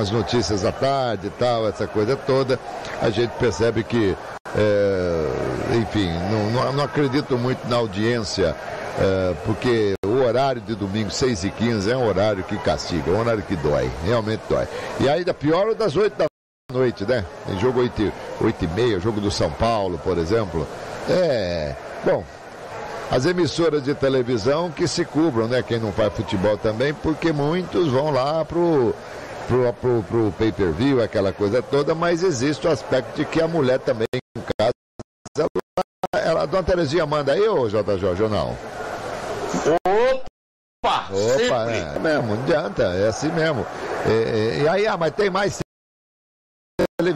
as notícias à tarde e tal, essa coisa toda, a gente percebe que, enfim, não acredito muito na audiência, porque o horário de domingo, 6h15, é um horário que castiga, é um horário que dói, realmente dói. E ainda pior o das 8 da noite, né? Tem jogo 8h30, jogo do São Paulo, por exemplo. Bom, as emissoras de televisão que se cubram, né? Quem não faz futebol também, porque muitos vão lá pro pay-per-view, aquela coisa toda, mas existe o aspecto de que a mulher também, em casa, a dona Terezinha manda aí, ô JJ, ou não? Opa, é mesmo, não adianta, é assim mesmo. E aí, mas tem mais televisão,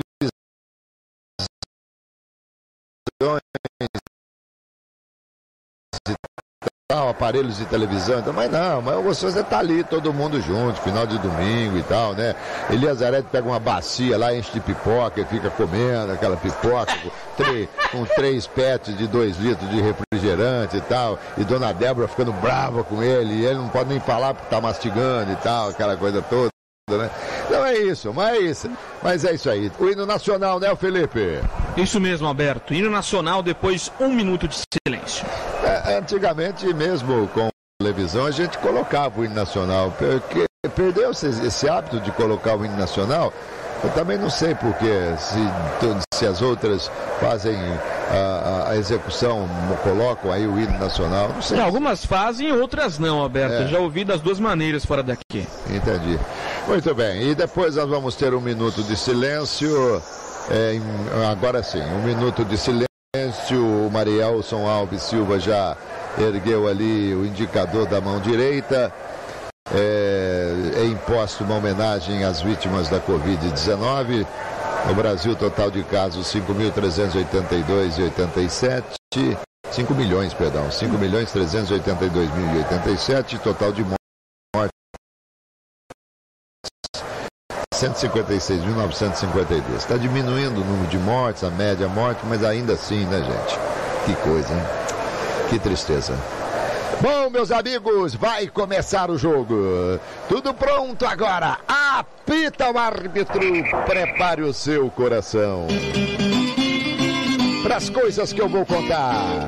aparelhos de televisão, então, mas você tá ali, todo mundo junto, final de domingo e tal, né? Elias Zarete pega uma bacia lá, enche de pipoca e fica comendo aquela pipoca com 3 pets de 2 litros de refrigerante e tal, e Dona Débora ficando brava com ele, e ele não pode nem falar porque tá mastigando e tal, aquela coisa toda, né? Então é isso, mas é isso aí. O hino nacional, né, Felipe? Isso mesmo, Alberto. Hino nacional, depois 1 minuto de silêncio. Antigamente, mesmo com televisão, a gente colocava o hino nacional. Porque perdeu-se esse hábito de colocar o hino nacional. Eu também não sei porque, se as outras fazem a execução, colocam aí o hino nacional. Não sei. Algumas fazem, outras não, Alberto. Eu já ouvi das duas maneiras fora daqui. Entendi. Muito bem. E depois nós vamos ter 1 minuto de silêncio. Agora sim, 1 minuto de silêncio. O Marielson Alves Silva já ergueu ali o indicador da mão direita. É imposto uma homenagem às vítimas da Covid-19. No Brasil, total de casos 5.382.087. 5.382.087. Total de mortes 156.952. Está diminuindo o número de mortes, a média morte, mas ainda assim, né, gente? Que coisa, hein? Que tristeza. Bom, meus amigos, vai começar o jogo. Tudo pronto agora. Apita o árbitro. Prepare o seu coração para as coisas que eu vou contar.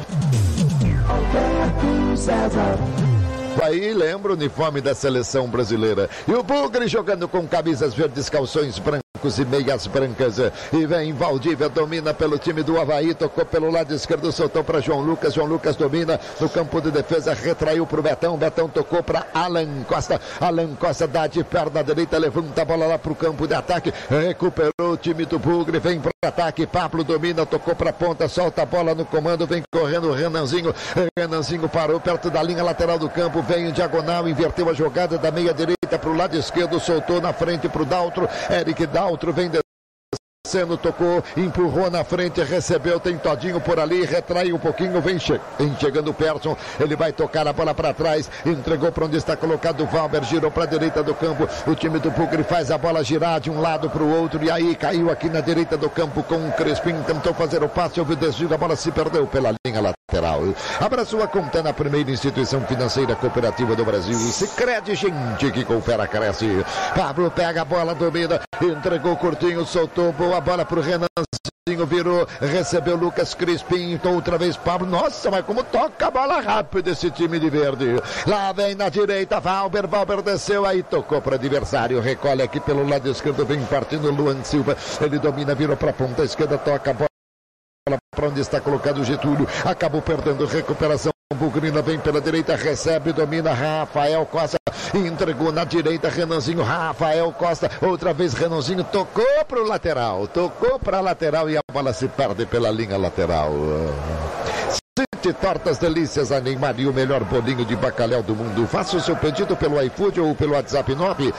Aí lembra o uniforme da seleção brasileira. E o Bugre jogando com camisas verdes, calções brancos e meias brancas. E vem Valdívia, domina pelo time do Avaí, tocou pelo lado esquerdo, soltou para João Lucas. João Lucas domina no campo de defesa, retraiu para o Betão. Betão tocou para Alan Costa. Alan Costa dá de perna direita, levanta a bola lá para o campo de ataque. Recuperou o time do Bugre, vem para o ataque. Pablo domina, tocou para a ponta, solta a bola no comando, vem correndo o Renanzinho. Renanzinho parou perto da linha lateral do campo. Vem em diagonal, inverteu a jogada da meia direita para o lado esquerdo, soltou na frente para o Daltro. Eric Daltro vem descendo, tocou, empurrou na frente, recebeu, tem Todinho por ali, retrai um pouquinho, vem chegando o Persson, ele vai tocar a bola para trás, entregou para onde está colocado o Valber, girou para a direita do campo, o time do Bugre faz a bola girar de um lado para o outro, e aí caiu aqui na direita do campo com o Crespim, tentou fazer o passe, houve o desvio, a bola se perdeu pela linha lateral. Abra sua conta na primeira instituição financeira cooperativa do Brasil, Sicredi, gente que coopera, cresce. Pablo pega a bola, domina, entregou curtinho, soltou, boa bola pro Renanzinho, virou, recebeu Lucas Crispim, outra vez Pablo. Nossa, mas como toca a bola rápido esse time de verde. Lá vem na direita, Valber desceu, aí tocou para adversário, recolhe aqui pelo lado esquerdo, vem partindo Luan Silva, ele domina, virou para a ponta esquerda, toca a bola para onde está colocado o Getúlio, acabou perdendo, recuperação. Bugrina vem pela direita, recebe, domina Rafael Costa, entregou na direita, Renanzinho, Rafael Costa, outra vez Renanzinho, tocou para o lateral, tocou para a lateral e a bola se perde pela linha lateral. City Tortas Delícias, a Neymar e o melhor bolinho de bacalhau do mundo. Faça o seu pedido pelo iFood ou pelo WhatsApp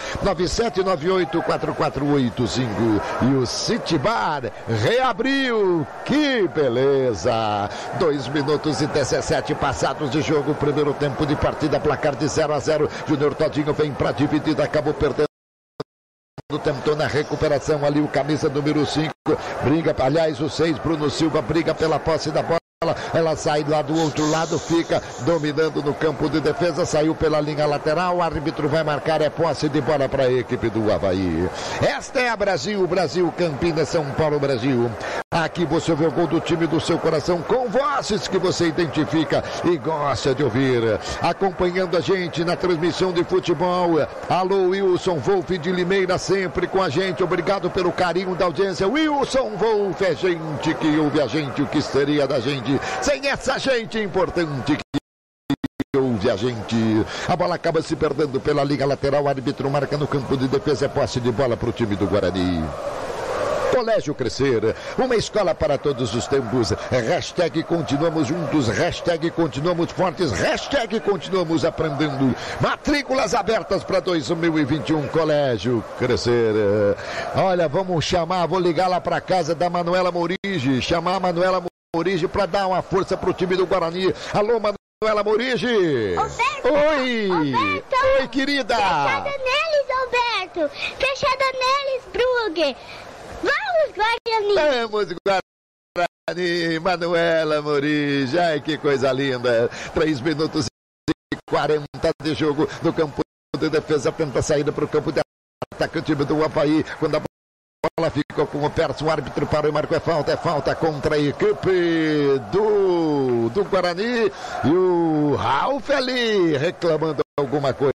997984485. E o City Bar reabriu. Que beleza! 2 minutos e 17 passados de jogo, primeiro tempo de partida, placar de 0-0. Júnior Todinho vem para dividida, acabou perdendo. Tentou na recuperação ali o camisa número 5. Briga, aliás, o 6, Bruno Silva, briga pela posse da bola. ela sai lá do outro lado, fica dominando no campo de defesa, saiu pela linha lateral, o árbitro vai marcar, é posse de bola para a equipe do Avaí. Esta é a Brasil, Campinas, São Paulo, Brasil. Aqui você vê o gol do time do seu coração, com vozes que você identifica e gosta de ouvir. Acompanhando a gente na transmissão de futebol, alô Wilson Wolff de Limeira, sempre com a gente, obrigado pelo carinho da audiência. Wilson Wolff, é gente que ouve a gente, o que seria da gente sem essa gente importante que ouve a gente. A bola acaba se perdendo pela linha lateral, o árbitro marca no campo de defesa, é posse de bola para o time do Guarani. Colégio Crescer, uma escola para todos os tempos. Hashtag continuamos juntos, hashtag continuamos fortes, hashtag continuamos aprendendo. Matrículas abertas para 2021, Colégio Crescer. Olha, vamos chamar, vou ligar lá para casa da Manuela Morigi, chamar a Manuela Morigi para dar uma força para o time do Guarani. Alô, Manuela Morigi. Alberto, oi. Alberto, oi, querida. Fechada neles, Alberto. Fechada neles, Brugge. Vamos, Guarani! Vamos, Guarani! Manuela Morigi, ai que coisa linda! 3 minutos e 40 de jogo no campo de defesa, tenta a saída para o campo de ataque, o time do Avaí, quando a bola ficou com o Perso, o árbitro parou e marcou, é falta contra a equipe do Guarani, e o Ralf ali reclamando alguma coisa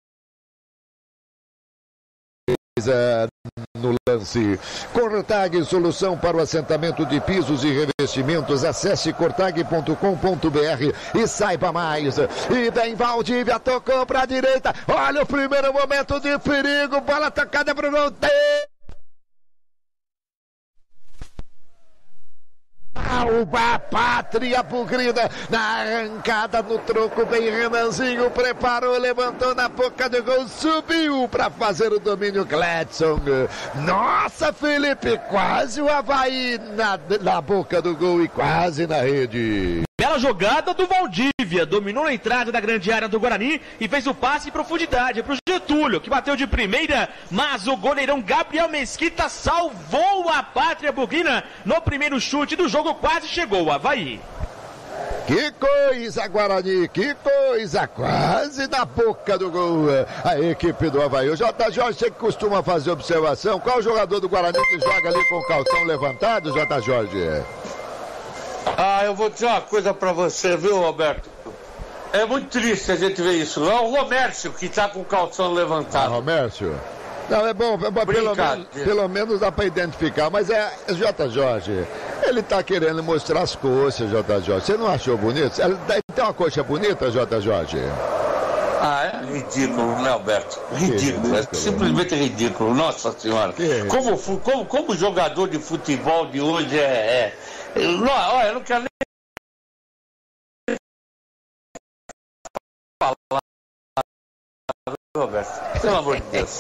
no lance. Cortag, solução para o assentamento de pisos e revestimentos. Acesse cortag.com.br e saiba mais. E bem, Valdívia tocou para a direita. Olha o primeiro momento de perigo. Bola tocada para o gol. A pátria bugrina na arrancada no troco, bem Renanzinho, preparou, levantou na boca do gol, subiu para fazer o domínio Gladson. Nossa, Felipe, quase o Avaí na boca do gol e quase na rede. Bela jogada do Valdívia, dominou na entrada da grande área do Guarani e fez o passe em profundidade para o Getúlio, que bateu de primeira, mas o goleirão Gabriel Mesquita salvou a pátria bugrina no primeiro chute do jogo, quase chegou o Avaí. Que coisa, Guarani, que coisa, quase na boca do gol, a equipe do Avaí. O J. Jorge, você que costuma fazer observação, qual jogador do Guarani que joga ali com o calção levantado, J. Jorge? Eu vou dizer uma coisa pra você, viu, Roberto? É muito triste a gente ver isso. É o Romércio que tá com o calção levantado. Romércio? Não, é bom, pelo menos dá pra identificar, mas J. Jorge, ele tá querendo mostrar as coxas, J. Jorge. Você não achou bonito? Ele tem uma coxa bonita, J. Jorge? É ridículo, né, Alberto? Ridículo, é simplesmente ridículo, nossa senhora. Como jogador de futebol de hoje olha, eu não quero nem falar, Roberto, pelo amor de Deus.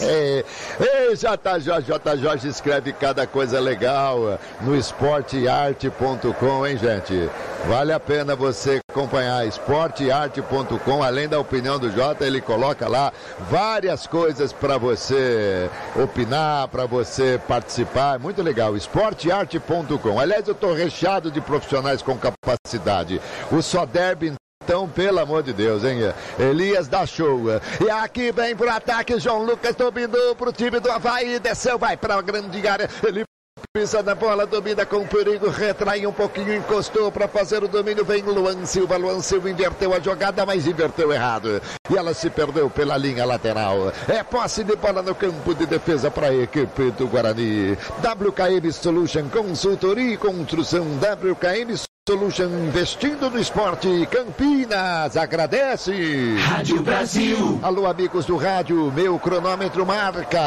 J. Jorge escreve cada coisa legal no esportearte.com, hein, gente? Vale a pena você acompanhar esportearte.com, além da opinião do Jota, ele coloca lá várias coisas para você opinar, para você participar, é muito legal, esportearte.com. Aliás, eu estou recheado de profissionais com capacidade. O Soderb, então, pelo amor de Deus, hein? Elias dá show. E aqui vem pro ataque, João Lucas dominou pro time do Avaí, desceu, vai pra grande área, ele pisa na bola, domina com perigo, retrai um pouquinho, encostou para fazer o domínio, vem Luan Silva inverteu a jogada, mas inverteu errado, e ela se perdeu pela linha lateral. É posse de bola no campo de defesa para a equipe do Guarani. WKM Solution, consultoria e construção. WKM Solution, investindo no esporte. Campinas agradece. Rádio Brasil. Alô, amigos do rádio, meu cronômetro marca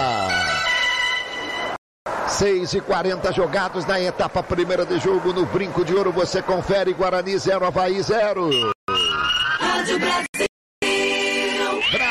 6:40 jogados na etapa primeira de jogo. No Brinco de Ouro você confere: Guarani 0, Avaí 0. Rádio Brasil. Bravo!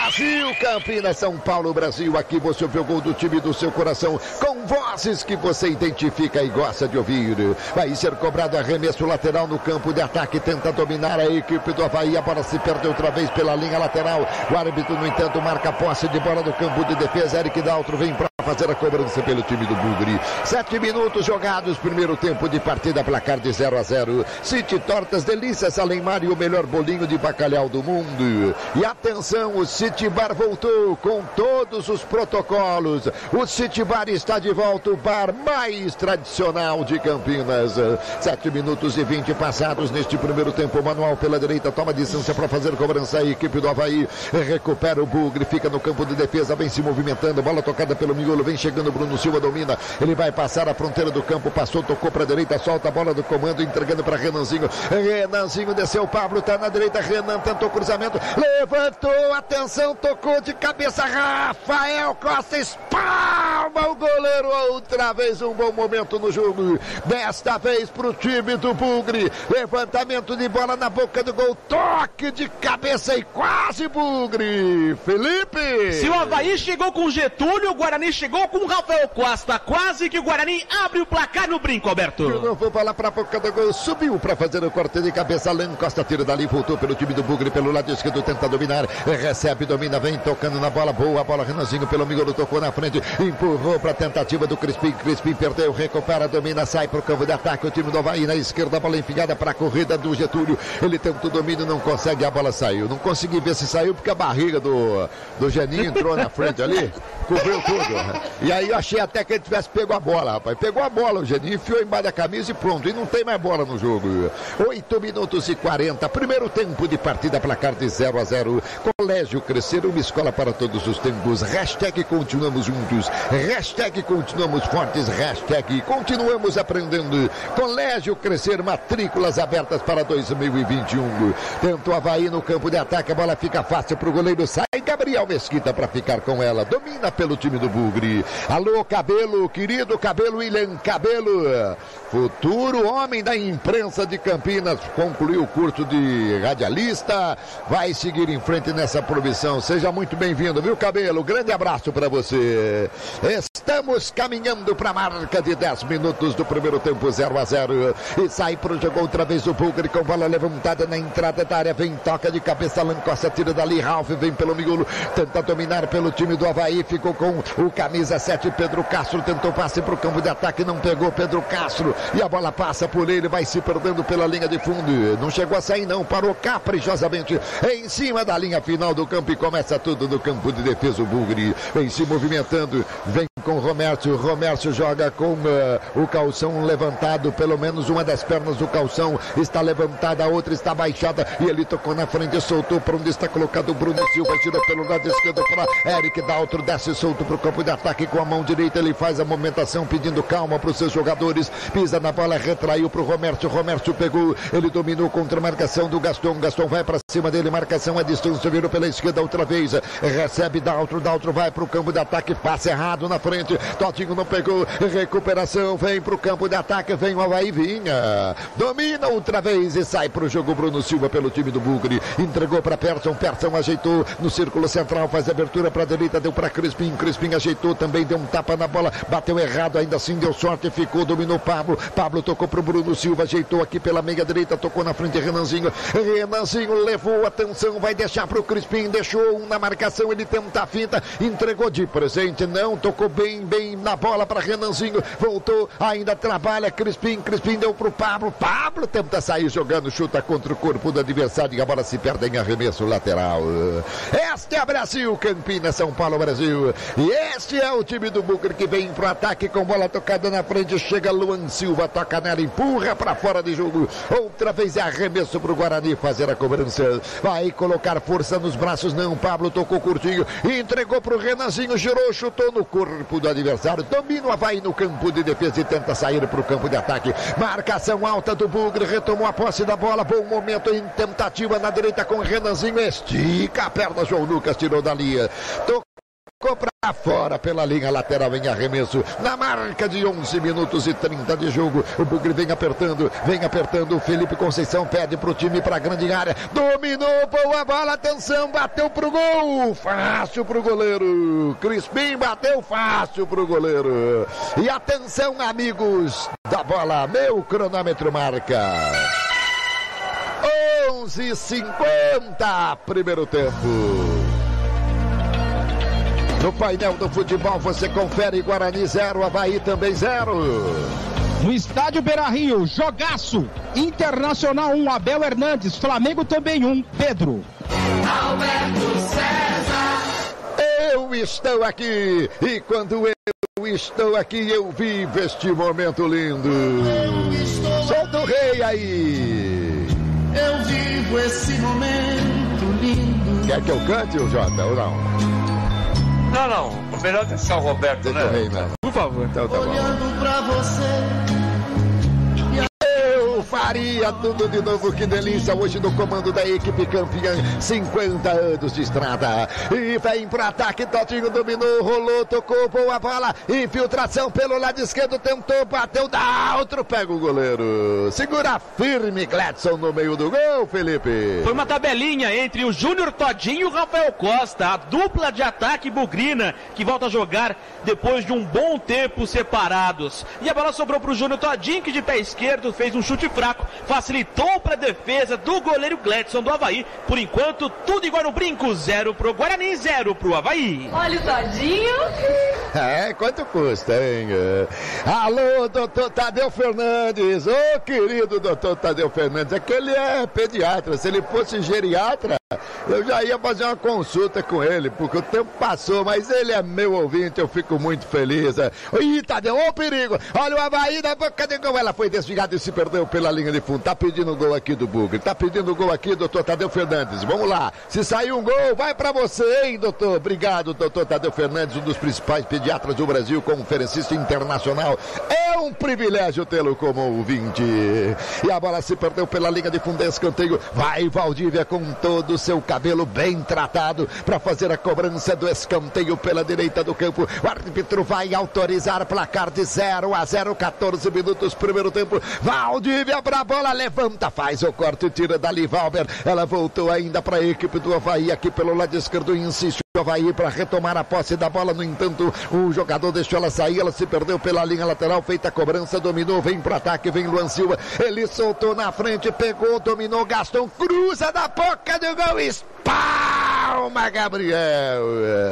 Brasil, Campinas, São Paulo, Brasil. Aqui você ouviu o gol do time do seu coração, com vozes que você identifica e gosta de ouvir. Vai ser cobrado arremesso lateral no campo de ataque, tenta dominar a equipe do Avaí, a bola se perde outra vez pela linha lateral. O árbitro, no entanto, marca a posse de bola do campo de defesa. Eric Daltro vem para fazer a cobrança pelo time do Bugre. 7 minutos jogados, primeiro tempo de partida, placar de 0-0. City Tortas Delícias, além Mário, o melhor bolinho de bacalhau do mundo. E atenção, o City Bar voltou com todos os protocolos. O City Bar está de volta, o bar mais tradicional de Campinas. 7 minutos e 20 passados neste primeiro tempo. Manual pela direita, toma distância para fazer cobrança. A equipe do Avaí recupera o Bugre, fica no campo de defesa, vem se movimentando, bola tocada pelo miolo, vem chegando Bruno Silva, domina, ele vai passar a fronteira do campo, passou, tocou para a direita, solta a bola do comando, entregando para Renanzinho. Renanzinho desceu, Pablo tá na direita, Renan tentou cruzamento, levantou, atenção, tocou de cabeça, Rafael Costa espalma o goleiro, outra vez um bom momento no jogo, desta vez pro time do Bugre, levantamento de bola na boca do gol, toque de cabeça e quase Bugre. Felipe! Se o Avaí chegou com Getúlio, o Guarani chegou com Rafael Costa, quase que o Guarani abre o placar no brinco, Alberto. Eu não vou falar pra boca do gol, subiu pra fazer o corte de cabeça, Alan Costa tira dali, voltou pelo time do Bugre, pelo lado esquerdo, tenta dominar, recebe, domina, vem tocando na bola, boa bola, Renanzinho pelo miolo, tocou na frente, empurrou pra tentativa do Crispim, Crispim perdeu, recupera, domina, sai pro campo de ataque, o time do Avaí na esquerda, a bola enfiada pra corrida do Getúlio, ele tenta o domínio, não consegue, a bola saiu, não consegui ver se saiu porque a barriga do Geninho entrou na frente ali, cobriu tudo, e aí eu achei até que ele tivesse pego a bola, rapaz, pegou a bola, o Geninho enfiou embaixo da camisa e pronto, e não tem mais bola no jogo. 8 minutos e 40, primeiro tempo de partida, placar de 0-0, Colégio Crescer, uma escola para todos os tempos, hashtag continuamos juntos, hashtag continuamos fortes, hashtag continuamos aprendendo, Colégio Crescer, matrículas abertas para 2021, tenta o Avaí no campo de ataque, a bola fica fácil para o goleiro, sai Gabriel Mesquita para ficar com ela, domina pelo time do Bugre. Alô, Cabelo, querido Cabelo, William Cabelo, futuro homem da imprensa de Campinas, concluiu o curso de radialista, vai seguir em frente nessa profissão, seja muito bem-vindo, viu, Cabelo? Grande abraço para você. Estamos caminhando para a marca de 10 minutos do primeiro tempo, 0-0, e sai para o jogo outra vez o Bugre com bola levantada na entrada da área, vem, toca de cabeça, Alan Costa tira dali, Ralf vem pelo miolo, tenta dominar pelo time do Avaí, ficou com o camisa 7, Pedro Castro, tentou passe para o campo de ataque, não pegou Pedro Castro, e a bola passa por ele, vai se perdendo pela linha de fundo, não chegou a sair não, parou caprichosamente em cima da linha final do campo e começa tudo no campo de defesa, o Bugre vem se movimentando, vem com o Romércio joga com o calção levantado, pelo menos uma das pernas do calção está levantada, a outra está baixada, e ele tocou na frente, soltou para onde está colocado o Bruno Silva, tira pelo lado esquerdo para Eric Daltro, desce solto para o campo de ataque com a mão direita, ele faz a movimentação pedindo calma para os seus jogadores, pisa na bola, retraiu para o Romércio pegou, ele dominou contra a marcação do Gaston vai para cima dele, marcação à distância, virou pela esquerda outra vez, recebe Daltro vai para o campo de ataque, passe errado na frente, Totinho não pegou, recuperação, vem para o campo de ataque, vem o Avaí, vinha, domina outra vez e sai para o jogo Bruno Silva pelo time do Bugre, entregou para Persson ajeitou no círculo central, faz abertura para a direita, deu para Crispim ajeitou, também deu um tapa na bola, bateu errado, ainda assim deu sorte, ficou, dominou Pablo tocou para o Bruno Silva, ajeitou aqui pela meia direita, tocou na frente Renanzinho levou, atenção, vai deixar para o Crispim, deixou um na marcação, ele tenta a finta, entregou de presente, não, tocou bem na bola para Renanzinho, voltou, ainda trabalha Crispim deu para o Pablo tenta sair jogando, chuta contra o corpo do adversário e a bola se perde em arremesso lateral. Este é Brasil, Campinas, São Paulo, Brasil, e este é o time do Bugre que vem pro ataque com bola tocada na frente, chega Luan Silva, toca nela, empurra para fora de jogo, outra vez é arremesso pro Guarani fazer a cobrança, vai colocar força nos braços, não, Pablo tocou curtinho, entregou pro Renanzinho, girou, chutou no corpo do adversário, domina o Avaí no campo de defesa e tenta sair pro campo de ataque, marcação alta do Bugre, retomou a posse da bola, bom momento em tentativa na direita com Renanzinho, estica a perna, João Lucas tirou da linha, Pra fora pela linha lateral em arremesso, na marca de 11 minutos e 30 de jogo. O Bugre vem apertando. O Felipe Conceição pede pro time pra grande área, dominou, boa bola, atenção, bateu pro gol, fácil pro goleiro. Crispim bateu fácil pro goleiro. E atenção, amigos da bola, meu cronômetro marca 11h50, primeiro tempo. No painel do futebol você confere Guarani 0, Avaí também 0. No estádio Beira-Rio, jogaço. Internacional 1, Abel Hernandes. Flamengo também 1, Pedro. Alberto César. Eu estou aqui e quando eu estou aqui eu vivo este momento lindo. Sou do rei aí. Eu vivo esse momento lindo. Quer que eu cante, Jota, ou não? Não, melhor deixar o Roberto, né? Rei, né? Por favor. Então tá bom. Olhando pra você. Eu faria tudo de novo, que delícia. Hoje no comando da equipe campeã, 50 anos de estrada. E vem pro ataque, Totinho dominou, rolou, tocou, boa bola. Infiltração pelo lado esquerdo, tentou, bateu, dá outro, pega o goleiro. Segura firme, Gladson no meio do gol, Felipe. Foi uma tabelinha entre o Júnior Todinho e o Rafael Costa, a dupla de ataque bugrina, que volta a jogar depois de um bom tempo separados. E a bola sobrou pro Júnior Todinho, que de pé esquerdo fez um chute fraco, facilitou para a defesa do goleiro Gladson do Avaí. Por enquanto, tudo igual no brinco, 0 pro Guarani, 0 pro Avaí. Olha o Todinho. Quanto custa, hein? Alô, doutor Tadeu Fernandes. Ô, querido doutor Tadeu Fernandes, é que ele é pediatra. Se ele fosse geriatra, eu já ia fazer uma consulta com ele, porque o tempo passou, mas ele é meu ouvinte, eu fico muito feliz. Ih, Tadeu, ô perigo. Olha o Avaí na boca de gol. Ela foi desviada e se perdeu pela linha de fundo. Tá pedindo gol aqui do Bugre. Tá pedindo gol aqui, doutor Tadeu Fernandes. Vamos lá. Se sair um gol, vai pra você, hein, doutor? Obrigado, doutor Tadeu Fernandes, um dos principais pediatras do Brasil, conferencista internacional. É um privilégio tê-lo como ouvinte. E a bola se perdeu pela linha de fundo, escanteio. Vai Valdívia com todo o seu cabelo bem tratado para fazer a cobrança do escanteio pela direita do campo. O árbitro vai autorizar placar de 0-0, 14 minutos, primeiro tempo. Valdívia pra bola, levanta, faz o corte, tira dali Valber. Ela voltou ainda para a equipe do Avaí, aqui pelo lado esquerdo, insiste o Avaí para retomar a posse da bola. No entanto, o jogador deixou ela sair, ela se perdeu pela linha lateral, feita a cobrança, dominou, vem pro ataque, vem Luan Silva, ele soltou na frente, pegou, dominou, Gastão, cruza da boca do gol, espalma Gabriel,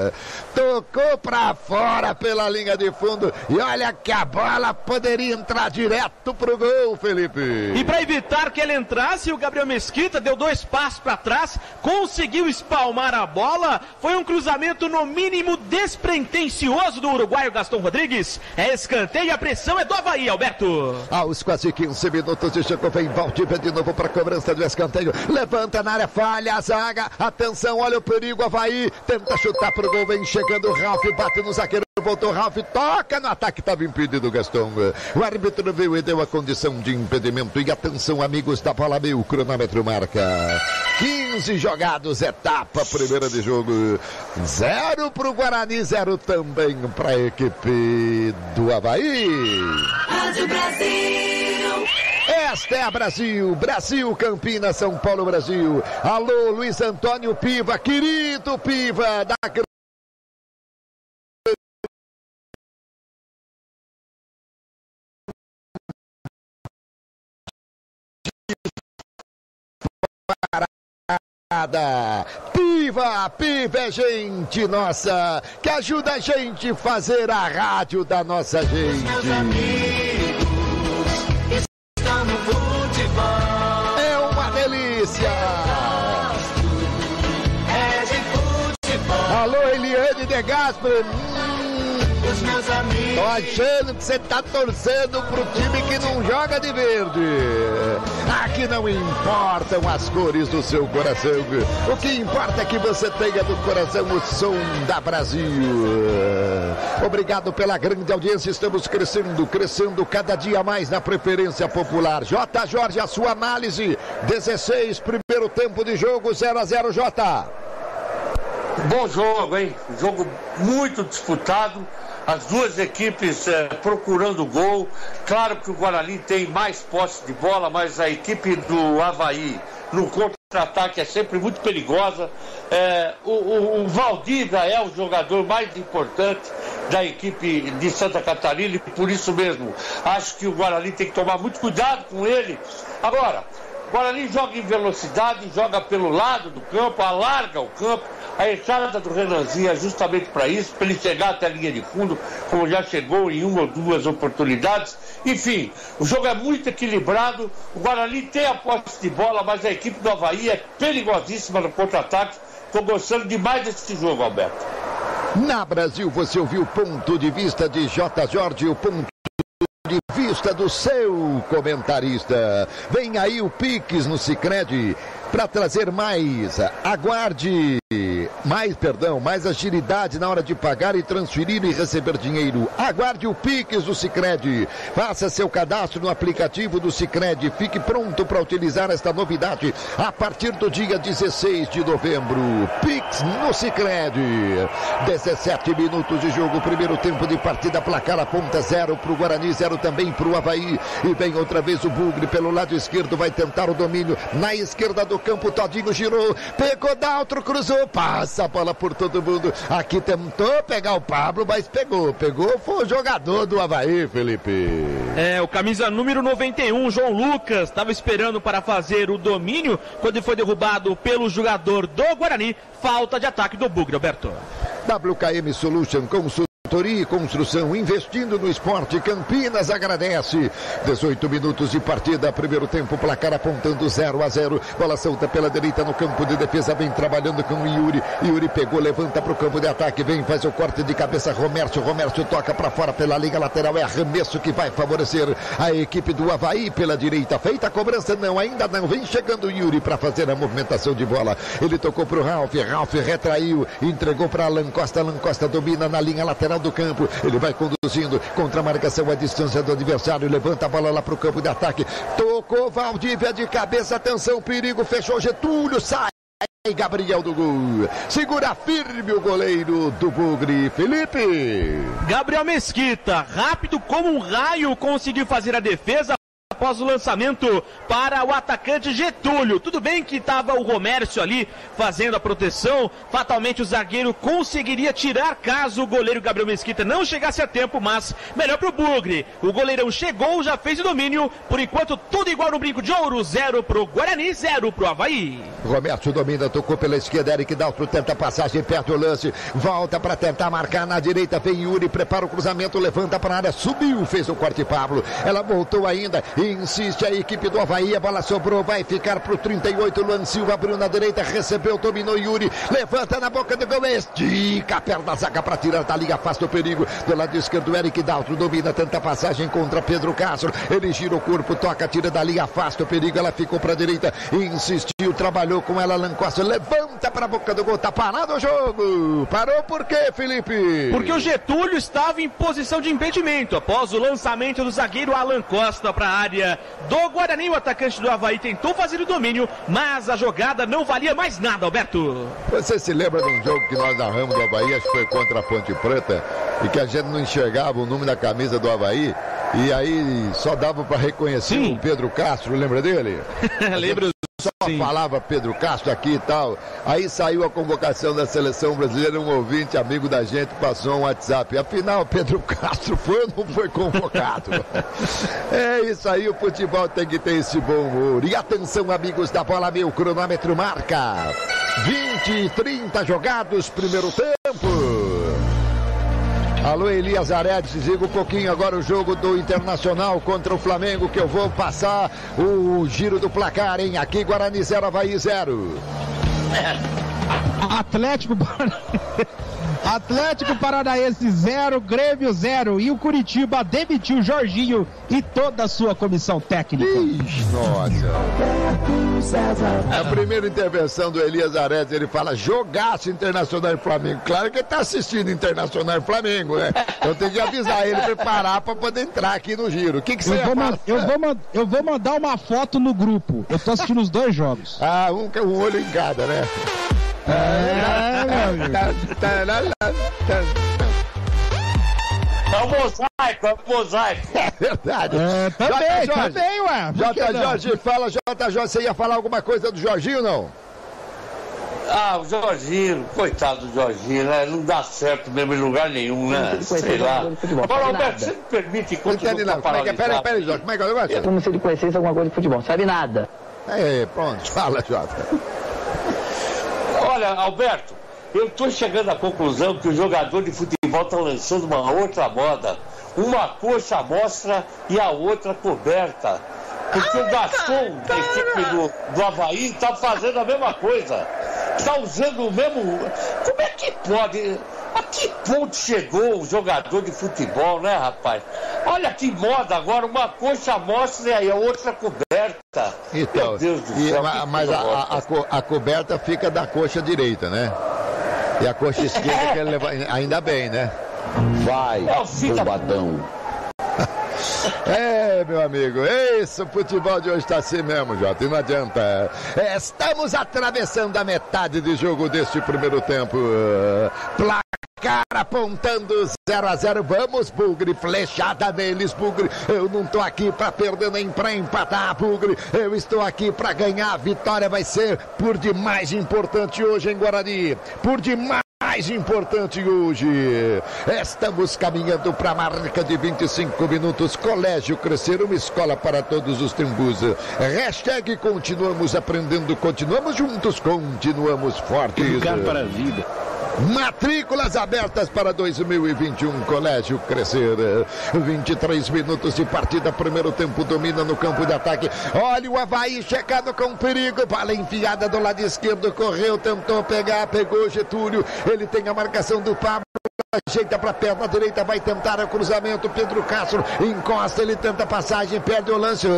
tocou pra fora pela linha de fundo, e olha que a bola poderia entrar direto pro gol, Felipe. E para evitar que ele entrasse, o Gabriel Mesquita deu 2 passos para trás, conseguiu espalmar a bola, foi um cruzamento no mínimo despretensioso do uruguaio Gastão Rodrigues. É escanteio e a pressão é do Avaí, Alberto. Aos quase 15 minutos de jogo, vem Valdívia de novo para a cobrança do escanteio, levanta na área, falha a zaga, atenção, olha o perigo, Avaí tenta chutar pro gol, vem chegando o Ralf, bate no zagueiro, voltou Ralf, toca no ataque, estava impedido, Gastão. O árbitro veio e deu a condição de impedimento. E atenção, amigos da bola, meu cronômetro marca 15 jogados, etapa primeira de jogo, 0 pro Guarani, 0 também para a equipe do Avaí. Rádio Brasil. Esta é a Brasil, Campinas, São Paulo, Brasil. Alô, Luiz Antônio Piva, querido Piva, da Piva é gente nossa, que ajuda a gente a fazer a rádio da nossa gente. Meus amigos estão no futebol. É uma delícia. É de futebol. Alô, Eliane de Gaspar. Os meus amigos. Tô achando que você tá torcendo pro time que não joga de verde. Aqui não importam as cores do seu coração. O que importa é que você tenha no coração o som da Brasil. Obrigado pela grande audiência. Estamos crescendo cada dia mais na preferência popular. J. Jorge, a sua análise. 16, primeiro tempo de jogo, 0-0, J. Bom jogo, hein? Jogo muito disputado. As duas equipes procurando gol. Claro que o Guarani tem mais posse de bola, mas a equipe do Avaí no contra-ataque é sempre muito perigosa. O Valdívia é o jogador mais importante da equipe de Santa Catarina e por isso mesmo acho que o Guarani tem que tomar muito cuidado com ele. Agora, o Guarani joga em velocidade, joga pelo lado do campo, alarga o campo. A entrada do Renanzinho é justamente para isso, para ele chegar até a linha de fundo, como já chegou em uma ou duas oportunidades. Enfim, o jogo é muito equilibrado. O Guarani tem a posse de bola, mas a equipe do Avaí é perigosíssima no contra-ataque. Estou gostando demais desse jogo, Alberto. Na Brasil, você ouviu o ponto de vista de J. Jorge, o ponto de vista do seu comentarista. Vem aí o Pix no Sicredi para trazer mais mais agilidade na hora de pagar e transferir e receber dinheiro. Aguarde o Pix do Sicredi. Faça seu cadastro no aplicativo do Sicredi. Fique pronto para utilizar esta novidade a partir do dia 16 de novembro. Pix no Sicredi. 17 minutos de jogo, primeiro tempo de partida, placar aponta 0 para o Guarani, 0 também para o Avaí. E vem outra vez o Bugre pelo lado esquerdo, vai tentar o domínio na esquerda do campo. Todinho girou, pegou Daltro, cruzou, passa a bola por todo mundo. Aqui tentou pegar o Pablo, mas pegou, foi o jogador do Avaí, Felipe. O camisa número 91, João Lucas, estava esperando para fazer o domínio quando foi derrubado pelo jogador do Guarani. Falta de ataque do Bugre, Alberto. WKM Solution, consultoria e construção, investindo no esporte. Campinas agradece. 18 minutos de partida, primeiro tempo, placar apontando 0-0. Bola solta pela direita no campo de defesa, vem trabalhando com o Yuri. Yuri pegou, levanta para o campo de ataque, vem, faz o corte de cabeça. Romércio toca para fora pela liga lateral. É arremesso que vai favorecer a equipe do Avaí pela direita. Feita a cobrança, não, ainda não. Vem chegando o Yuri para fazer a movimentação de bola. Ele tocou para o Ralf retraiu, entregou para Alan Costa domina na linha lateral do campo. Ele vai conduzindo contra a marcação, a distância do adversário, levanta a bola lá para o campo de ataque. Tocou Valdívia de cabeça, atenção, perigo, fechou Getúlio, sai Gabriel do gol. Segura firme o goleiro do Bugre, Felipe. Gabriel Mesquita, rápido como um raio, conseguiu fazer a defesa após o lançamento para o atacante Getúlio. Tudo bem que estava o Romércio ali fazendo a proteção, fatalmente o zagueiro conseguiria tirar caso o goleiro Gabriel Mesquita não chegasse a tempo, mas melhor para o Bugre. O goleirão chegou, já fez o domínio, por enquanto tudo igual no brinco de ouro, 0 para o Guarani, 0 para o Avaí. Romércio domina, tocou pela esquerda, Eric Daltro tenta a passagem perto do lance, volta para tentar marcar na direita, vem Yuri, prepara o cruzamento, levanta para a área, subiu, fez o corte Pablo, ela voltou ainda, insiste a equipe do Avaí, a bola sobrou, vai ficar pro 38, Luan Silva abriu na direita, recebeu, dominou Yuri, levanta na boca do gol, estica a perna da zaga para tirar da liga, afasta o perigo, do lado esquerdo, Eric Daltro domina, tenta a passagem contra Pedro Castro, ele gira o corpo, toca, tira da liga, afasta o perigo, ela ficou para a direita, insistiu, trabalhou com ela, Alan Costa, levanta para a boca do gol, tá parado o jogo, parou por quê, Felipe? Porque o Getúlio estava em posição de impedimento, após o lançamento do zagueiro Alan Costa para a área do Guarani. O atacante do Avaí tentou fazer o domínio, mas a jogada não valia mais nada, Alberto. Você se lembra de um jogo que nós narramos do Avaí, acho que foi contra a Ponte Preta, e que a gente não enxergava o número da camisa do Avaí, e aí só dava para reconhecer o Pedro Castro, lembra dele? Lembro. Só falava Pedro Castro aqui e tal. Aí saiu a convocação da seleção brasileira, um ouvinte, amigo da gente, passou um WhatsApp. Afinal, Pedro Castro foi ou não foi convocado? É isso aí, o futebol tem que ter esse bom humor. E atenção, amigos da bola, meu cronômetro marca 20 e 30 jogados, primeiro tempo. Alô, Elias Aredes, diga um pouquinho agora o jogo do Internacional contra o Flamengo, que eu vou passar o giro do placar, hein? Aqui, Guarani 0, Avaí 0. Atlético Paranaense 0, Grêmio 0. E o Curitiba demitiu Jorginho e toda a sua comissão técnica. Ixi, nossa. A primeira intervenção do Elias Aredes, ele fala jogaço Internacional e Flamengo. Claro que ele tá assistindo Internacional e Flamengo, né? Então tem que avisar ele, preparar para poder entrar aqui no giro. O que você fala? Eu vou mandar uma foto no grupo. Eu tô assistindo os dois jogos. Ah, um olho em cada, né? É o mosaico. É verdade. Também, ué. J. Jorge, fala, J. Jorge, você ia falar alguma coisa do Jorginho, não? Ah, o Jorginho, coitado do Jorginho, né? Não dá certo mesmo em lugar nenhum, né? Sei lá. Agora, Alberto, você me permite, enquanto eu tô paralisado. Peraí, Jorge, como é que é o negócio? Como se ele conhecesse alguma coisa de futebol, sabe nada. Pronto, fala, Jota. Olha, Alberto, eu estou chegando à conclusão que o jogador de futebol está lançando uma outra moda. Uma coxa à mostra e a outra coberta. Porque o Gaston, da equipe do Avaí, está fazendo a mesma coisa. Está usando o mesmo... Como é que pode... A que ponto chegou o jogador de futebol, né, rapaz? Olha que moda agora, uma coxa à mostra e a outra coberta. Então, meu Deus do céu, mas a coberta fica da coxa direita, né? E a coxa esquerda que ele leva, ainda bem, né? Vai, bombadão. Meu amigo, isso, o futebol de hoje está assim mesmo, Jota, e não adianta. Estamos atravessando a metade de jogo deste primeiro tempo. Placar apontando 0-0. Vamos, Bugre, flechada neles, Bugre. Eu não tô aqui para perder nem para empatar, Bugre. Eu estou aqui para ganhar. A vitória vai ser por demais importante hoje em Guarani. Por demais importante hoje. Estamos caminhando para a marca de 25 minutos. Colégio Crescer, uma escola para todos os tempos. Hashtag continuamos aprendendo, continuamos juntos, continuamos fortes. Educar para a vida. Matrículas abertas para 2021, Colégio Crescer. 23 minutos de partida, primeiro tempo, domina no campo de ataque. Olha o Avaí chegando com perigo, bola enfiada do lado esquerdo, correu, tentou pegar, pegou Getúlio, ele tem a marcação do Pablo. Ajeita para a perna direita, vai tentar o cruzamento. Pedro Castro encosta, ele tenta a passagem, perde o lance.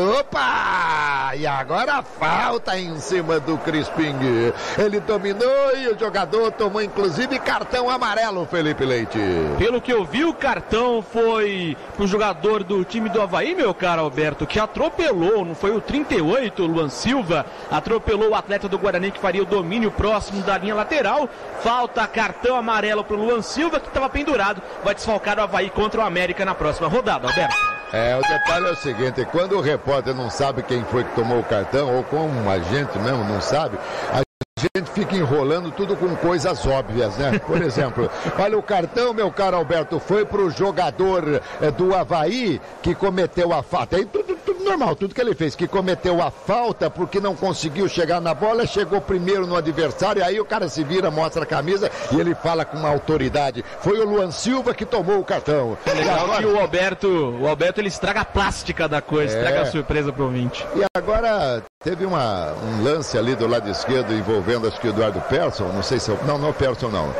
Opa! E agora falta em cima do Crispim. Ele dominou e o jogador tomou inclusive cartão amarelo, Felipe Leite. Pelo que eu vi, o cartão foi pro jogador do time do Avaí, meu caro Alberto, que atropelou, não foi o 38, o Luan Silva, atropelou o atleta do Guarani que faria o domínio próximo da linha lateral. Falta cartão amarelo pro Luan Silva, que estava pendurado, vai desfalcar o Avaí contra o América na próxima rodada, Alberto. O detalhe é o seguinte, quando o repórter não sabe quem foi que tomou o cartão, ou como a gente mesmo não sabe, a gente fica enrolando tudo com coisas óbvias, né? Por exemplo, olha o cartão, meu caro Alberto, foi pro jogador do Avaí que cometeu a falta. Aí tudo normal, tudo que ele fez, que cometeu a falta porque não conseguiu chegar na bola, chegou primeiro no adversário, aí o cara se vira, mostra a camisa e ele fala com uma autoridade. Foi o Luan Silva que tomou o cartão. É legal que o Alberto ele estraga a plástica da coisa, estraga a surpresa pro ouvinte. E agora teve um lance ali do lado esquerdo envolvendo acho que o Eduardo Persson, não sei se não é o Persson não.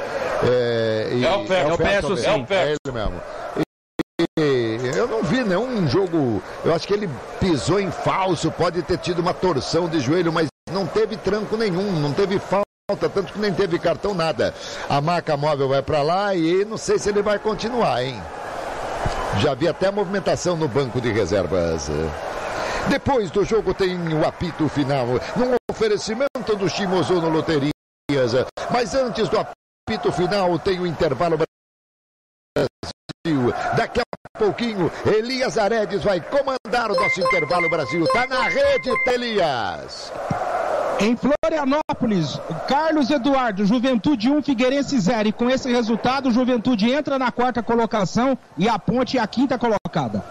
É o Persson, sim. É ele mesmo. Eu não vi nenhum jogo, eu acho que ele pisou em falso, pode ter tido uma torção de joelho, mas não teve tranco nenhum, não teve falta, tanto que nem teve cartão, nada. A marca móvel vai para lá e não sei se ele vai continuar, hein? Já vi até movimentação no banco de reservas. Depois do jogo tem o apito final, num oferecimento do Shimozuno Loterias, mas antes do apito final tem o intervalo Brasil. Daqui a pouquinho, Elias Aredes vai comandar o nosso intervalo Brasil. Tá na rede, Elias. Em Florianópolis, Carlos Eduardo, Juventude 1, Figueirense 0. E com esse resultado, o Juventude entra na 4ª colocação e a Ponte é a 5ª colocada.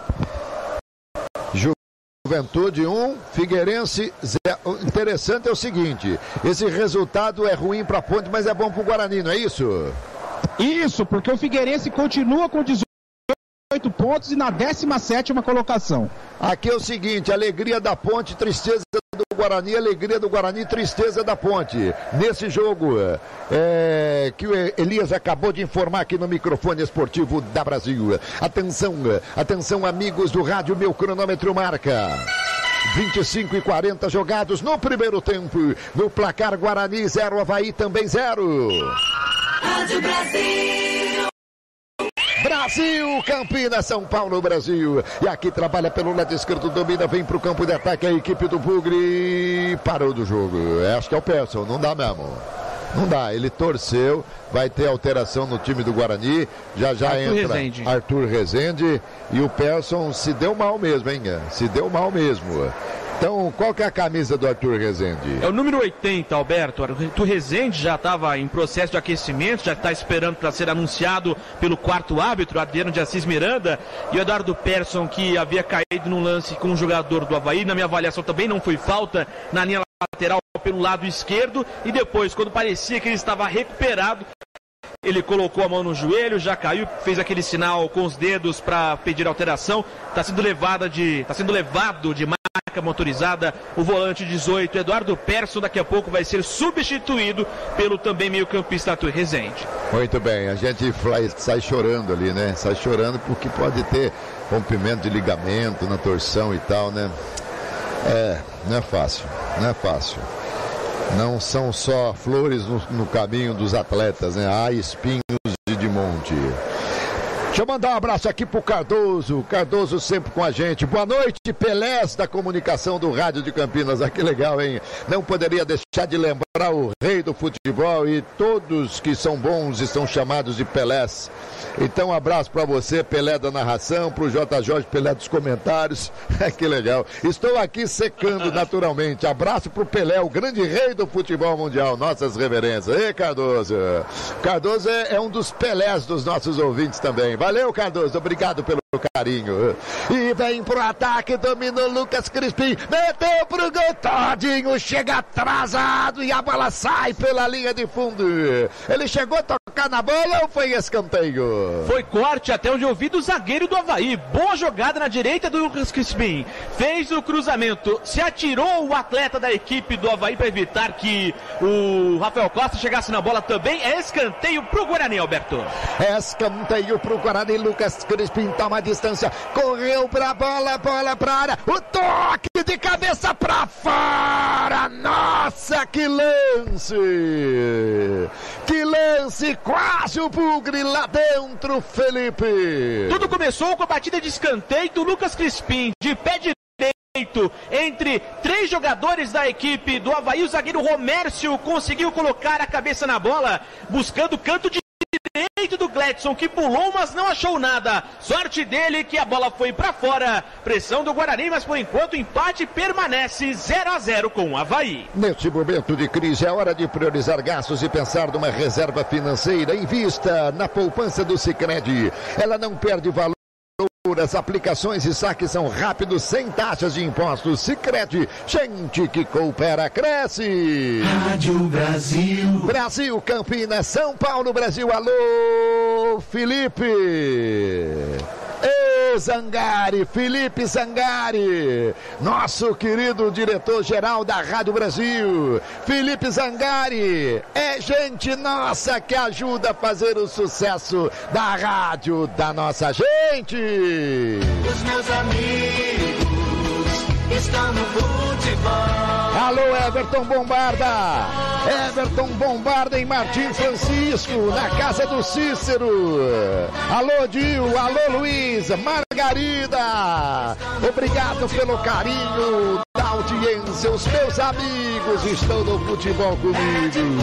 Juventude 1, Figueirense 0. Interessante é o seguinte, esse resultado é ruim para a Ponte, mas é bom para o Guarani, não é isso? Isso, porque o Figueirense continua com 18 pontos e na 17ª colocação. Aqui é o seguinte, alegria da Ponte, tristeza do Guarani, alegria do Guarani, tristeza da Ponte. Nesse jogo que o Elias acabou de informar aqui no microfone esportivo da Brasil. Atenção amigos do rádio, meu cronômetro marca 25:40 jogados no primeiro tempo. No placar Guarani 0, Avaí também 0. Rádio Brasil. Brasil, Campinas, São Paulo, Brasil. E aqui trabalha pelo lado esquerdo, domina, vem pro campo de ataque a equipe do Bugre. Parou do jogo. Acho que é o Persson, não dá mesmo. Não dá, ele torceu, vai ter alteração no time do Guarani, já entra Arthur Rezende e o Persson se deu mal mesmo, hein? Se deu mal mesmo. Então, qual que é a camisa do Arthur Rezende? É o número 80, Alberto. O Arthur Rezende já estava em processo de aquecimento, já está esperando para ser anunciado pelo quarto árbitro, Adriano de Assis Miranda, e o Eduardo Persson, que havia caído num lance com um jogador do Avaí, na minha avaliação também não foi falta, na linha lateral pelo lado esquerdo, e depois, quando parecia que ele estava recuperado, ele colocou a mão no joelho, já caiu, fez aquele sinal com os dedos para pedir alteração. Está sendo levado de marca motorizada o volante 18, Eduardo Persson. Daqui a pouco vai ser substituído pelo também meio-campista Arthur Rezende. Muito bem, a gente sai chorando ali, né? Sai chorando porque pode ter rompimento de ligamento na torção e tal, né? Não é fácil. Não são só flores no caminho dos atletas, né? Há espinhos de monte. Deixa eu mandar um abraço aqui pro Cardoso. Cardoso sempre com a gente. Boa noite, Pelés da comunicação do Rádio de Campinas. Que legal, hein? Não poderia deixar de lembrar o rei do futebol, e todos que são bons estão chamados de Pelés. Então, um abraço para você, Pelé da narração, pro J. Jorge, Pelé dos comentários. Que legal. Estou aqui secando naturalmente. Abraço pro Pelé, o grande rei do futebol mundial. Nossas reverências. Ei, Cardoso. Cardoso é um dos Pelés dos nossos ouvintes também. Valeu, Cardoso. Obrigado pelo carinho. E vem pro ataque, dominou Lucas Crispim, meteu pro gol, Todinho chega atrasado e a bola sai pela linha de fundo. Ele chegou a tocar na bola ou foi escanteio? Foi corte, até onde eu vi, do zagueiro do Avaí. Boa jogada na direita do Lucas Crispim. Fez o cruzamento, se atirou o atleta da equipe do Avaí para evitar que o Rafael Costa chegasse na bola também. É escanteio pro Guarani, Alberto. Escanteio pro Guarani, Lucas Crispim toma a distância, correu pra bola pra área, o toque de cabeça pra fora. Nossa, que lance! Que lance! Quase o bugre lá dentro, Felipe! Tudo começou com a batida de escanteio do Lucas Crispim, de pé direito, entre 3 jogadores da equipe do Avaí. O zagueiro Romércio conseguiu colocar a cabeça na bola, buscando o canto direito do Gledson, que pulou, mas não achou nada. Sorte dele que a bola foi pra fora. Pressão do Guarani, mas por enquanto o empate permanece 0-0 com o Avaí. Neste momento de crise é hora de priorizar gastos e pensar numa reserva financeira. Invista na poupança do Sicredi. Ela não perde valor. As aplicações e saques são rápidos, sem taxas de impostos. Sicredi, gente que coopera, cresce. Rádio Brasil. Brasil, Campinas, São Paulo, Brasil. Alô, Felipe. Zangari, Felipe Zangari, nosso querido diretor-geral da Rádio Brasil. Felipe Zangari é gente nossa que ajuda a fazer o sucesso da rádio da nossa gente. Os meus amigos estão no futebol. Alô, Everton Bombarda. Everton Bombarda em Martim Francisco, na casa do Cícero. Alô, Dil. Alô, Luiz. Margarida. Obrigado pelo carinho da audiência. Os meus amigos estão no futebol comigo.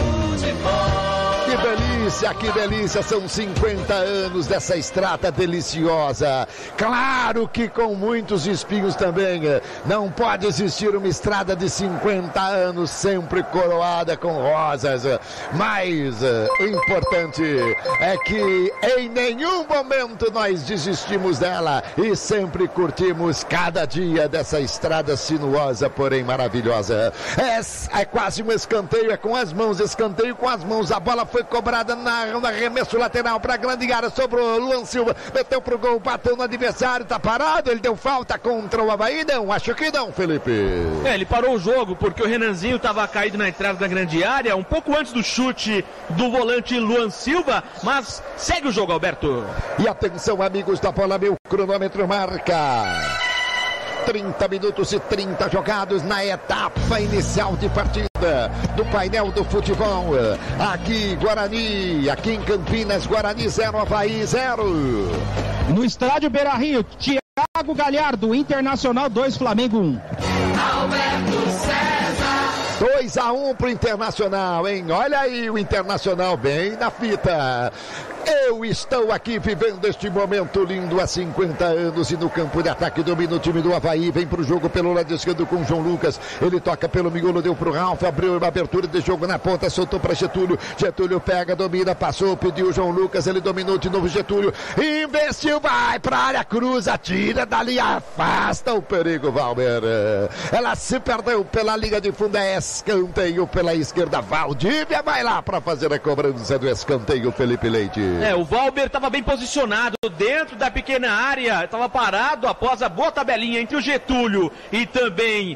Que delícia, são 50 anos dessa estrada deliciosa. Claro que com muitos espinhos também. Não pode existir uma estrada de 50 anos sempre coroada com rosas. Mas o importante é que em nenhum momento nós desistimos dela e sempre curtimos cada dia dessa estrada sinuosa, porém maravilhosa. É quase um escanteio, é com as mãos, escanteio com as mãos. A bola foi cobrada na arremesso lateral para a grande área, sobrou Luan Silva, meteu pro gol, bateu no adversário, tá parado, ele deu falta contra o Avaí? Não, acho que não, Felipe. Ele parou o jogo porque o Renanzinho estava caído na entrada da grande área, um pouco antes do chute do volante Luan Silva, mas segue o jogo, Alberto. E atenção, amigos da bola, meu cronômetro marca 30 minutos e 30 jogados na etapa inicial de partida do painel do futebol. Aqui Guarani, aqui em Campinas, Guarani 0, Avaí 0. No estádio Beira-Rio, Thiago Galhardo, Internacional 2, Flamengo 1. Alberto César. 2-1 pro Internacional, hein? Olha aí o Internacional bem na fita. Eu estou aqui vivendo este momento lindo há 50 anos e no campo de ataque domina o time do Avaí, vem pro jogo pelo lado esquerdo com o João Lucas, ele toca pelo miolo, deu pro Ralf, abriu uma abertura de jogo na ponta, soltou para Getúlio, Getúlio pega, domina, passou, pediu o João Lucas, ele dominou de novo Getúlio, investiu, vai pra área, cruza, tira dali, afasta o perigo, Valber. Ela se perdeu pela linha de fundo, é escanteio pela esquerda, Valdívia vai lá para fazer a cobrança do escanteio, Felipe Leite. O Valber estava bem posicionado dentro da pequena área, estava parado após a boa tabelinha entre o Getúlio e também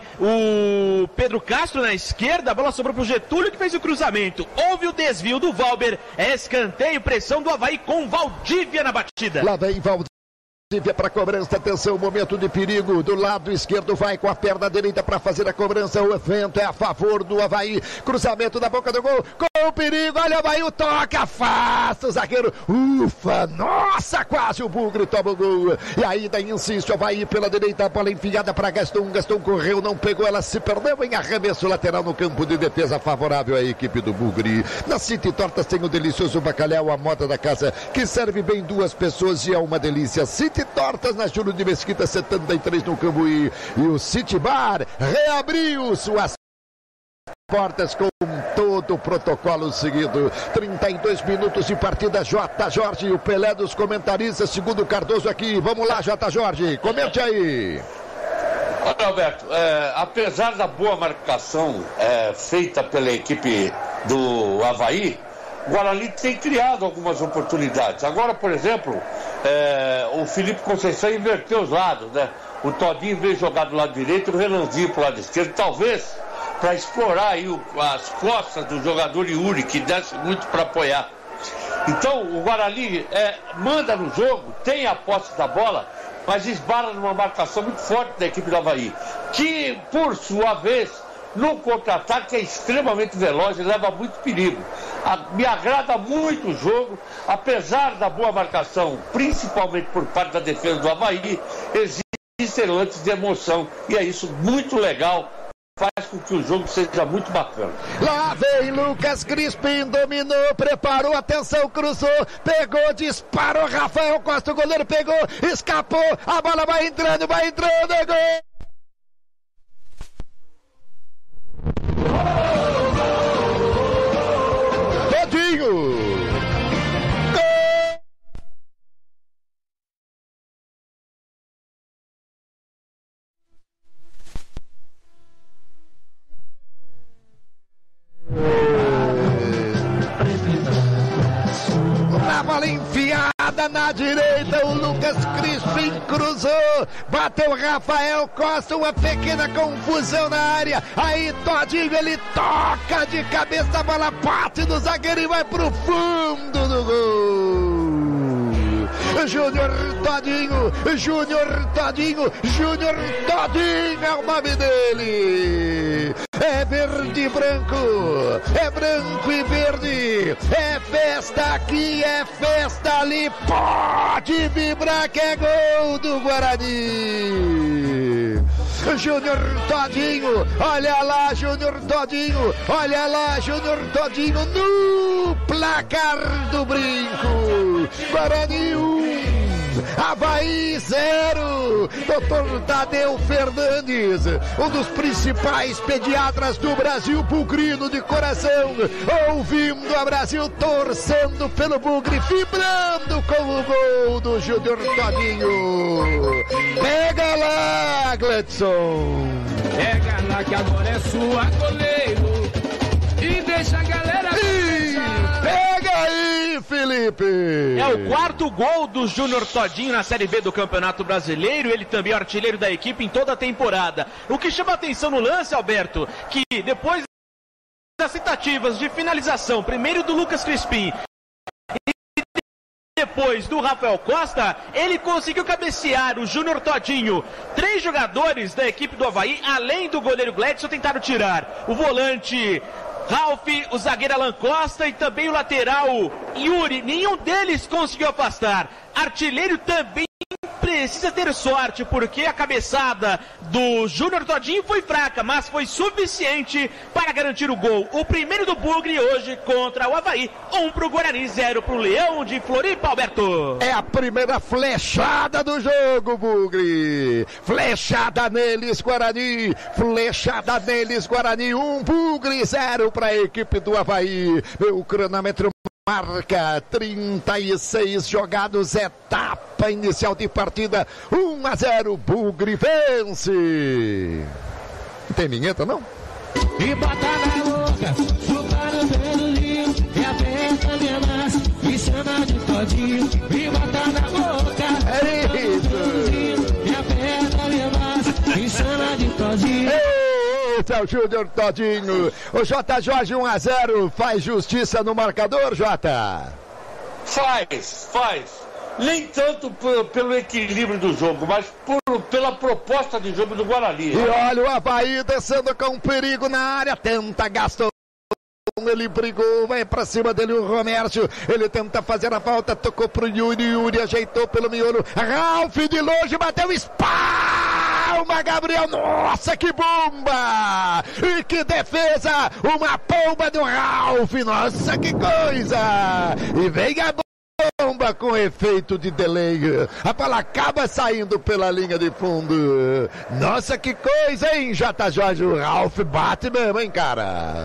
o Pedro Castro na esquerda. A bola sobrou para o Getúlio que fez o cruzamento. Houve o desvio do Valber, escanteio, pressão do Avaí com Valdívia na batida. Lá vem Valdívia para cobrança, atenção, momento de perigo, do lado esquerdo vai com a perna direita para fazer a cobrança, o evento é a favor do Avaí, cruzamento da boca do gol, com o perigo, olha o Avaí, o toque, afasta o zagueiro, ufa, nossa, quase o Bugre toma o gol, e ainda insiste o Avaí pela direita, a bola enfiada para Gaston correu, não pegou, ela se perdeu em arremesso lateral no campo de defesa favorável à equipe do Bugre. Na City Tortas tem o delicioso bacalhau, a moda da casa, que serve bem duas pessoas e é uma delícia. City Tortas na Júlio de Mesquita 73 no Cambuí, e o City Bar reabriu suas portas com todo o protocolo seguido. 32 minutos de partida. J. Jorge, o Pelé dos comentaristas, segundo Cardoso aqui. Vamos lá, J. Jorge, comente aí. Olha, Alberto, apesar da boa marcação feita pela equipe do Avaí, o Guarani tem criado algumas oportunidades. Agora, por exemplo, o Felipe Conceição inverteu os lados, né? O Todinho veio jogar do lado direito, o Renanzinho pro lado esquerdo, talvez para explorar aí as costas do jogador Yuri, que desce muito para apoiar. Então, o Guarani manda no jogo, tem a posse da bola, mas esbarra numa marcação muito forte da equipe do Avaí, que, por sua vez, no contra-ataque é extremamente veloz e leva muito perigo. Me agrada muito o jogo, apesar da boa marcação, principalmente por parte da defesa do Avaí, existem lances de emoção, e é isso muito legal, faz com que o jogo seja muito bacana. Lá vem Lucas Crispim, dominou, preparou, atenção, cruzou, pegou, disparou, Rafael Costa, o goleiro pegou, escapou, a bola vai entrando, é gol! Todinho! Na bola enfiada na direita, o Lucas Crispim cruzou, bateu Rafael Costa, uma pequena confusão na área, aí Todinho, ele toca de cabeça, a bola bate no zagueiro e vai pro fundo do gol. Júnior Todinho é o nome dele. É verde e branco, é branco e verde, é festa aqui, é festa ali, pode vibrar que é gol do Guarani. Júnior Todinho, olha lá Júnior Todinho no placar do brinco. Guarani 1, Avaí 0. Dr. Tadeu Fernandes, um dos principais pediatras do Brasil, bugrino de coração, ouvindo a Brasil, torcendo pelo Bugre, vibrando com o gol do Júnior Todinho. Pega lá, Gledson. Pega lá que agora é sua, goleiro. E deixa a galera... Pega aí, Felipe! É o quarto gol do Júnior Todinho na Série B do Campeonato Brasileiro. Ele também é artilheiro da equipe em toda a temporada. O que chama atenção no lance, Alberto, que depois das tentativas de finalização, primeiro do Lucas Crispim e depois do Rafael Costa, ele conseguiu cabecear o Júnior Todinho. 3 jogadores da equipe do Avaí, além do goleiro Gledson, tentaram tirar o volante Ralf, o zagueiro Alan Costa e também o lateral Yuri. Nenhum deles conseguiu afastar. Artilheiro também precisa ter sorte, porque a cabeçada do Júnior Todinho foi fraca, mas foi suficiente para garantir o gol. O primeiro do Bugre hoje contra o Avaí. 1 pro Guarani, 0 pro Leão de Floripa, Alberto. É a primeira flechada do jogo, Bugre. Flechada neles, Guarani. Flechada neles, Guarani. 1 Bugre, 0 para a equipe do Avaí. O cronômetro marca 36 jogados, etapa inicial de partida. 1-0, Bugre vence. Não tem vinheta, não? E bota na boca, chupa no dedo, e aperta minha massa, me chama de Todinho. E bota na boca, é isso. E aperta minha massa, me chama de Todinho. Esse é o Júnior Todinho. O J. Jorge 1-0, faz justiça no marcador, Jota? Faz. Nem tanto pelo equilíbrio do jogo, mas pela proposta de jogo do Guarani. E olha o Avaí descendo com perigo na área, tenta Gaston. Ele brigou, vai pra cima dele o Romércio, ele tenta fazer a falta, tocou pro Yuri ajeitou pelo miolo, Ralf de longe, bateu, espalma Gabriel, nossa que bomba, e que defesa, uma bomba do Ralf, nossa que coisa, e vem a bomba com efeito de delay, a bola acaba saindo pela linha de fundo, nossa que coisa, hein, J. Jorge, o Ralf bate mesmo, hein, cara.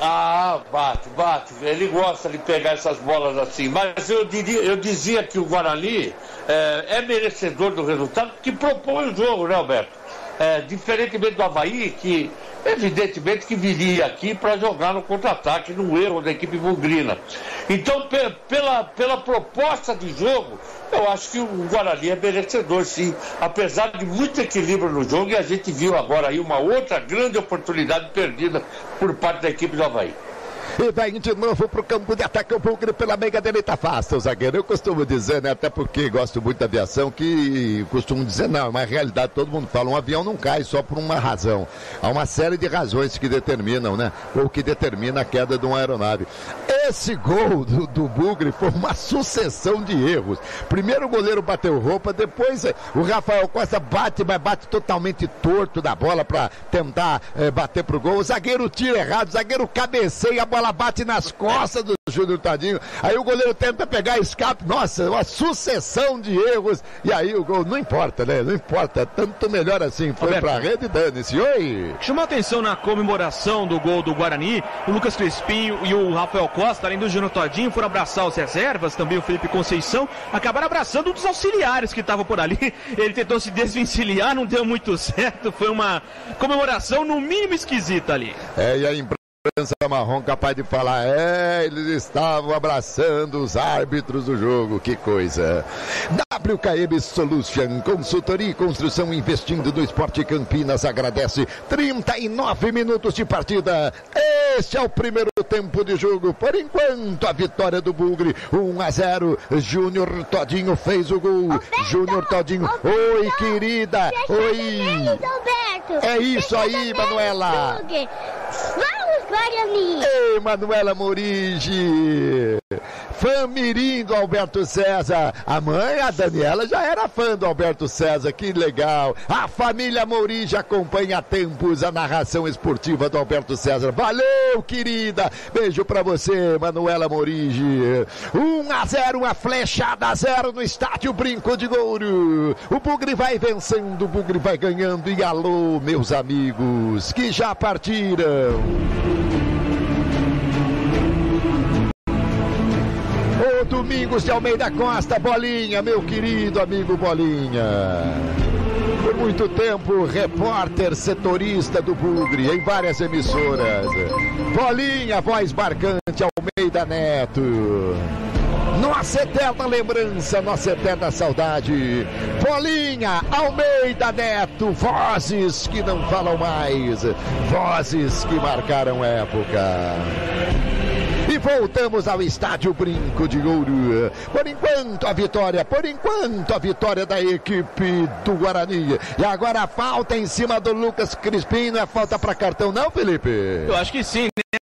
Bate. Ele gosta de pegar essas bolas assim. Mas eu dizia que o Guarani é merecedor do resultado, que propõe o jogo, né, Alberto? Diferentemente do Avaí, que evidentemente que viria aqui para jogar no contra-ataque, no erro da equipe bugrina. Então, pela proposta de jogo, eu acho que o Guarani é merecedor, sim, apesar de muito equilíbrio no jogo, e a gente viu agora aí uma outra grande oportunidade perdida por parte da equipe do Avaí. E vem de novo pro campo de ataque o Bugre pela meia direita, afasta o zagueiro. Eu costumo dizer, né, até porque gosto muito da aviação, que costumo dizer, não, é uma realidade, todo mundo fala, um avião não cai só por uma razão. Há uma série de razões que determinam, né, ou que determina a queda de uma aeronave. Esse gol do Bugre foi uma sucessão de erros. Primeiro o goleiro bateu roupa, depois o Rafael Costa bate, mas bate totalmente torto da bola para tentar bater pro gol. O zagueiro tira errado, o zagueiro cabeceia, a bola bate nas costas do Júnior Todinho, aí o goleiro tenta pegar escape, nossa, uma sucessão de erros, e aí o gol, não importa, né, não importa, tanto melhor assim, foi Alberto, pra rede, dane-se, oi! Chamou atenção na comemoração do gol do Guarani, o Lucas Crespinho e o Rafael Costa, além do Júnior Todinho, foram abraçar os reservas, também o Felipe Conceição, acabaram abraçando um dos auxiliares que estavam por ali, ele tentou se desvencilhar, não deu muito certo, foi uma comemoração no mínimo esquisita ali. E a imprensa marrom capaz de falar, eles estavam abraçando os árbitros do jogo, que coisa. WKM Solution, consultoria e construção investindo no Esporte Campinas, agradece. 39 minutos de partida, este é o primeiro tempo de jogo, por enquanto a vitória do Bugre, 1-0, Júnior Todinho fez o gol, Júnior Todinho, oi querida, oi, é isso aí, Manuela. Vamos, Guarani! Ei, Manuela Morigi! Fã mirim do Alberto César. A mãe, a Daniela, já era fã do Alberto César, que legal. A família Morigi acompanha há tempos a narração esportiva do Alberto César. Valeu, querida! Beijo pra você, Manuela Morigi. 1-0, uma flechada a 0 no estádio Brinco de Ouro. O Bugre vai vencendo, o Bugre vai ganhando. E alô, meus amigos, que já partiram. Ô Domingos de Almeida Costa, Bolinha, meu querido amigo Bolinha. Por muito tempo, repórter setorista do Bugre em várias emissoras. Bolinha, voz marcante, Almeida Neto. Nossa eterna lembrança, nossa eterna saudade. Bolinha, Almeida Neto, vozes que não falam mais, vozes que marcaram época. E voltamos ao estádio Brinco de Ouro. Por enquanto a vitória da equipe do Guarani. E agora a falta em cima do Lucas Crispim, não é falta para cartão não, Felipe? Eu acho que sim, né?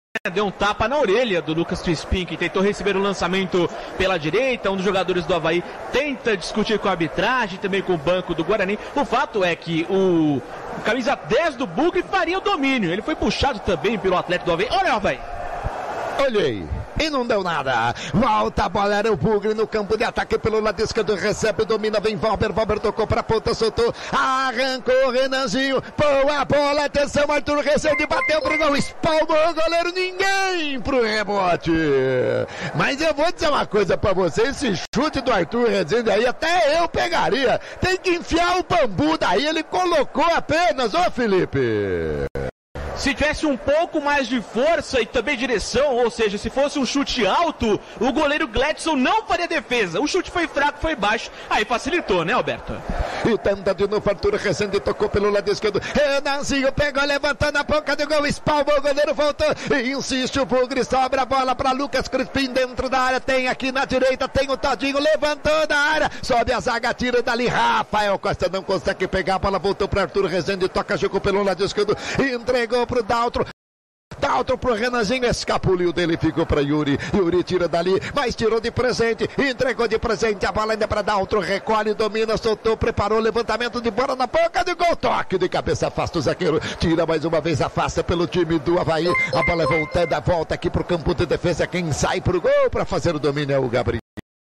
Deu um tapa na orelha do Lucas Crispim, que tentou receber o lançamento pela direita. Um dos jogadores do Avaí tenta discutir com a arbitragem, também com o banco do Guarani. O fato é que o camisa 10 do Bugre faria o domínio. Ele foi puxado também pelo atleta do Avaí. Olha o Avaí. Olhei. E não deu nada. Volta a bola, era o Bugre no campo de ataque pelo lado esquerdo. Recebe, domina, vem Valber. Valber tocou pra ponta, soltou. Arrancou Renanzinho. Pô a bola, atenção, Arthur Rezende bateu pro gol. Espalmou o goleiro, ninguém pro rebote. Mas eu vou dizer uma coisa pra você. Esse chute do Arthur Rezende aí, até eu pegaria. Tem que enfiar o bambu daí. Ele colocou apenas, ó Felipe. Se tivesse um pouco mais de força e também direção, ou seja, se fosse um chute alto, o goleiro Gladson não faria defesa. O chute foi fraco, foi baixo, aí facilitou, né, Alberto? E tenta de novo, Arthur Rezende tocou pelo lado esquerdo. Renanzinho pegou, levantou na boca do gol, espalmou, o goleiro voltou e insiste o Bugre, sobra a bola para Lucas Crispim dentro da área, tem aqui na direita, tem o Todinho, levantou da área, sobe a zaga, tira dali, Rafael Costa não consegue pegar, a bola voltou para Arthur Rezende, toca, jogou pelo lado esquerdo, entregou pro Daltro pro Renanzinho, escapuliu dele, ficou para Yuri tira dali, mas tirou de presente, entregou de presente, a bola ainda para Daltro, recolhe, domina, soltou, preparou, levantamento de bola na boca do gol, toque de cabeça, afasta o zagueiro, tira mais uma vez, afasta pelo time do Avaí, a bola voltando, a volta aqui pro campo de defesa, quem sai pro gol para fazer o domínio é o Gabriel.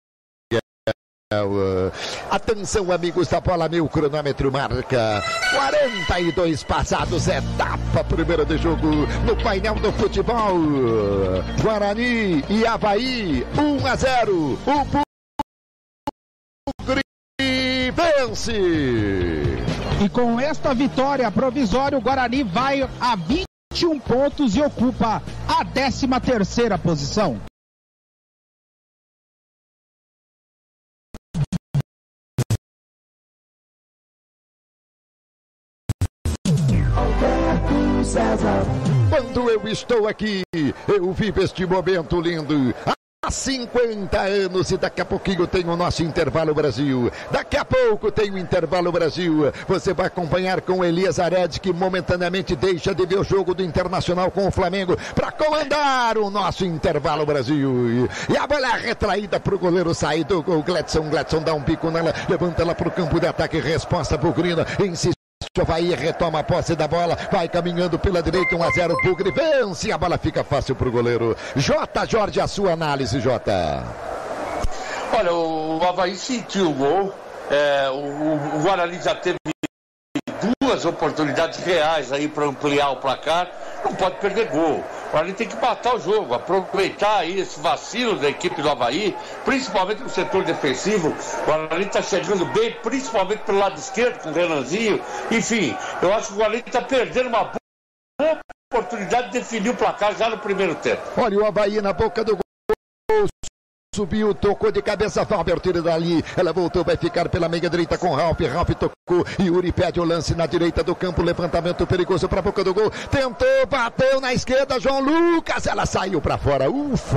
Atenção, amigos da bola, meu cronômetro marca 42 passados, etapa primeira de jogo no painel do futebol. Guarani e Avaí 1-0. O Bugre vence. E com esta vitória provisória, o Guarani vai a 21 pontos e ocupa a 13ª posição. Quando eu estou aqui, eu vivo este momento lindo. Há 50 anos e daqui a pouquinho tem o nosso Intervalo Brasil. Daqui a pouco tem o Intervalo Brasil. Você vai acompanhar com Elias Ared, que momentaneamente deixa de ver o jogo do Internacional com o Flamengo para comandar o nosso Intervalo Brasil. E a bola retraída para o goleiro sair do gol. Gladson dá um bico nela, levanta ela para o campo de ataque. Resposta Bugrina, insiste. O Avaí retoma a posse da bola, vai caminhando pela direita, 1-0, Bugre vence, a bola fica fácil para o goleiro. Jota Jorge, a sua análise, Jota. Olha, o Avaí sentiu o gol, o Guarani já teve duas oportunidades reais aí para ampliar o placar, não pode perder gol. O Guarani tem que matar o jogo, aproveitar aí esse vacilo da equipe do Avaí, principalmente no setor defensivo. O Guarani está chegando bem, principalmente pelo lado esquerdo, com o Renanzinho. Enfim, eu acho que o Guarani está perdendo uma boa oportunidade de definir o placar já no primeiro tempo. Olha o Avaí na boca do gol. Subiu, tocou de cabeça, Valber tira dali, ela voltou, vai ficar pela meia direita com Ralf tocou, Yuri pede o lance na direita do campo, levantamento perigoso para a boca do gol, tentou, bateu na esquerda, João Lucas, ela saiu para fora,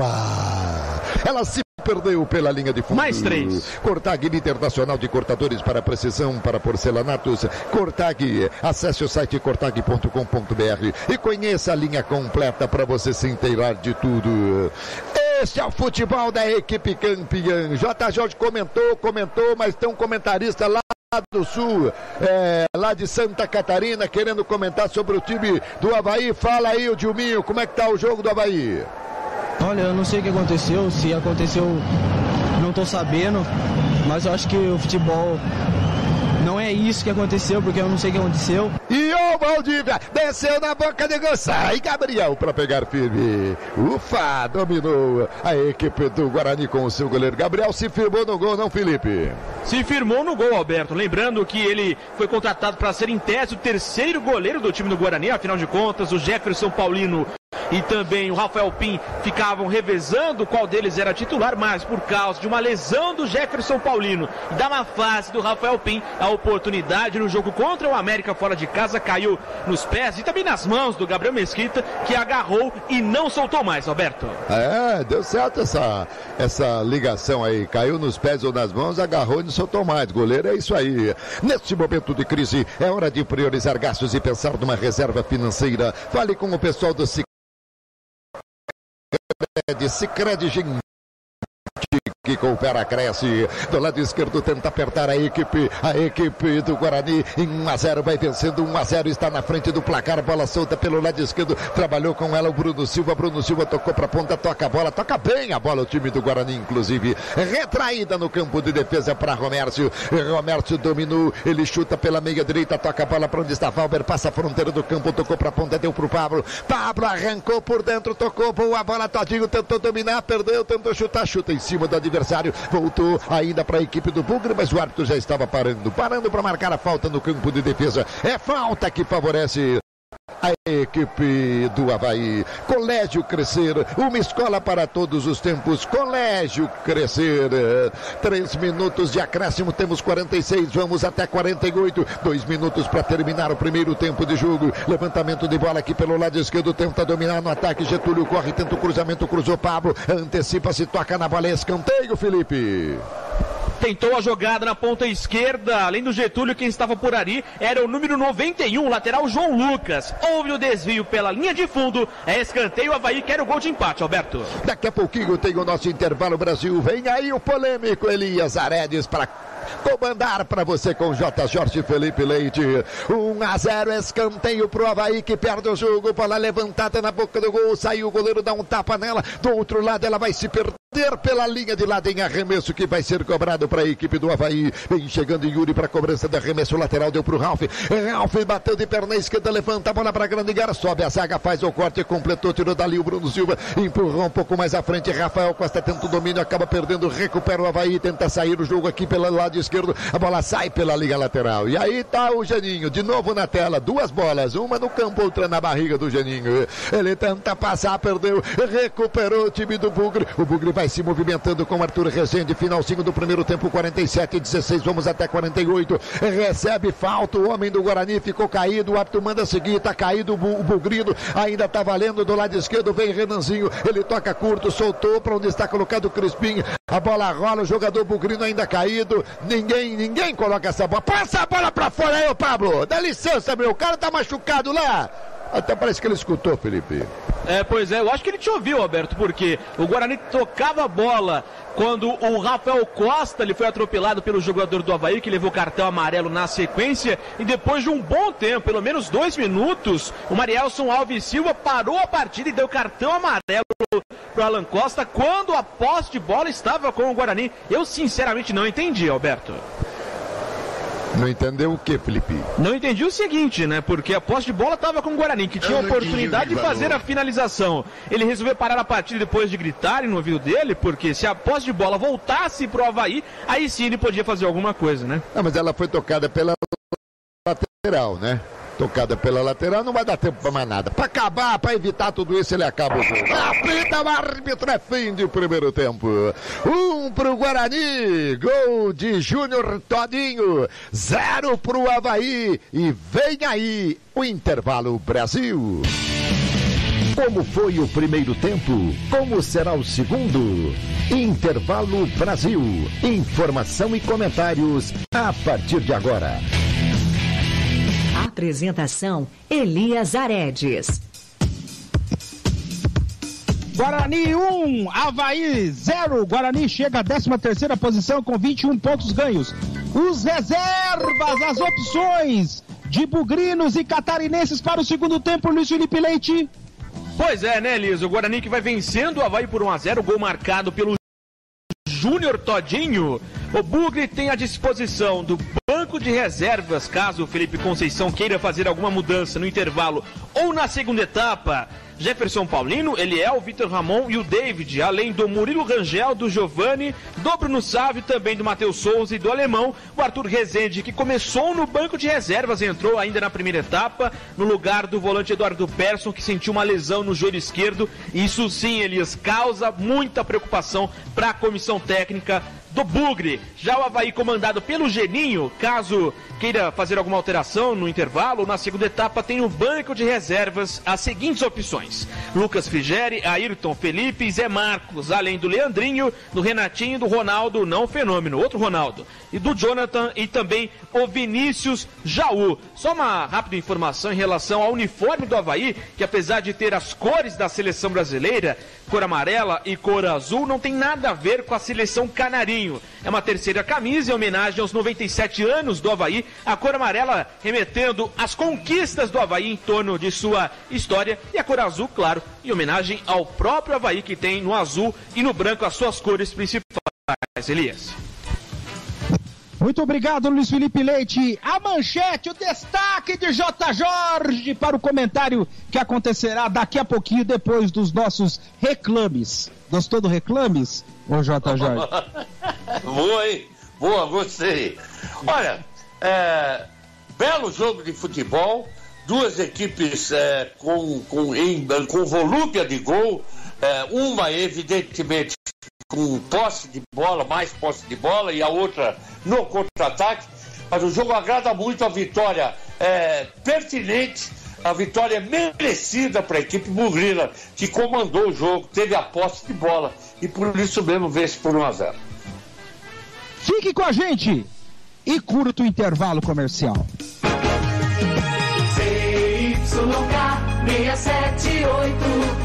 ufa, ela se perdeu pela linha de fundo. Mais 3. Cortag, líder nacional de cortadores para precisão, para porcelanatos. Cortag, acesse o site cortag.com.br e conheça a linha completa para você se inteirar de tudo. Este é o futebol da equipe campeã. J. Jorge comentou, mas tem um comentarista lá do Sul, lá de Santa Catarina, querendo comentar sobre o time do Avaí. Fala aí, o Dilminho, como é que tá o jogo do Avaí? Olha, eu não sei o que aconteceu, se aconteceu, não tô sabendo, mas eu acho que o futebol não é isso que aconteceu, porque eu não sei o que aconteceu. E o Valdívia desceu na boca de gol, sai Gabriel para pegar firme. Ufa, dominou a equipe do Guarani com o seu goleiro. Gabriel se firmou no gol, não, Felipe? Se firmou no gol, Alberto. Lembrando que ele foi contratado para ser em tese o terceiro goleiro do time do Guarani. Afinal de contas, o Jefferson Paulino e também o Rafael Pim ficavam revezando qual deles era titular, mas por causa de uma lesão do Jefferson Paulino e da má fase do Rafael Pim, a oportunidade no jogo contra o América fora de casa caiu nos pés e também nas mãos do Gabriel Mesquita, que agarrou e não soltou mais, Alberto. Deu certo essa ligação aí, caiu nos pés ou nas mãos, agarrou e não soltou mais. Goleiro, é isso aí. Neste momento de crise, é hora de priorizar gastos e pensar numa reserva financeira. Fale com o pessoal do Sicredi, gente que coopera, cresce. Do lado esquerdo tenta apertar a equipe do Guarani em 1-0, vai vencendo 1-0, está na frente do placar, bola solta pelo lado esquerdo, trabalhou com ela o Bruno Silva tocou pra ponta, toca a bola, toca bem a bola o time do Guarani, inclusive retraída no campo de defesa para Romércio dominou, ele chuta pela meia direita, toca a bola para onde está Valber, passa a fronteira do campo, tocou pra ponta, deu pro Pablo arrancou por dentro, tocou, boa a bola, Todinho tentou dominar, perdeu, tentou chutar, chuta em cima do adversário, voltou ainda para a equipe do Bugre, mas o árbitro já estava parando para marcar a falta no campo de defesa. É falta que favorece a equipe do Avaí. Colégio Crescer, uma escola para todos os tempos. Colégio Crescer, 3 minutos de acréscimo, temos 46, vamos até 48, 2 minutos para terminar o primeiro tempo de jogo. Levantamento de bola aqui pelo lado esquerdo, tenta dominar no ataque, Getúlio corre, tenta o cruzamento, cruzou Pablo, antecipa-se, toca na bola, escanteio, Felipe. Tentou a jogada na ponta esquerda, além do Getúlio, quem estava por ali era o número 91, lateral João Lucas. Houve o desvio pela linha de fundo, é escanteio, o Avaí quer o gol de empate, Alberto. Daqui a pouquinho tem o nosso intervalo Brasil, vem aí o polêmico Elias Aredes para comandar para você com J. Jorge Felipe Leite. 1-0, escanteio pro Avaí que perde o jogo, bola levantada na boca do gol, saiu o goleiro, dá um tapa nela, do outro lado ela vai se perder pela linha de lado em arremesso que vai ser cobrado para a equipe do Avaí. Vem chegando Yuri para cobrança de arremesso lateral, deu pro Ralf bateu de perna esquerda, levanta a bola para grande área, sobe a zaga, faz o corte, completou, tirou dali o Bruno Silva, empurrou um pouco mais à frente, Rafael Costa tenta o domínio, acaba perdendo, recupera o Avaí, tenta sair o jogo aqui pelo lado esquerdo, a bola sai pela linha lateral, e aí tá o Geninho, de novo na tela, 2 bolas, uma no campo, outra na barriga do Geninho, ele tenta passar, perdeu, recuperou o time do Bugre, o Bugre vai se movimentando com Arthur Rezende, finalzinho do primeiro tempo, 47-16, vamos até 48, recebe falta, o homem do Guarani ficou caído, o árbitro manda seguir, tá caído o Bugrino, ainda tá valendo do lado esquerdo, vem Renanzinho, ele toca curto, soltou para onde está colocado o Crispim, a bola rola, o jogador Bugrino ainda caído, ninguém coloca essa bola, passa a bola pra fora aí, ô Pablo, dá licença, meu, o cara tá machucado lá. Até parece que ele escutou, Felipe. Pois é, eu acho que ele te ouviu, Alberto, porque o Guarani tocava a bola quando o Rafael Costa ele foi atropelado pelo jogador do Avaí, que levou cartão amarelo na sequência, e depois de um bom tempo, pelo menos 2 minutos, o Marielson Alves Silva parou a partida e deu cartão amarelo pro Alan Costa, quando a posse de bola estava com o Guarani. Eu sinceramente não entendi, Alberto. Não entendeu o que, Felipe? Não entendi o seguinte, né? Porque a posse de bola estava com o Guarani, que tinha a oportunidade de fazer a finalização. Ele resolveu parar a partida depois de gritarem no ouvido dele, porque se a posse de bola voltasse pro Avaí, aí sim ele podia fazer alguma coisa, né? Não, mas ela foi tocada pela lateral, né? Tocada pela lateral, não vai dar tempo para mais nada. Para acabar, para evitar tudo isso, ele acaba o jogo. Apita o árbitro, é fim de primeiro tempo. 1 pro Guarani, gol de Júnior Todinho, 0 pro Avaí. E vem aí o intervalo Brasil. Como foi o primeiro tempo? Como será o segundo? Intervalo Brasil. Informação e comentários a partir de agora. Apresentação: Elias Aredes. Guarani 1, Avaí 0. Guarani chega à 13ª posição com 21 pontos ganhos. Os reservas, as opções de bugrinos e catarinenses para o segundo tempo, Luiz Felipe Leite. Pois é, né, Elias? O Guarani que vai vencendo o Avaí por 1-0, gol marcado pelo Júnior Todinho. O Bugre tem à disposição do banco de reservas, caso o Felipe Conceição queira fazer alguma mudança no intervalo ou na segunda etapa, Jefferson Paulino, Eliel, Vitor Ramon e o David, além do Murilo Rangel, do Giovani, do Bruno Sávio, também do Matheus Souza e do Alemão. O Arthur Rezende, que começou no banco de reservas, entrou ainda na primeira etapa, no lugar do volante Eduardo Persson, que sentiu uma lesão no joelho esquerdo. Isso sim, Elias, causa muita preocupação para a comissão técnica do Bugre. Já o Avaí comandado pelo Geninho, caso queira fazer alguma alteração no intervalo, na segunda etapa tem o banco de reservas, as seguintes opções: Lucas Frigeri, Ayrton, Felipe e Zé Marcos, além do Leandrinho, do Renatinho, do Ronaldo, não o Fenômeno, outro Ronaldo, e do Jonathan e também o Vinícius Jaú. Só uma rápida informação em relação ao uniforme do Avaí, que apesar de ter as cores da seleção brasileira, cor amarela e cor azul, não tem nada a ver com a seleção canarinho. É uma terceira camisa em homenagem aos 97 anos do Avaí, a cor amarela remetendo às conquistas do Avaí em torno de sua história, e a cor azul, claro, em homenagem ao próprio Avaí, que tem no azul e no branco as suas cores principais. Elias. Muito obrigado, Luiz Felipe Leite. A manchete, o destaque de J. Jorge para o comentário que acontecerá daqui a pouquinho, depois dos nossos reclames. Gostou do reclames, ô J. Jorge? Boa, hein? Boa, gostei. Olha, belo jogo de futebol, duas equipes com volúpia de gol, uma evidentemente com posse de bola, mais posse de bola, e a outra no contra-ataque, mas o jogo agrada muito, a vitória pertinente, a vitória merecida para a equipe bugrina, que comandou o jogo, teve a posse de bola, e por isso mesmo vence por 1-0. Fique com a gente e curta o intervalo comercial. CYK 678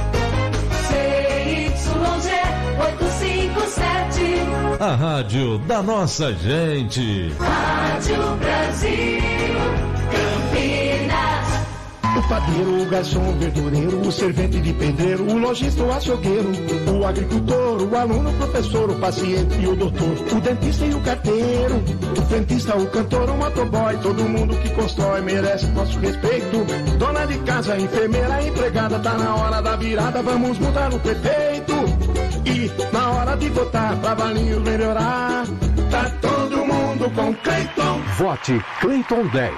CYG 857. A rádio da nossa gente. Rádio Brasil Campinas. O padeiro, o garçom, o verdureiro, o servente de pedreiro, o lojista, o açougueiro, o agricultor, o aluno, o professor, o paciente e o doutor, o dentista e o carteiro, o frentista, o cantor, o motoboy, todo mundo que constrói merece nosso respeito. Dona de casa, a enfermeira, a empregada, tá na hora da virada, vamos mudar o prefeito. E na hora de votar pra Valinhos melhorar, tá todo mundo com Cleiton. Vote Cleiton 10.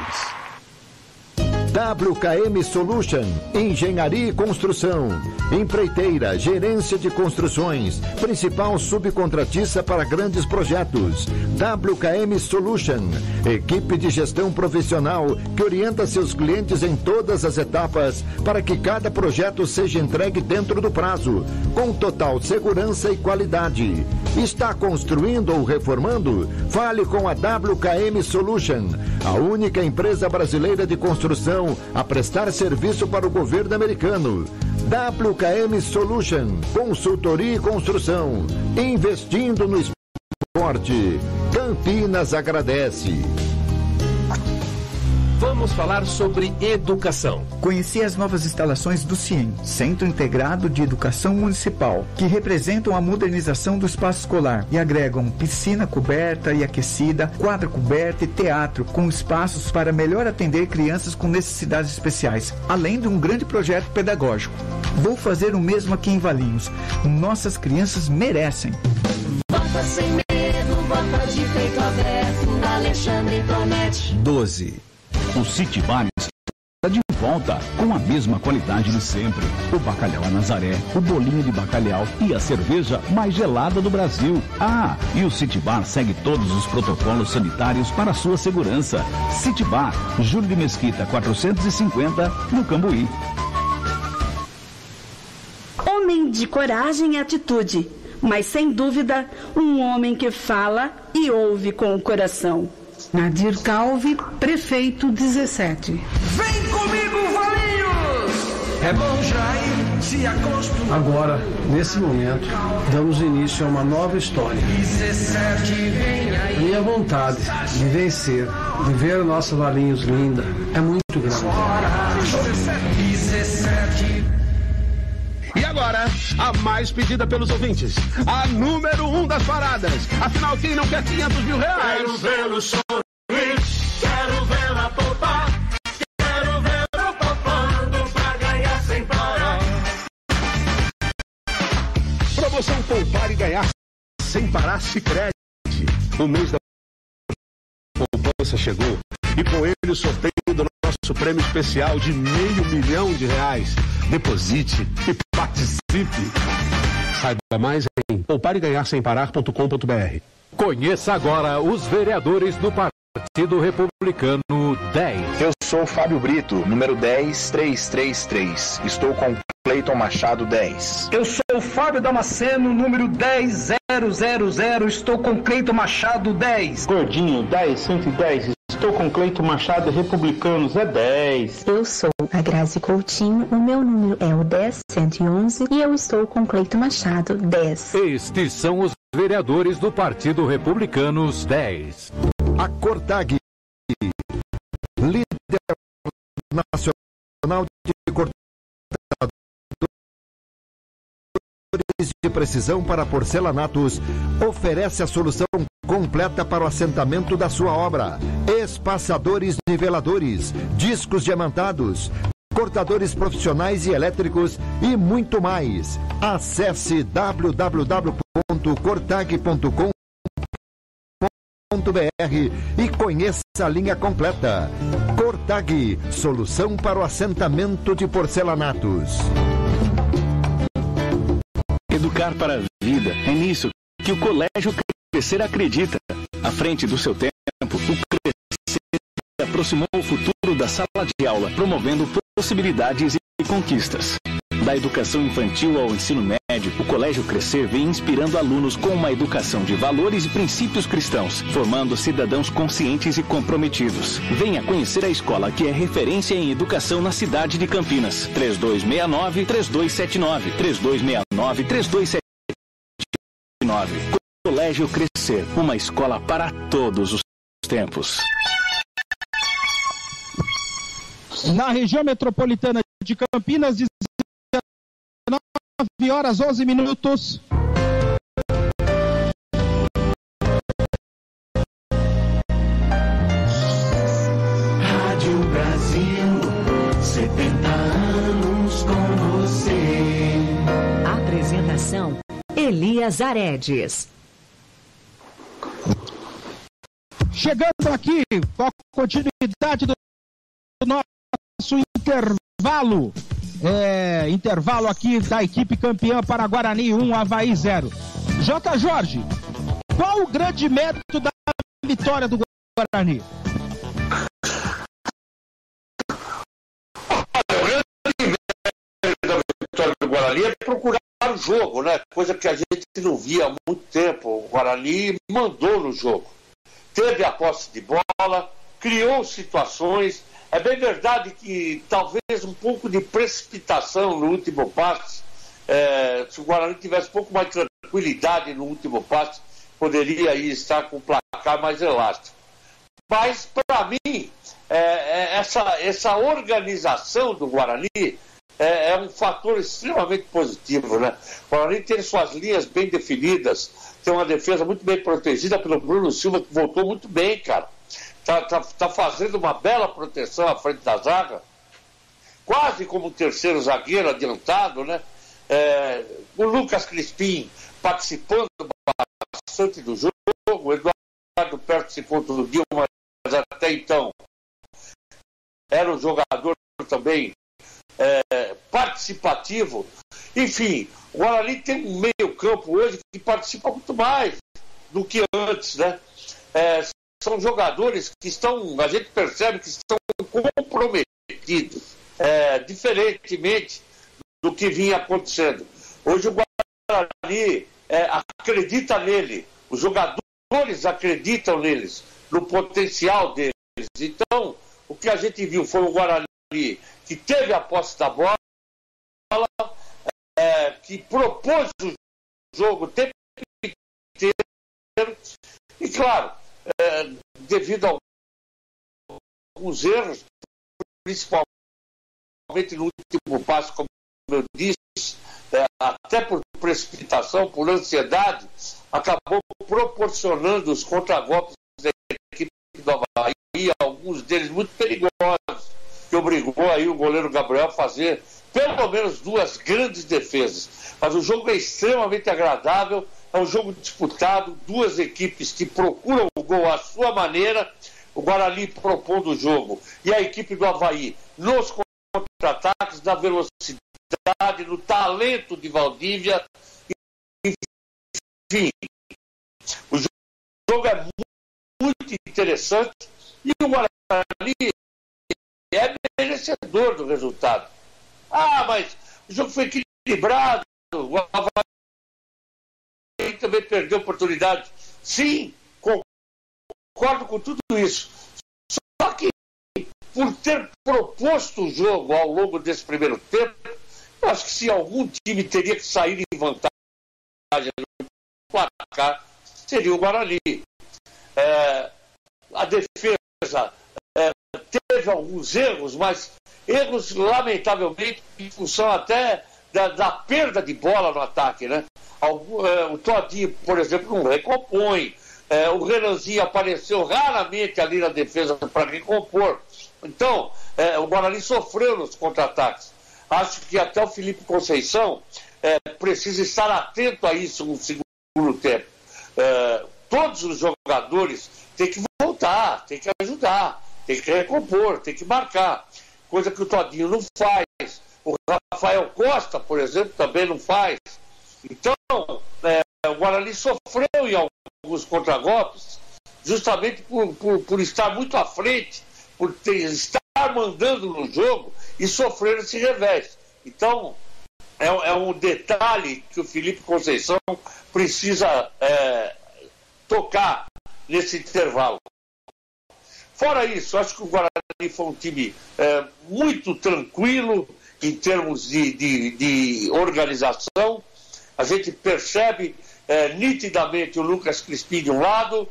WKM Solution, Engenharia e Construção, empreiteira, gerência de construções, principal subcontratista para grandes projetos. WKM Solution, equipe de gestão profissional que orienta seus clientes em todas as etapas para que cada projeto seja entregue dentro do prazo, com total segurança e qualidade. Está construindo ou reformando? Fale com a WKM Solution, a única empresa brasileira de construção a prestar serviço para o governo americano. WKM Solution, consultoria e construção, investindo no esporte. Campinas agradece. Vamos falar sobre educação. Conheci as novas instalações do CIEM, Centro Integrado de Educação Municipal, que representam a modernização do espaço escolar e agregam piscina coberta e aquecida, quadra coberta e teatro, com espaços para melhor atender crianças com necessidades especiais, além de um grande projeto pedagógico. Vou fazer o mesmo aqui em Valinhos. Nossas crianças merecem. Vota sem medo, vota de peito aberto, Alexandre promete. 12. O City Bar está de volta com a mesma qualidade de sempre. O bacalhau a Nazaré, o bolinho de bacalhau e a cerveja mais gelada do Brasil. Ah, e o City Bar segue todos os protocolos sanitários para a sua segurança. City Bar, Júlio de Mesquita, 450, no Cambuí. Homem de coragem e atitude, mas sem dúvida, um homem que fala e ouve com o coração. Nadir Calvi, prefeito 17. Vem comigo, Valinhos! É bom já ir se acostumar. Agora, nesse momento, damos início a uma nova história. 17 vem aí. A minha vontade de vencer, de ver a nossa Valinhos linda, é muito grande. 17. E agora, a mais pedida pelos ouvintes, a número 1 das paradas. Afinal, quem não quer 500 mil reais? Quero vê-lo sorrir, quero vê-la poupar, quero vê-lo poupando pra ganhar sem parar. Promoção Poupar e Ganhar sem parar Sicredi. O mês da poupança chegou e com ele o sorteio do nosso prêmio especial de R$500 mil. Deposite e participe. Saiba mais em poupareganharsemparar.com.br. Conheça agora os vereadores do Partido Republicano 10. Eu sou Fábio Brito, número 10333. Estou com Cleiton Machado 10. Eu sou Fábio Damasceno, número 10000. Estou com Cleiton Machado 10. Gordinho 10110. Estou com Cleiton Machado, Republicanos é 10. Eu sou a Grazi Coutinho, o meu número é o 10111 e eu estou com Cleiton Machado 10. Estes são os vereadores do Partido Republicanos 10. A Cortag, líder nacional de cortadores de precisão para porcelanatos, oferece a solução completa para o assentamento da sua obra. Espaçadores niveladores, discos diamantados, cortadores profissionais e elétricos e muito mais. Acesse www.cortag.com.br e conheça a linha completa. Cortag, solução para o assentamento de porcelanatos. Educar para a vida, é nisso que o Colégio Crescer acredita. À frente do seu tempo, o Crescer aproximou o futuro da sala de aula, promovendo possibilidades e conquistas. Da educação infantil ao ensino médio, o Colégio Crescer vem inspirando alunos com uma educação de valores e princípios cristãos, formando cidadãos conscientes e comprometidos. Venha conhecer a escola que é referência em educação na cidade de Campinas. 3269-3279. 3269-3279. Colégio Crescer, uma escola para todos os tempos. Na região metropolitana de Campinas, 19h11. Rádio Brasil, 70 anos com você. Apresentação: Elias Aredes. Chegando aqui com a continuidade do nosso intervalo. Intervalo aqui da equipe campeã para Guarani 1, Avaí 0. J. Jorge, qual o grande mérito da vitória do Guarani? O grande mérito da vitória do Guarani é procurar o jogo, né? Coisa que a gente não via há muito tempo. O Guarani mandou no jogo. Teve a posse de bola, criou situações. É bem verdade que talvez um pouco de precipitação no último passe, se o Guarani tivesse um pouco mais de tranquilidade no último passe, poderia aí estar com o placar mais elástico. Mas, para mim, essa organização do Guarani é um fator extremamente positivo, né? O Guarani tem suas linhas bem definidas, tem uma defesa muito bem protegida pelo Bruno Silva, que voltou muito bem, cara. Tá fazendo uma bela proteção à frente da zaga, quase como um terceiro zagueiro adiantado, né? O Lucas Crispim participando bastante do jogo, o Eduardo Perto se contundiu, mas até então era um jogador também participativo. Enfim, o Guarani tem um meio campo hoje que participa muito mais do que antes, né? São jogadores que estão, a gente percebe que estão comprometidos, diferentemente do que vinha acontecendo. Hoje o Guarani acredita nele, os jogadores acreditam neles, no potencial deles. Então, o que a gente viu foi o Guarani que teve a posse da bola, que propôs o jogo o tempo inteiro, e claro, devido a alguns erros, principalmente no último passo, como eu disse, até por precipitação, por ansiedade, acabou proporcionando os contragolpes da equipe do Avaí, alguns deles muito perigosos, que obrigou aí o goleiro Gabriel a fazer pelo menos duas grandes defesas. Mas o jogo é extremamente agradável, é um jogo disputado, duas equipes que procuram o gol à sua maneira, o Guarani propondo o jogo e a equipe do Avaí nos contra-ataques, na velocidade, no talento de Valdívia. Enfim, o jogo é muito interessante e o Guarani é merecedor do resultado. Mas o jogo foi equilibrado, o Avaí também perdeu oportunidade. Sim, concordo com tudo isso. Só que, por ter proposto o jogo ao longo desse primeiro tempo, eu acho que se algum time teria que sair em vantagem no placar, seria o Guarani. A defesa teve alguns erros, mas erros, lamentavelmente, em função até da perda de bola no ataque, né? O Todinho, por exemplo, não recompõe. O Renanzinho apareceu raramente ali na defesa para recompor. Então, o Guarani sofreu nos contra-ataques. Acho que até o Felipe Conceição precisa estar atento a isso no segundo tempo. Todos os jogadores têm que voltar, têm que ajudar, têm que recompor, têm que marcar. Coisa que o Todinho não faz. O Rafael Costa, por exemplo, também não faz. Então, o Guarani sofreu em alguns contragolpes, justamente por estar muito à frente, por estar mandando no jogo e sofrer esse revés. Então, é um detalhe que o Felipe Conceição precisa tocar nesse intervalo. Fora isso, acho que o Guarani foi um time muito tranquilo em termos de organização. A gente percebe nitidamente o Lucas Crispim de um lado,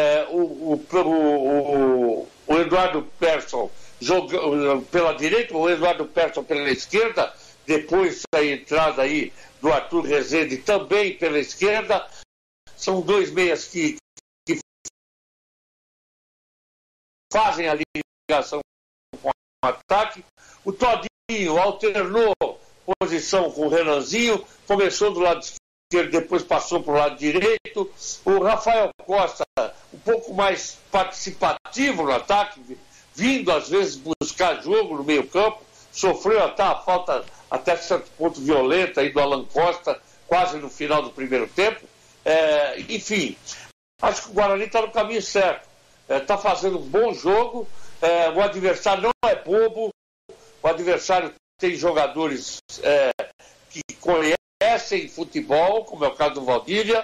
o Eduardo Persson pela direita, o Eduardo Persson pela esquerda, depois da entrada aí do Arthur Rezende também pela esquerda. São dois meias que fazem a ligação com o ataque. O Todinho alternou posição com o Renanzinho, começou do lado esquerdo, depois passou para o lado direito. O Rafael Costa, um pouco mais participativo no ataque, vindo às vezes buscar jogo no meio campo, sofreu até a falta, até certo ponto violenta aí do Alan Costa, quase no final do primeiro tempo. Enfim, acho que o Guarani está no caminho certo, está fazendo um bom jogo, o adversário não é bobo, o adversário tem jogadores que conhecem futebol, como é o caso do Valdívia,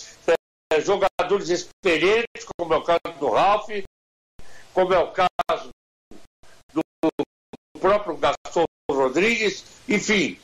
jogadores experientes, como é o caso do Ralf, como é o caso do próprio Gaston Rodrigues. Enfim,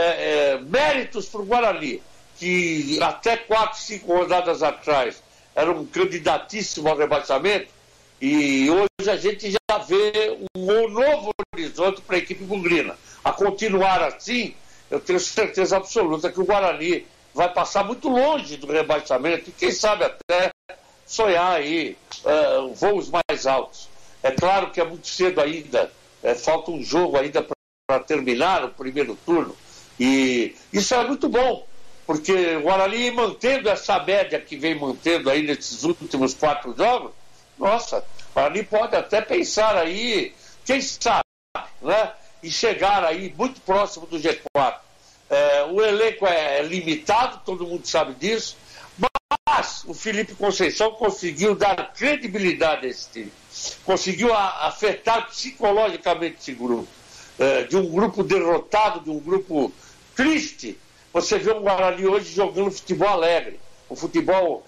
méritos para o Guarani, que até 4, 5 rodadas atrás era um candidatíssimo ao rebaixamento, e hoje a gente já vê um novo horizonte para a equipe bugrina. A continuar assim, eu tenho certeza absoluta que o Guarani vai passar muito longe do rebaixamento e quem sabe até sonhar aí voos mais altos. É claro que é muito cedo ainda, falta um jogo ainda para terminar o primeiro turno, e isso é muito bom, porque o Guarani, mantendo essa média que vem mantendo aí nesses últimos 4 jogos, nossa, o Guarani pode até pensar aí, quem sabe, né, e chegar aí muito próximo do G4. O elenco é limitado, todo mundo sabe disso, mas o Felipe Conceição conseguiu dar credibilidade a esse time, conseguiu afetar psicologicamente esse grupo, de um grupo derrotado, de um grupo triste. Você vê o Guarani hoje jogando futebol alegre, um futebol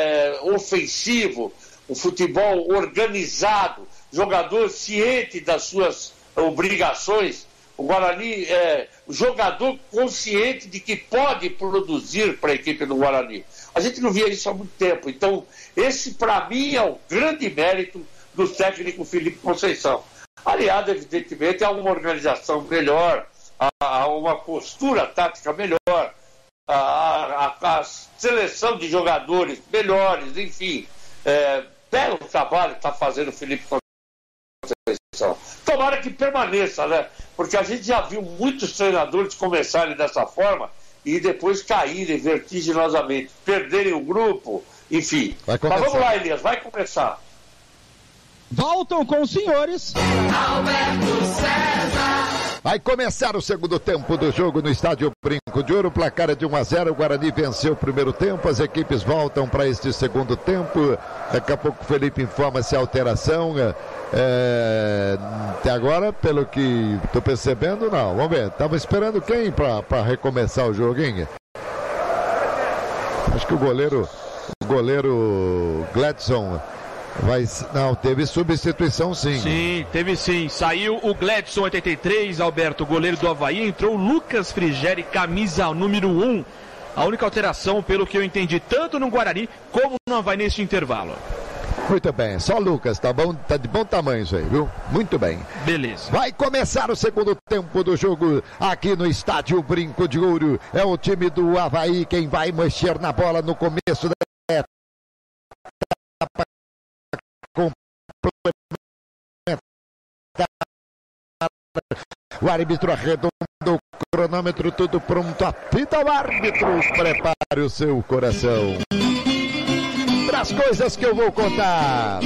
ofensivo, um futebol organizado, jogador ciente das suas obrigações. O Guarani jogador consciente de que pode produzir para a equipe do Guarani. A gente não via isso há muito tempo. Então, esse para mim é o grande mérito do técnico Felipe Conceição. Aliado, evidentemente, a uma organização melhor, a uma postura tática melhor, a seleção de jogadores melhores, enfim. Belo trabalho que está fazendo o Felipe Conceição. Tomara que permaneça, né? Porque a gente já viu muitos treinadores começarem dessa forma e depois caírem vertiginosamente, perderem o grupo, enfim. Mas vamos lá, Elias, vai começar. Voltam com os senhores Alberto César, Vai começar o segundo tempo do jogo no estádio Brinco de Ouro. O placar é de 1-0. O Guarani venceu o primeiro tempo. As equipes voltam para este segundo tempo. Daqui a pouco o Felipe informa se a alteração. Até agora, pelo que estou percebendo, não. Vamos ver. Estava esperando quem para recomeçar o joguinho? Acho que o goleiro Gladson. Não, teve substituição sim. Sim, teve sim. Saiu o Gladson 83, Alberto, goleiro do Avaí. Entrou o Lucas Frigeri, camisa número 1. A única alteração, pelo que eu entendi, tanto no Guarani como no Avaí neste intervalo. Muito bem, só Lucas, tá bom? Tá de bom tamanho isso aí, viu? Muito bem. Beleza. Vai começar o segundo tempo do jogo aqui no estádio Brinco de Ouro. É o time do Avaí quem vai mexer na bola no começo da etapa. O árbitro arredonda o cronômetro, tudo pronto. Apita o árbitro, prepare o seu coração para as coisas que eu vou contar.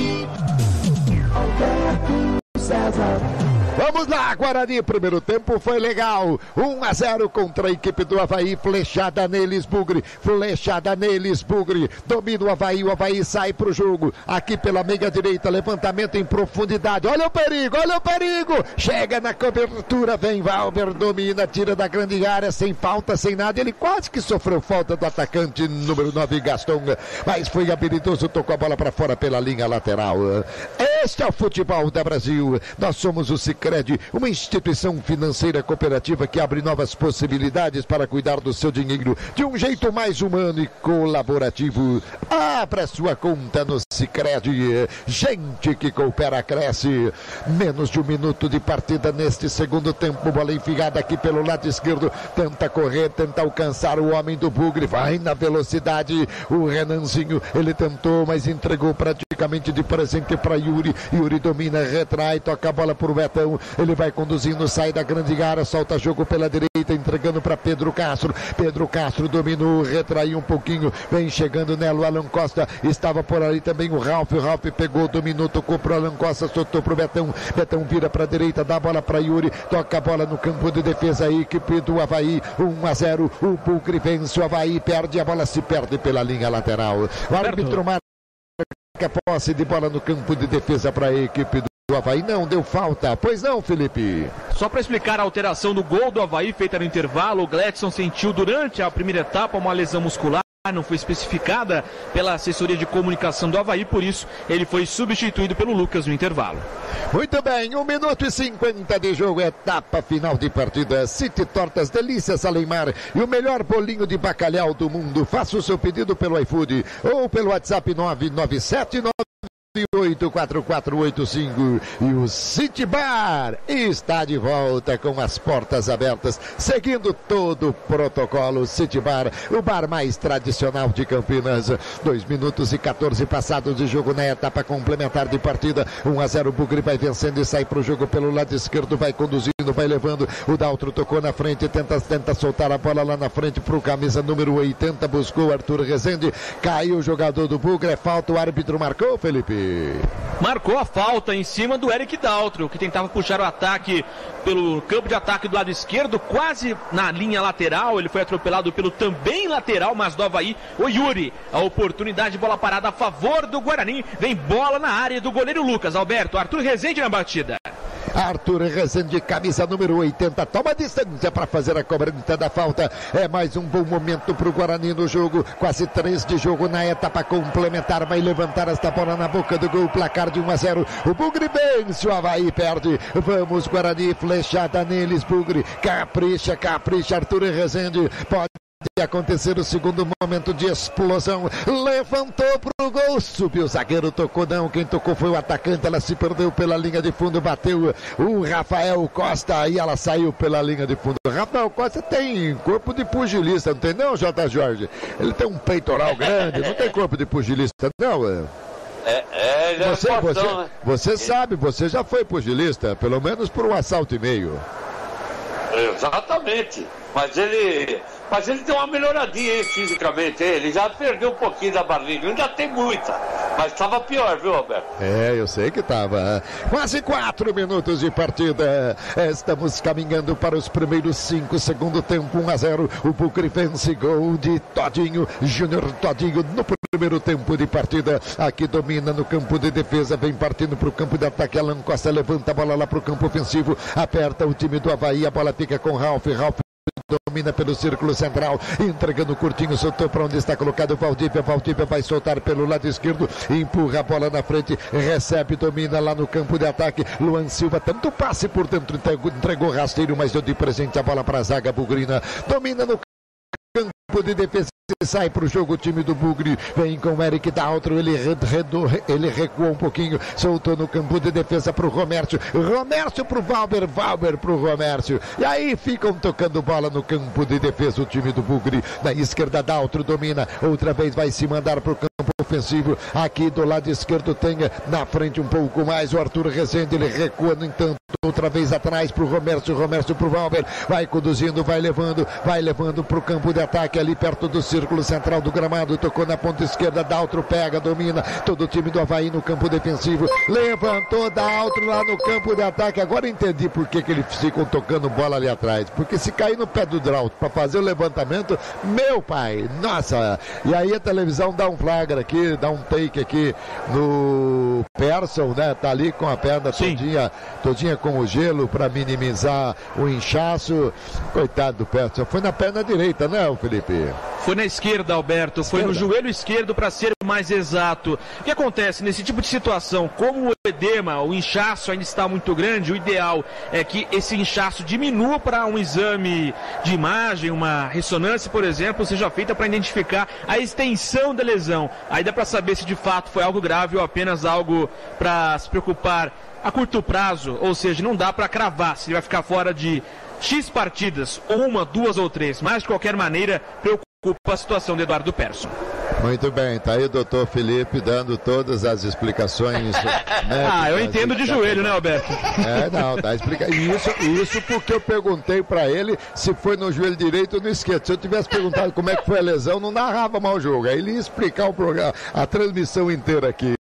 Vamos lá, Guarani, primeiro tempo foi legal, 1-0 contra a equipe do Avaí, flechada neles, Bugre, domina o Avaí sai pro jogo, aqui pela meia direita, levantamento em profundidade, olha o perigo, chega na cobertura, vem Valber, domina, tira da grande área, sem falta, sem nada, ele quase que sofreu falta do atacante número 9, Gaston, mas foi habilidoso, tocou a bola para fora pela linha lateral. Este é o futebol da Brasil, nós somos o Sicredi, uma instituição financeira cooperativa que abre novas possibilidades para cuidar do seu dinheiro de um jeito mais humano e colaborativo. Abra sua conta no Sicredi. Gente que coopera cresce. Menos de um minuto de partida neste segundo tempo. Bola enfiada aqui pelo lado esquerdo. Tenta correr, tenta alcançar o homem do Bugre. Vai na velocidade. O Renanzinho, ele tentou, mas entregou praticamente de presente para Yuri. Yuri domina, retrai, toca a bola por Betão. Ele vai conduzindo, sai da grande área, solta jogo pela direita, entregando para Pedro Castro. Pedro Castro dominou, retraiu um pouquinho, vem chegando nela o Alan Costa. Estava por ali também o Ralf pegou, dominou, tocou pro Alan Costa, soltou pro Betão. Betão vira para a direita, dá a bola para Yuri, toca a bola no campo de defesa, a equipe do Avaí, 1-0. O Bugre vence, o Avaí perde, a bola se perde pela linha lateral. O árbitro marca a posse de bola no campo de defesa para a equipe do Avaí. Não deu falta, pois não, Felipe? Só para explicar a alteração do gol do Avaí feita no intervalo, o Gladson sentiu durante a primeira etapa uma lesão muscular, não foi especificada pela assessoria de comunicação do Avaí, por isso ele foi substituído pelo Lucas no intervalo. Muito bem, 1 minuto e 50 de jogo, etapa final de partida. City Tortas, delícias Alemar e o melhor bolinho de bacalhau do mundo. Faça o seu pedido pelo iFood ou pelo WhatsApp 997 884485. E o City Bar está de volta com as portas abertas, seguindo todo o protocolo. City Bar, o bar mais tradicional de Campinas. 2 minutos e 14 passados de jogo na etapa complementar de partida. 1-0, o Bugre vai vencendo e sai para o jogo pelo lado esquerdo, vai conduzindo, vai levando. O Daltro tocou na frente, tenta soltar a bola lá na frente para o camisa número 80, buscou Arthur Rezende, caiu o jogador do Bugre, é falta, o árbitro marcou, Felipe? Marcou a falta em cima do Eric Daltro, que tentava puxar o ataque pelo campo de ataque do lado esquerdo, quase na linha lateral. Ele foi atropelado pelo também lateral, mas do Avaí, o Yuri. A oportunidade de bola parada a favor do Guarani. Vem bola na área do goleiro Lucas. Alberto, Arthur Rezende na batida. Arthur Rezende, camisa número 80, toma distância para fazer a cobrança da falta. É mais um bom momento para o Guarani no jogo. Quase 3 de jogo na etapa complementar. Vai levantar esta bola na boca do gol. Placar de 1-0. O Bugre vence, o Avaí perde. Vamos, Guarani, flechada neles, Bugre. Capricha, Arthur Rezende. Pode acontecer o segundo momento de explosão. Levantou pro gol, subiu o zagueiro, tocou não, quem tocou foi o atacante, ela se perdeu pela linha de fundo, bateu o Rafael Costa e ela saiu pela linha de fundo. Rafael Costa tem corpo de pugilista, não tem não, J. Jorge? Ele tem um peitoral grande, não tem corpo de pugilista não. Você sabe, você já foi pugilista, pelo menos por 1 assalto e meio. Exatamente, mas ele tem uma melhoradinha, hein, fisicamente. Ele já perdeu um pouquinho da barriga, ainda tem muita, Mas estava pior, viu, Roberto? Eu sei que estava. Quase 4 minutos de partida. Estamos caminhando para os primeiros 5, segundo tempo, 1-0. O Bugre vence, gol de Todinho, Júnior Todinho no primeiro tempo de partida. Aqui domina no campo de defesa, vem partindo para o campo de ataque. Alan Costa levanta a bola lá para o campo ofensivo, aperta o time do Avaí, a bola fica com Ralf domina pelo círculo central, entregando curtinho, soltou para onde está colocado o Valdívia. Valdívia vai soltar pelo lado esquerdo, empurra a bola na frente, recebe, domina lá no campo de ataque. Luan Silva, tanto passe por dentro, entregou rasteiro, mas deu de presente a bola para a zaga bugrina. Domina no campo de defesa, sai para o jogo o time do Bugre, vem com o Eric Daltro, ele recuou um pouquinho, soltou no campo de defesa para o Romércio para o Valber para o Romércio, e aí ficam tocando bola no campo de defesa o time do Bugre. Na esquerda Daltro domina, outra vez vai se mandar para o campo ofensivo, aqui do lado esquerdo tem na frente um pouco mais o Arthur Rezende, ele recua no entanto, outra vez atrás para o Romércio para o Valber, vai conduzindo, vai levando para o campo de ataque ali perto do círculo central do gramado, tocou na ponta esquerda, Daltro pega, domina, todo o time do Avaí no campo defensivo, levantou Daltro lá no campo de ataque. Agora entendi por que eles ficam tocando bola ali atrás, porque se cair no pé do Daltro para fazer o levantamento, meu pai, nossa, e aí a televisão dá um flagra aqui, dá um take aqui no Persson, né, tá ali com a perna todinha com o gelo para minimizar o inchaço, coitado do Persson, foi na perna direita, né, Felipe? Foi na esquerda, Alberto, foi no joelho esquerdo, para ser mais exato. O que acontece nesse tipo de situação? Como o edema, o inchaço ainda está muito grande, o ideal é que esse inchaço diminua para um exame de imagem, uma ressonância, por exemplo, seja feita para identificar a extensão da lesão. Aí dá para saber se de fato foi algo grave ou apenas algo para se preocupar a curto prazo, ou seja, não dá para cravar se ele vai ficar fora de X partidas, 1, 2 ou 3, mas de qualquer maneira preocupa a situação de Eduardo Persson. Muito bem, tá aí o doutor Felipe dando todas as explicações. Eu entendo de joelho, né, Alberto? Não, tá explicando. Isso porque eu perguntei pra ele se foi no joelho direito ou no esquerdo. Se eu tivesse perguntado como é que foi a lesão, não narrava mal o jogo. Aí ele ia explicar o programa, a transmissão inteira aqui.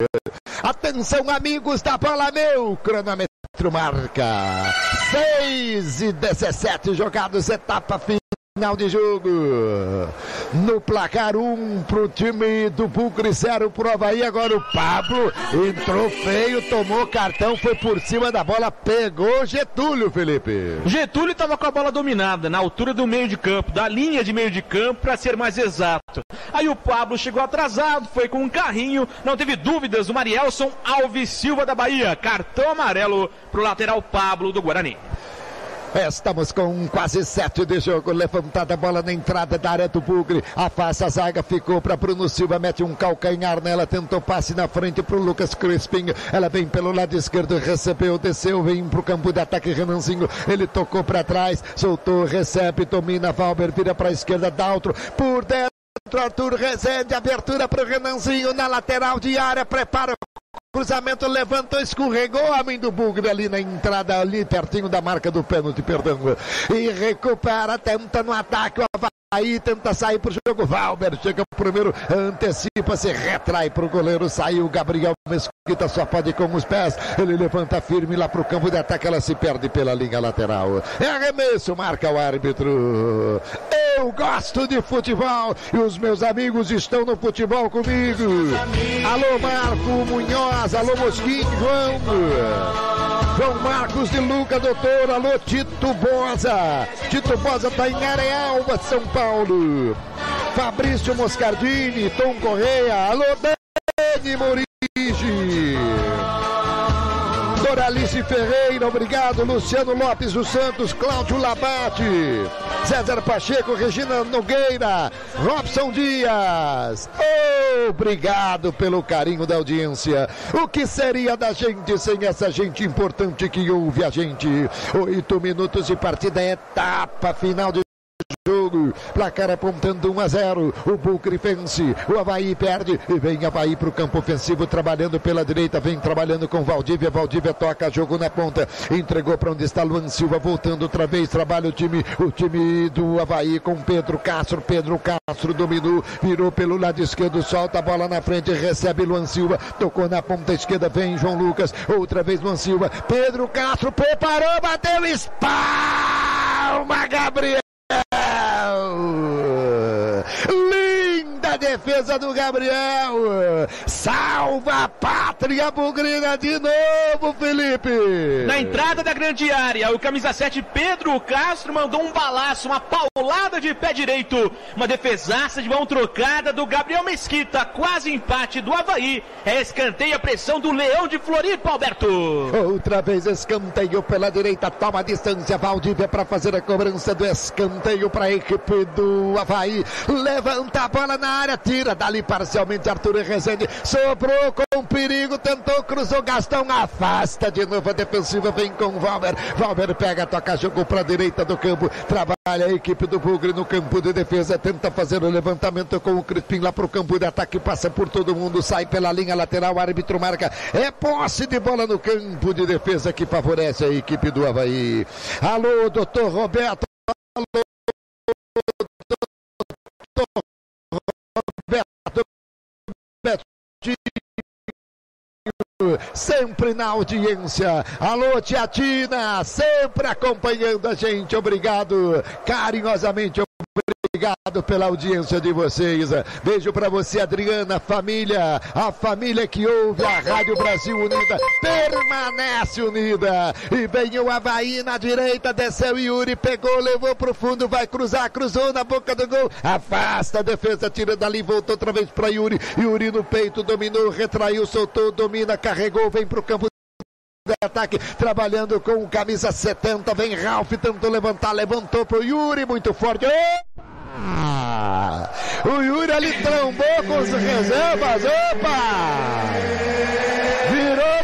Atenção, amigos da bola, meu cronômetro marca 6:17 jogados, etapa final de jogo. No placar 1 pro time do Bugre, 0 pro Avaí. Agora o Pablo entrou feio, tomou cartão, foi por cima da bola, pegou Getúlio, Felipe. O Getúlio estava com a bola dominada na altura do meio de campo, da linha de meio de campo, para ser mais exato. Aí o Pablo chegou atrasado, foi com um carrinho, não teve dúvidas, o Marielson Alves Silva da Bahia. Cartão amarelo pro lateral Pablo do Guarani. Estamos com quase 7 de jogo, levantada a bola na entrada da área do Bugre, afasta a zaga, ficou para Bruno Silva, mete um calcanhar nela, tentou passe na frente para o Lucas Crispim, ela vem pelo lado esquerdo, recebeu, desceu, vem para o campo de ataque, Renanzinho, ele tocou para trás, soltou, recebe, domina, Valber, vira para a esquerda, Daltro, por dentro, Arthur Rezende, abertura para o Renanzinho, na lateral de área, prepara cruzamento, levantou, escorregou, homem do Bugre ali na entrada, ali pertinho da marca do pênalti, perdão, e recupera, tenta no ataque, o Avaí tenta sair pro jogo, Valber chega primeiro, antecipa, se retrai pro goleiro, saiu Gabriel Mesquita, só pode com os pés, ele levanta firme lá pro campo de ataque, ela se perde pela linha lateral, é arremesso, marca o árbitro. Eu gosto de futebol e os meus amigos estão no futebol comigo. Alô Marco Munhoz, alô Mosquinho, João Marcos de Luca, doutor, alô Tito Boza. Tito Boza tá em Arealva, São Paulo. Fabrício Moscardini, Tom Correia, alô Dani Morigi. Doralice Ferreira, obrigado. Luciano Lopes dos Santos, Cláudio Labate, César Pacheco, Regina Nogueira, Robson Dias. Obrigado pelo carinho da audiência. O que seria da gente sem essa gente importante que ouve a gente? 8 minutos de partida, etapa final de jogo. Placar apontando 1-0. O Bucre vence. O Avaí perde. E vem Avaí para o campo ofensivo, trabalhando pela direita. Vem trabalhando com Valdívia. Valdívia toca, jogo na ponta. Entregou para onde está Luan Silva. Voltando outra vez. Trabalha o time do Avaí com Pedro Castro. Pedro Castro dominou. Virou pelo lado esquerdo. Solta a bola na frente. Recebe Luan Silva. Tocou na ponta esquerda. Vem João Lucas. Outra vez Luan Silva. Pedro Castro preparou. Bateu. Espalma Gabriel. Linda defesa do Gabriel. Salva a pátria bugrina de novo, Felipe. Na entrada da grande área, o camisa 7 Pedro Castro mandou um balaço, uma paulada de pé direito, uma defesaça de mão trocada do Gabriel Mesquita, quase empate do Avaí. É escanteio, a pressão do Leão de Floripa, Alberto. Outra vez escanteio pela direita, toma a distância, Valdívia para fazer a cobrança do escanteio para a equipe do Avaí. Levanta a bola na área, tira dali parcialmente Arthur Rezende, sobrou com perigo, tentou, cruzou, Gastão afasta de novo a defensiva, vem com Valber. Valber pega, toca, jogou para a direita do campo, trabalha a equipe do Bugre no campo de defesa, tenta fazer o levantamento com o Crispim lá para o campo de ataque, passa por todo mundo, sai pela linha lateral, o árbitro marca, é posse de bola no campo de defesa que favorece a equipe do Avaí. Alô, doutor Roberto. Alô, doutor Roberto Betinho, sempre na audiência. Alô, tia Tina, sempre acompanhando a gente. Obrigado, carinhosamente obrigado pela audiência de vocês. Beijo pra você, Adriana, família. A família que ouve a Rádio Brasil Unida permanece unida. E vem o Avaí na direita, desceu Yuri, pegou, levou pro fundo, vai cruzar, cruzou na boca do gol, afasta a defesa, tira dali, voltou outra vez pra Yuri. Yuri no peito, dominou, retraiu, soltou, domina, carregou, vem pro campo de ataque, trabalhando com o camisa 70, vem Ralf, tentou levantar, levantou pro Yuri, muito forte. O Yuri ali trombou com os reservas, virou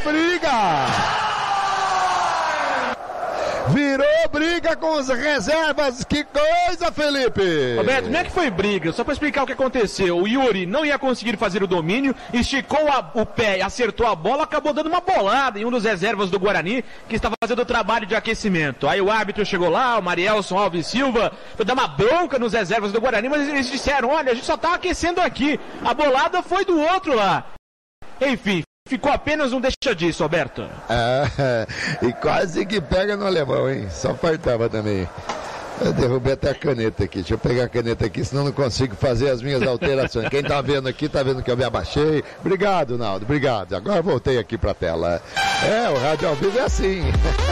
briga com os reservas, que coisa, Felipe! Roberto, não é que foi briga, só para explicar o que aconteceu. O Yuri não ia conseguir fazer o domínio, esticou o pé, acertou a bola, acabou dando uma bolada em um dos reservas do Guarani, que estava fazendo o trabalho de aquecimento. Aí o árbitro chegou lá, o Marielson Alves Silva, foi dar uma bronca nos reservas do Guarani, mas eles disseram, olha, a gente só tá aquecendo aqui, a bolada foi do outro lá. Enfim, ficou apenas um deixa disso, Alberto. E quase que pega no alemão, hein? Só faltava também. Eu derrubei até a caneta aqui. Deixa eu pegar a caneta aqui, senão não consigo fazer as minhas alterações. Quem tá vendo aqui, tá vendo que eu me abaixei. Obrigado, Naldo, obrigado. Agora voltei aqui pra tela. O rádio ao vivo é assim.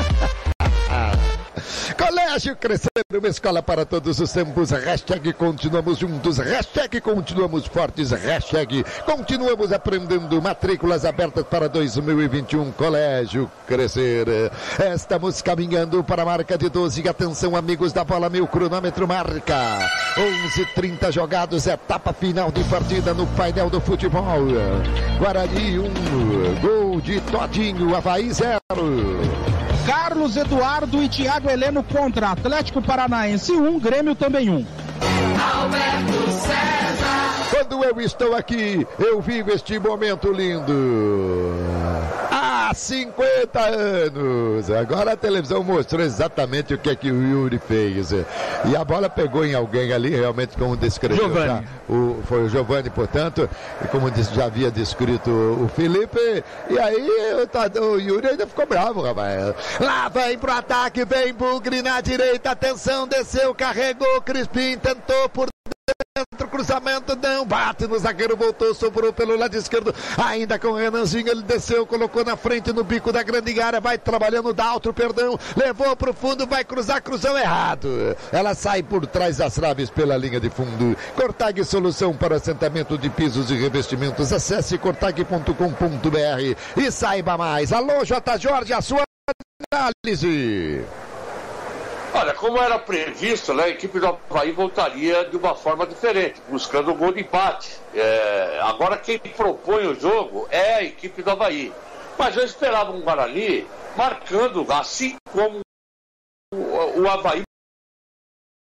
Colégio Crescendo, uma escola para todos os tempos. Hashtag continuamos juntos. Hashtag continuamos fortes. Hashtag continuamos aprendendo. Matrículas abertas para 2021. Colégio Crescer. Estamos caminhando para a marca de 12. Atenção, amigos da bola, meu cronômetro marca 11:30 jogados. Etapa final de partida no painel do futebol. Guarani 1, gol de Todinho. Avaí 0. Carlos Eduardo e Thiago Heleno contra Atlético Paranaense 1, Grêmio também 1. Alberto César. Quando eu estou aqui, eu vivo este momento lindo. Há 50 anos. Agora a televisão mostrou exatamente o que é que o Yuri fez. E a bola pegou em alguém ali, realmente, como descreveu. Giovani. Foi o Giovani, portanto, e como já havia descrito o Felipe. E aí o Yuri ainda ficou bravo, rapaz. Lá vem pro ataque, vem Bugre na direita, atenção, desceu, carregou, Crispim tentou por dentro, cruzamento, não, bate no zagueiro, voltou, sobrou pelo lado esquerdo, ainda com o Renanzinho, ele desceu, colocou na frente no bico da grande área, vai trabalhando, dá outro perdão, levou pro fundo, vai cruzar, cruzou errado, ela sai por trás das traves pela linha de fundo. Cortag, solução para assentamento de pisos e revestimentos, acesse cortag.com.br e saiba mais. Alô, J. Jorge, a sua análise. Olha, como era previsto, né, a equipe do Avaí voltaria de uma forma diferente, buscando o gol de empate. Agora quem propõe o jogo é a equipe do Avaí. Mas eu esperava um Guarani marcando, assim como o Avaí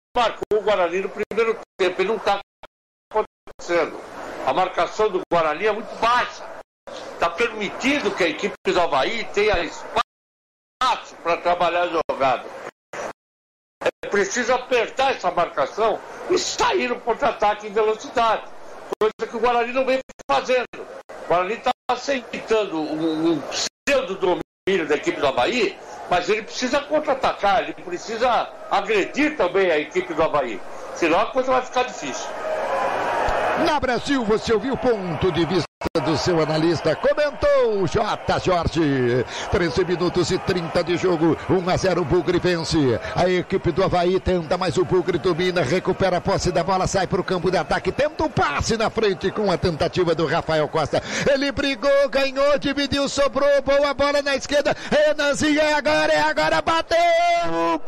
marcou o Guarani no primeiro tempo. Ele não está acontecendo. A marcação do Guarani é muito baixa. Está permitindo que a equipe do Avaí tenha espaço para trabalhar a jogada. É preciso apertar essa marcação e sair no contra-ataque em velocidade. Coisa que o Guarani não vem fazendo. O Guarani está aceitando um pseudo-domínio da equipe do Avaí, mas ele precisa contra-atacar, ele precisa agredir também a equipe do Avaí. Senão a coisa vai ficar difícil. Na Brasil, você ouviu o ponto de vista do seu analista, comentou J. Jorge. 13 minutos e 30 de jogo, 1-0, o Bugre vence. A equipe do Avaí tenta, mas o Bugre domina, recupera a posse da bola, sai para o campo de ataque, tenta um passe na frente com a tentativa do Rafael Costa. Ele brigou, ganhou, dividiu, sobrou, boa bola na esquerda. Renanzinho, é agora, bateu!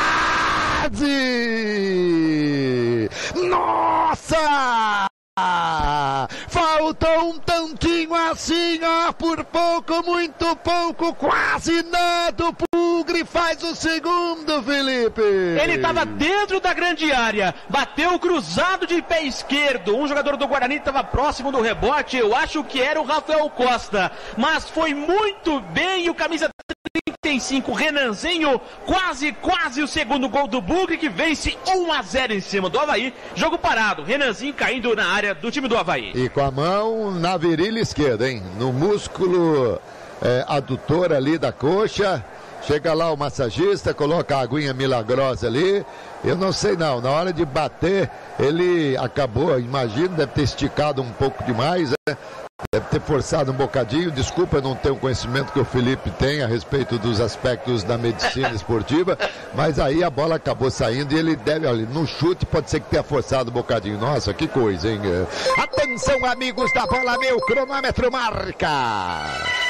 Quase! Nossa! Faltou um tantinho assim, ó, por pouco, muito pouco, quase nada. O Bugre faz o segundo, Felipe. Ele estava dentro da grande área, bateu cruzado de pé esquerdo. Um jogador do Guarani estava próximo do rebote, eu acho que era o Rafael Costa, mas foi muito bem o camisa 35, Renanzinho, quase o segundo gol do Bugre, que vence 1-0 em cima do Avaí. Jogo parado, Renanzinho caindo na área do time do Avaí. E com a mão na virilha esquerda, hein? No músculo adutor ali da coxa. Chega lá o massagista, coloca a aguinha milagrosa ali. Eu não sei não, na hora de bater, ele acabou, imagino, deve ter esticado um pouco demais, né? Deve ter forçado um bocadinho. Desculpa, eu não tenho o conhecimento que o Felipe tem a respeito dos aspectos da medicina esportiva, mas aí a bola acabou saindo e ele deve, olha, no chute pode ser que tenha forçado um bocadinho. Nossa, que coisa, hein? Atenção, amigos da bola, meu cronômetro marca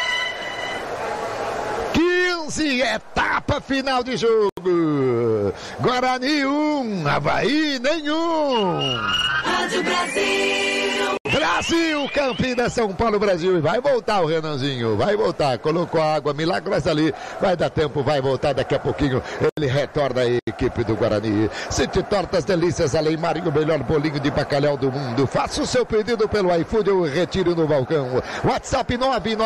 15, etapa final de jogo. Guarani 1, Avaí nenhum. Rádio Brasil. Brasil, Campinas, São Paulo, Brasil. E vai voltar o Renanzinho, vai voltar. Colocou a água milagrosa ali. Vai dar tempo, vai voltar daqui a pouquinho. Ele retorna a equipe do Guarani. City Tortas Delícias, Além Marinho, o melhor bolinho de bacalhau do mundo. Faça o seu pedido pelo iFood ou retire no balcão. WhatsApp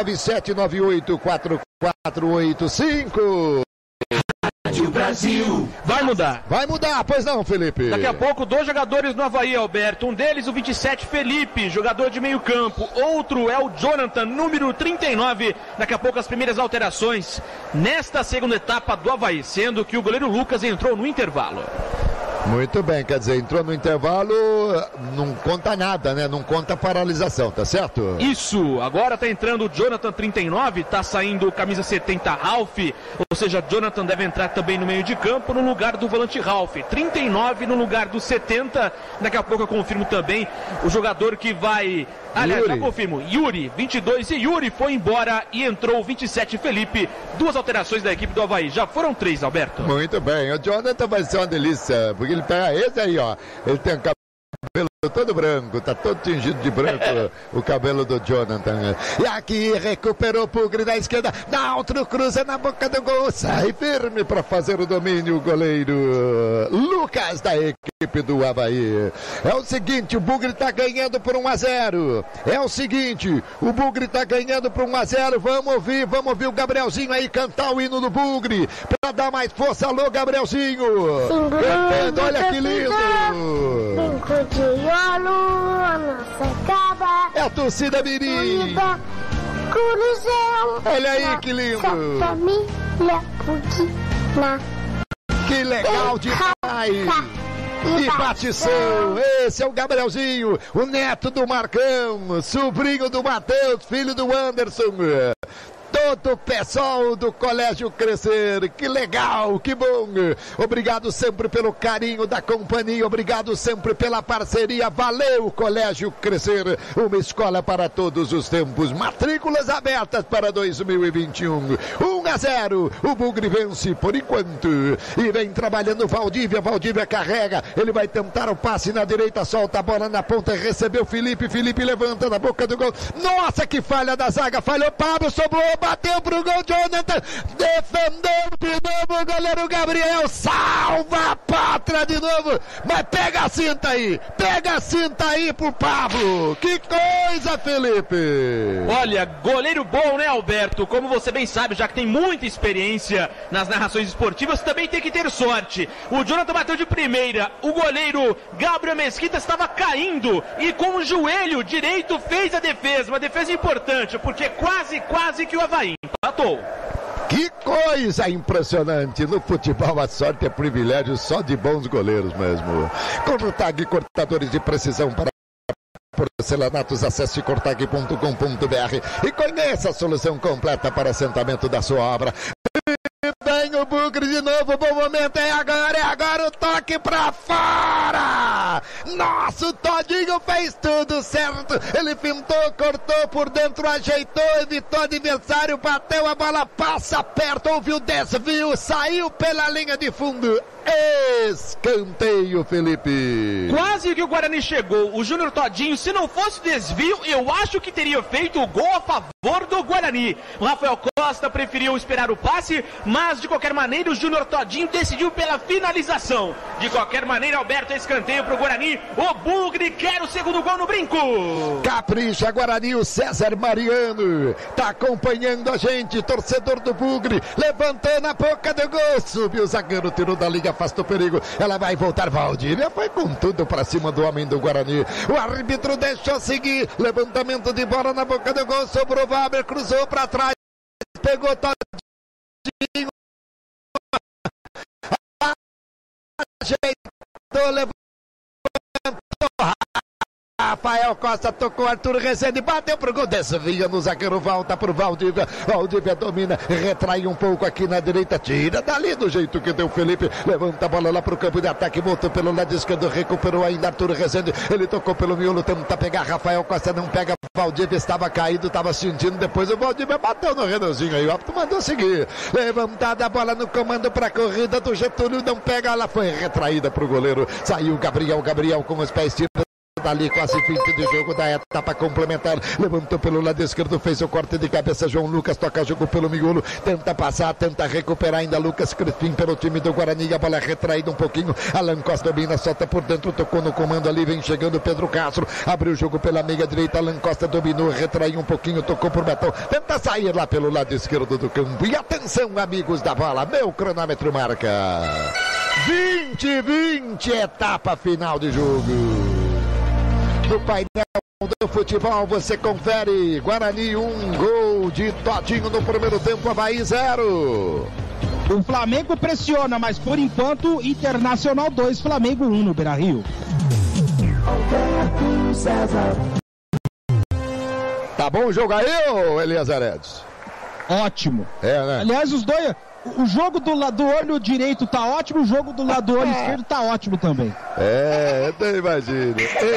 997984485. Rádio Brasil. Vai mudar. Vai mudar, pois não, Felipe? Daqui a pouco, 2 jogadores no Avaí, Alberto. Um deles, o 27, Felipe, jogador de meio campo. Outro é o Jonathan, número 39. Daqui a pouco, as primeiras alterações nesta segunda etapa do Avaí, sendo que o goleiro Lucas entrou no intervalo. Muito bem, quer dizer, entrou no intervalo, não conta nada, né? Não conta paralisação, tá certo? Isso, agora tá entrando o Jonathan 39, tá saindo o camisa 70 Ralf, ou seja, Jonathan deve entrar também no meio de campo no lugar do volante Ralf, 39 no lugar do 70, daqui a pouco eu confirmo também o jogador que vai... Aliás, já confirmo, Yuri, 22, e Yuri foi embora e entrou o 27, Felipe. 2 alterações da equipe do Avaí, já foram 3, Alberto. Muito bem, o Jonathan vai ser uma delícia, porque ele pega esse aí, ó, ele tem um cabelo todo branco, tá todo tingido de branco o cabelo do Jonathan. E aqui recuperou o Bugre na esquerda, dá outro cruza na boca do gol, sai firme para fazer o domínio o goleiro Lucas da equipe do Avaí. É o seguinte, o Bugre tá ganhando por 1-0. É o seguinte, o Bugre tá ganhando por 1-0. Vamos ouvir o Gabrielzinho aí cantar o hino do Bugre para dar mais força. Alô, Gabrielzinho. Cantando, olha que lindo. É a torcida mirim. Olha aí que lindo. Que legal demais. E batição, esse é o Gabrielzinho, o neto do Marcão, sobrinho do Matheus, filho do Anderson. Todo o pessoal do Colégio Crescer, que legal, que bom. Obrigado sempre pelo carinho da companhia, obrigado sempre pela parceria. Valeu, Colégio Crescer, uma escola para todos os tempos. Matrículas abertas para 2021. 1-0, o Bugre vence por enquanto. E vem trabalhando Valdívia carrega, ele vai tentar o passe na direita, solta a bola na ponta, recebeu Felipe levanta na boca do gol. Nossa, que falha da zaga, falhou Pablo, sobrou, bateu pro gol, Jonathan, defendeu de novo o goleiro Gabriel salva a pátria de novo, mas pega a cinta aí pro Pablo. Que coisa, Felipe! Olha, goleiro bom, né, Alberto? Como você bem sabe, já que tem muita experiência nas narrações esportivas, também tem que ter sorte. O Jonathan bateu de primeira, o goleiro Gabriel Mesquita estava caindo e com o joelho direito fez a defesa, uma defesa importante, porque quase que o Avaí empatou. Que coisa impressionante! No futebol a sorte é privilégio só de bons goleiros mesmo. Cortag, cortadores de precisão para porcelanatos, acesse cortag.com.br e conheça a solução completa para assentamento da sua obra. Vem o Bugre de novo, bom momento, é agora o toque pra fora! Nossa, o Todinho fez tudo certo, ele pintou, cortou por dentro, ajeitou, evitou o adversário, bateu a bola, passa perto, houve o desvio, saiu pela linha de fundo. Escanteio, Felipe. Quase que o Guarani chegou. O Júnior Todinho, se não fosse desvio, eu acho que teria feito o gol a favor do Guarani. O Rafael Costa preferiu esperar o passe, mas de qualquer maneira o Júnior Todinho decidiu pela finalização. De qualquer maneira, Alberto, escanteio pro Guarani. O Bugre quer o segundo gol no brinco. Capricha, Guarani, o César Mariano tá acompanhando a gente, torcedor do Bugre, levantou na boca do gol, subiu o zagueiro, tirou da liga, afastou o perigo, ela vai voltar, Valdívia foi com tudo pra cima do homem do Guarani, o árbitro deixou seguir, levantamento de bola na boca do gol, sobrou Waber, cruzou pra trás, pegou Todinho, ajeitou, levantou, Rafael Costa tocou, Arthur Rezende bateu pro gol, desvia no zagueiro, volta pro Valdívia, Valdívia domina, retrai um pouco aqui na direita, tira dali do jeito que deu Felipe, levanta a bola lá pro campo de ataque, voltou pelo lado esquerdo, recuperou ainda Arthur Rezende, ele tocou pelo miolo, tenta pegar Rafael Costa, não pega, Valdívia estava caído, estava sentindo, depois o Valdívia bateu no redondinho aí, o árbitro mandou seguir, levantada a bola no comando pra corrida do Getúlio, não pega, ela foi retraída pro goleiro, saiu Gabriel com os pés, tira dali, quase fim de jogo da etapa complementar, levantou pelo lado esquerdo, fez o corte de cabeça, João Lucas toca jogo pelo miolo, tenta passar, tenta recuperar ainda Lucas Crispim pelo time do Guarani, a bola é retraída um pouquinho, Alan Costa domina, solta por dentro, tocou no comando ali, vem chegando Pedro Castro, abriu o jogo pela meia direita, Alan Costa dominou, retraiu um pouquinho, tocou por Betão, tenta sair lá pelo lado esquerdo do campo, e atenção amigos da bola, meu cronômetro marca 20, etapa final de jogo. No painel do futebol você confere, Guarani 1, gol de Todinho no primeiro tempo, Avaí 0. O Flamengo pressiona, mas por enquanto Internacional 2, Flamengo 1 no Beira-Rio. Tá bom o jogo aí, ô Eliezer Edson? Ótimo. É, né? Aliás, os dois... O jogo do olho direito tá ótimo, o jogo do lado do olho esquerdo tá ótimo também. É, eu imagino.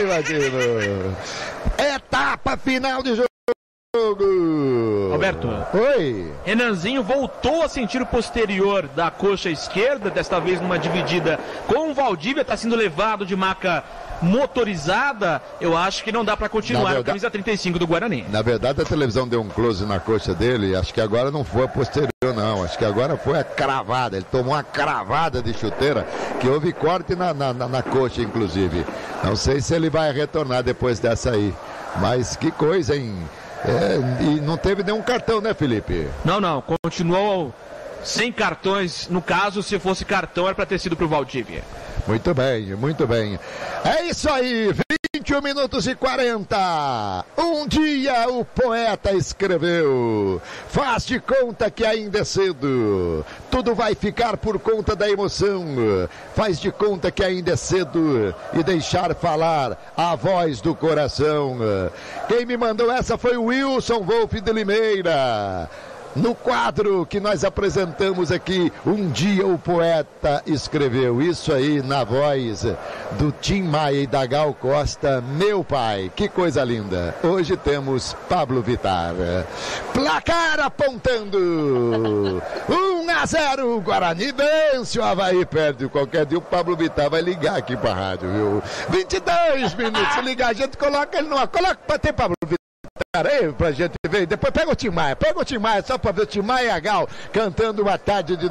Etapa final de jogo. Alberto. Oi. Renanzinho voltou a sentir o posterior da coxa esquerda, desta vez numa dividida com o Valdívia, tá sendo levado de maca motorizada, eu acho que não dá pra continuar a camisa 35 do Guarani. Na verdade a televisão deu um close na coxa dele, acho que agora não foi a posterior não, acho que agora foi a cravada, ele tomou uma cravada de chuteira, que houve corte na coxa inclusive, não sei se ele vai retornar depois dessa aí, mas que coisa, hein? E não teve nenhum cartão, né, Felipe? Não, continuou sem cartões, no caso, se fosse cartão era pra ter sido pro Valdívia. Muito bem. É isso aí, 21 minutos e 40. Um dia o poeta escreveu: faz de conta que ainda é cedo, tudo vai ficar por conta da emoção. Faz de conta que ainda é cedo e deixar falar a voz do coração. Quem me mandou essa foi o Wilson Wolff de Limeira. No quadro que nós apresentamos aqui, um dia o poeta escreveu, isso aí na voz do Tim Maia e da Gal Costa, meu pai, que coisa linda. Hoje temos Pablo Vittar. Placar apontando 1-0, Guarani vence, o Avaí perde. Qualquer dia o Pablo Vittar vai ligar aqui pra rádio, viu? 22 minutos, ligar, a gente coloca ele numa, coloca pra ter Pablo Vittar aí pra gente ver, depois pega o Tim Maia só pra ver o Tim Maia e a Gal cantando uma tarde de domingo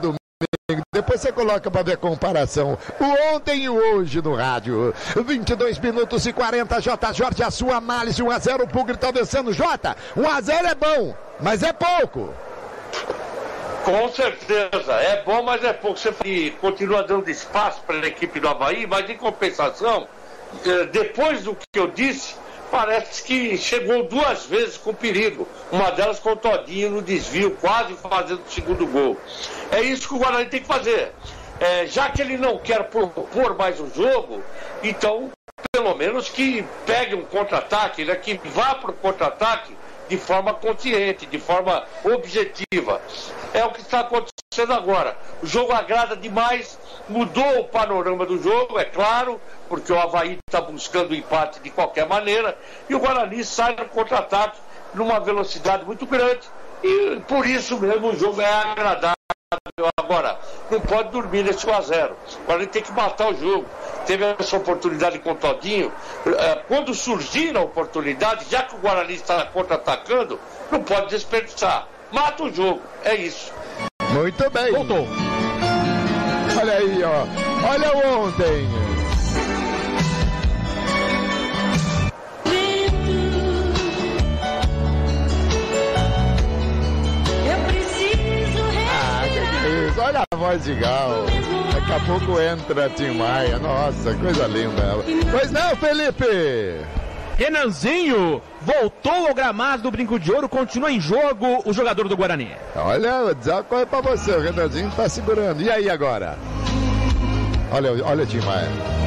amigo. Depois você coloca para ver a comparação. O ontem e o hoje no rádio. 22 minutos e 40. J. Jorge, a sua análise. 1-0, o Bugre tá vencendo. J, 1-0 é bom, mas é pouco. Com certeza, é bom, mas é pouco. Você continua dando espaço para a equipe do Avaí, mas em compensação, depois do que eu disse, parece que chegou 2 vezes com perigo. Uma delas com o Todinho no desvio, quase fazendo o segundo gol. É isso que o Guarani tem que fazer. Já que ele não quer propor mais o jogo, então, pelo menos que pegue um contra-ataque, né, que vá para o contra-ataque de forma consciente, de forma objetiva. É o que está acontecendo agora. O jogo agrada demais, mudou o panorama do jogo, é claro, porque o Avaí está buscando o empate de qualquer maneira, e o Guarani sai no contra-ataque numa velocidade muito grande, e por isso mesmo o jogo é agradável. Agora, não pode dormir nesse 1-0. O Guarani tem que matar o jogo. Teve essa oportunidade com o Todinho. Quando surgir a oportunidade, já que o Guarani está contra-atacando, não pode desperdiçar. Mata o jogo, é isso. Muito bem. Voltou. Olha aí, ó. Olha o ontem. Olha a voz de Gal. Daqui a pouco entra Tim Maia. Nossa, coisa linda. Pois não, Felipe? Renanzinho voltou ao gramado do Brinco de Ouro, continua em jogo o jogador do Guarani. Olha, vou dizer uma coisa pra você, o Renanzinho tá segurando. E aí agora? Olha Tim Maia.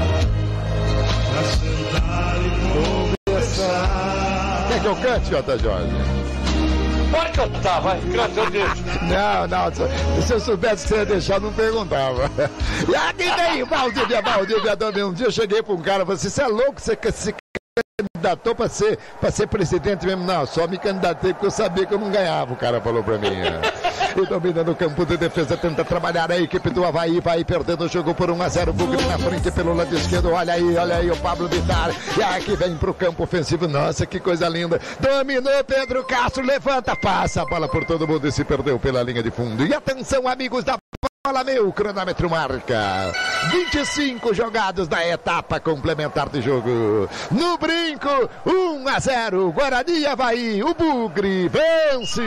Quer que eu cante, J. Jorge? Pode cantar, vai, canta, eu deixo. Não, se eu soubesse que você ia deixar, não perguntava. E aqui vem, Valdívia, um dia eu cheguei pra um cara e falei assim, você é louco, você se candidatou pra ser presidente mesmo? Não, só me candidatei porque eu sabia que eu não ganhava, o cara falou pra mim. E dominando o campo de defesa, tenta trabalhar a equipe do Avaí, vai perdendo o jogo por 1-0, Bugre na frente pelo lado esquerdo, olha aí o Pablo Vittar, e aqui vem pro campo ofensivo, nossa, que coisa linda, dominou Pedro Castro, levanta, passa a bola por todo mundo e se perdeu pela linha de fundo, e atenção amigos da bola, meu cronômetro marca 25 jogados da etapa complementar de jogo, no Brinco, 1-0, Guarani e Avaí, o Bugre vence.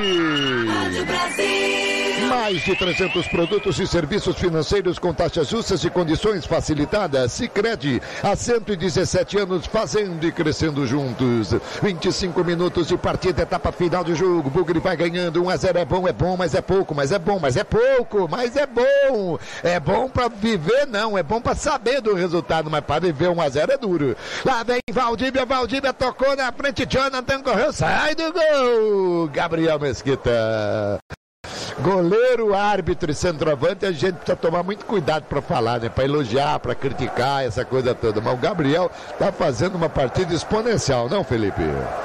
Mais de 300 produtos e serviços financeiros com taxas justas e condições facilitadas. Sicredi, há 117 anos fazendo e crescendo juntos. 25 minutos de partida, etapa final do jogo. Bugre vai ganhando, 1-0, é bom, mas é pouco, mas é bom, mas é pouco, mas é bom. É bom pra viver, não, é bom pra saber do resultado, mas pra viver 1-0 é duro. Lá vem Valdívia tocou na frente, Jonathan correu, sai do gol. Gabriel Mesquita. Goleiro, árbitro e centroavante, a gente precisa tomar muito cuidado para falar, né? Para elogiar, para criticar, essa coisa toda. Mas o Gabriel tá fazendo uma partida exponencial, não, Felipe?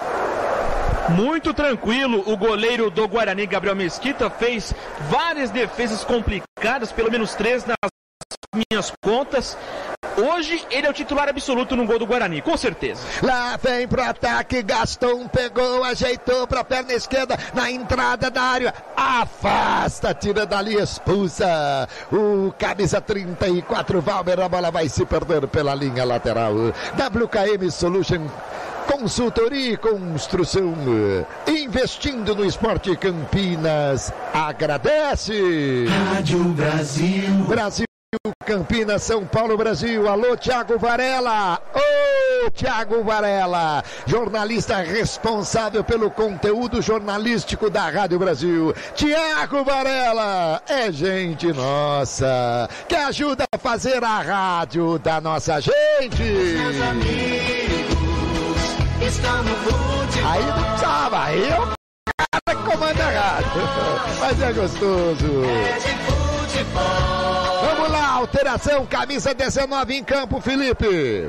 Muito tranquilo, o goleiro do Guarani, Gabriel Mesquita, fez várias defesas complicadas, pelo menos 3 nas minhas contas. Hoje ele é o titular absoluto no gol do Guarani, com certeza. Lá vem pro ataque, Gaston pegou, ajeitou pra perna esquerda, na entrada da área, afasta, tira dali, expulsa o camisa 34, Valber, a bola vai se perder pela linha lateral. WKM Solution, consultoria e construção, investindo no esporte. Campinas agradece. Rádio Brasil, Campinas, São Paulo, Brasil. Alô, Thiago Varela. Ô, Thiago Varela, jornalista responsável pelo conteúdo jornalístico da Rádio Brasil. Thiago Varela é gente nossa, que ajuda a fazer a rádio da nossa gente. Meus amigos estão no futebol. Aí não precisava, aí é o cara que comanda a rádio. Mas é gostoso. É de futebol. Vamos lá, alteração, camisa 19 em campo, Felipe.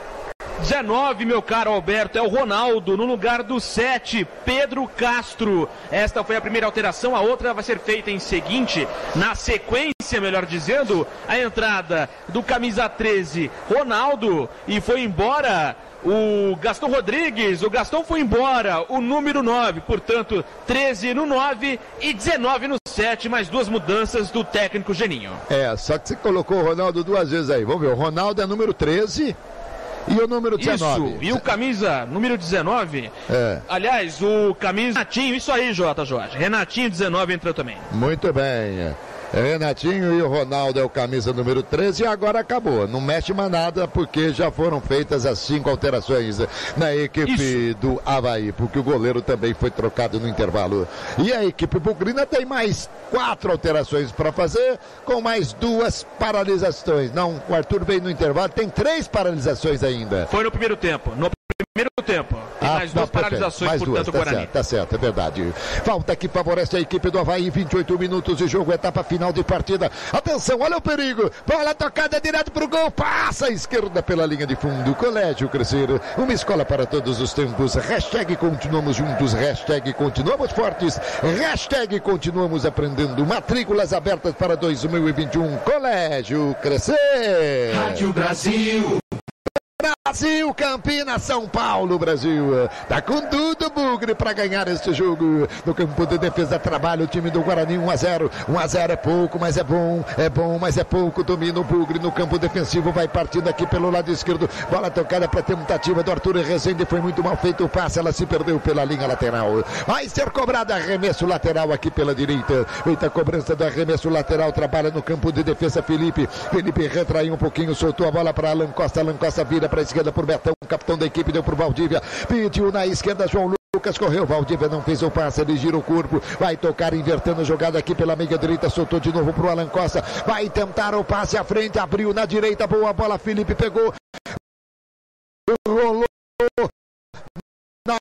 19, meu caro Alberto, é o Ronaldo no lugar do 7, Pedro Castro. Esta foi a primeira alteração, a outra vai ser feita em seguinte, na sequência, melhor dizendo, a entrada do camisa 13, Ronaldo, e foi embora o Gastão Rodrigues. O Gastão foi embora, o número 9, portanto, 13 no 9 e 19 no 7, mais 2 mudanças do técnico Geninho. Só que você colocou o Ronaldo 2 vezes aí. Vamos ver, o Ronaldo é número 13 e o número 19. Isso, e o camisa número 19. Aliás, o camisa Renatinho, isso aí, Jorge. Renatinho 19 entrou também. Muito bem. Renatinho e o Ronaldo é o camisa número 13 e agora acabou. Não mexe mais nada porque já foram feitas as 5 alterações na equipe do Avaí, porque o goleiro também foi trocado no intervalo. E a equipe bugrina tem mais 4 alterações para fazer, com mais 2 paralisações. Não, o Arthur veio no intervalo, tem 3 paralisações ainda. Foi no primeiro tempo. Primeiro tempo. Tem mais 2 paralisações, mais portanto, duas, o Guarani. Tá certo, é verdade. Falta que favorece a equipe do Avaí, 28 minutos de jogo, etapa final de partida. Atenção, olha o perigo. Bola tocada direto pro gol, passa à esquerda pela linha de fundo. Colégio Crescer, uma escola para todos os tempos. Hashtag continuamos juntos, hashtag continuamos fortes, hashtag continuamos aprendendo. Matrículas abertas para 2021. Colégio Crescer. Rádio Brasil. Brasil, Campinas, São Paulo, Brasil. Tá com tudo, Bugre, para ganhar este jogo. No campo de defesa, trabalha o time do Guarani, 1-0. 1-0 é pouco, mas é bom. É bom, mas é pouco. Domina o Bugre no campo defensivo, vai partindo aqui pelo lado esquerdo. Bola tocada para tentativa do Arthur Rezende. Foi muito mal feito o passe, ela se perdeu pela linha lateral. Vai ser cobrado arremesso lateral aqui pela direita. Feita a cobrança do arremesso lateral, trabalha no campo de defesa Felipe. Felipe retraiu um pouquinho, soltou a bola para Alan Costa. Alan Costa vira para a esquerda por Betão, capitão da equipe, deu por Valdívia, pediu na esquerda João Lucas, correu, Valdívia não fez o passe, ele gira o corpo, vai tocar invertendo a jogada aqui pela meia direita, soltou de novo pro Alan Costa, vai tentar o passe à frente, abriu na direita, boa bola, Felipe pegou, rolou na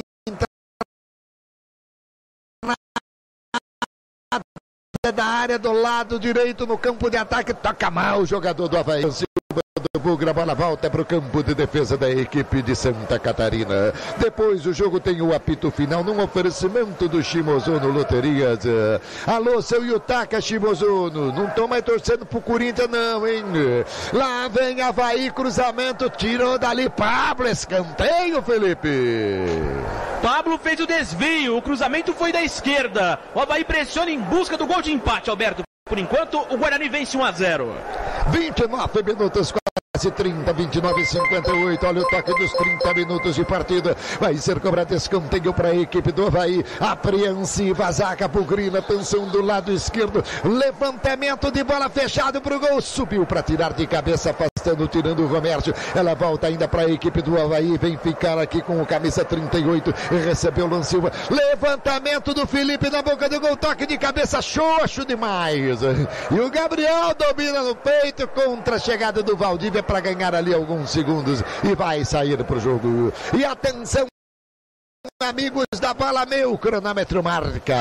entrada da área do lado direito no campo de ataque, toca mal o jogador do Avaí. Do Bugre, a bola volta para o campo de defesa da equipe de Santa Catarina. Depois o jogo tem o apito final num oferecimento do Shimozuno Loterias. Alô, seu Yutaka Shimozuno, não tô mais torcendo pro Corinthians não, hein? Lá vem Avaí, cruzamento, tirou dali Pablo, escanteio, Felipe. Pablo fez o desvio, o cruzamento foi da esquerda. O Avaí pressiona em busca do gol de empate, Alberto. Por enquanto, o Guarani vence 1-0. 29 minutos, quase 30, 29 e 58. Olha o toque dos 30 minutos de partida. Vai ser cobrado escanteio para a equipe do Avaí. Apreensiva, a zaga bugrina, atenção do lado esquerdo. Levantamento de bola fechado para o gol. Subiu para tirar de cabeça, afastando, tirando o Romércio. Ela volta ainda para a equipe do Avaí. Vem ficar aqui com o camisa 38. E recebeu o Lan Silva. Levantamento do Felipe na boca do gol. Toque de cabeça, xoxo demais. E o Gabriel domina no peito contra a chegada do Valdívia para ganhar ali alguns segundos e vai sair para o jogo. E atenção, amigos da bola, meu cronômetro marca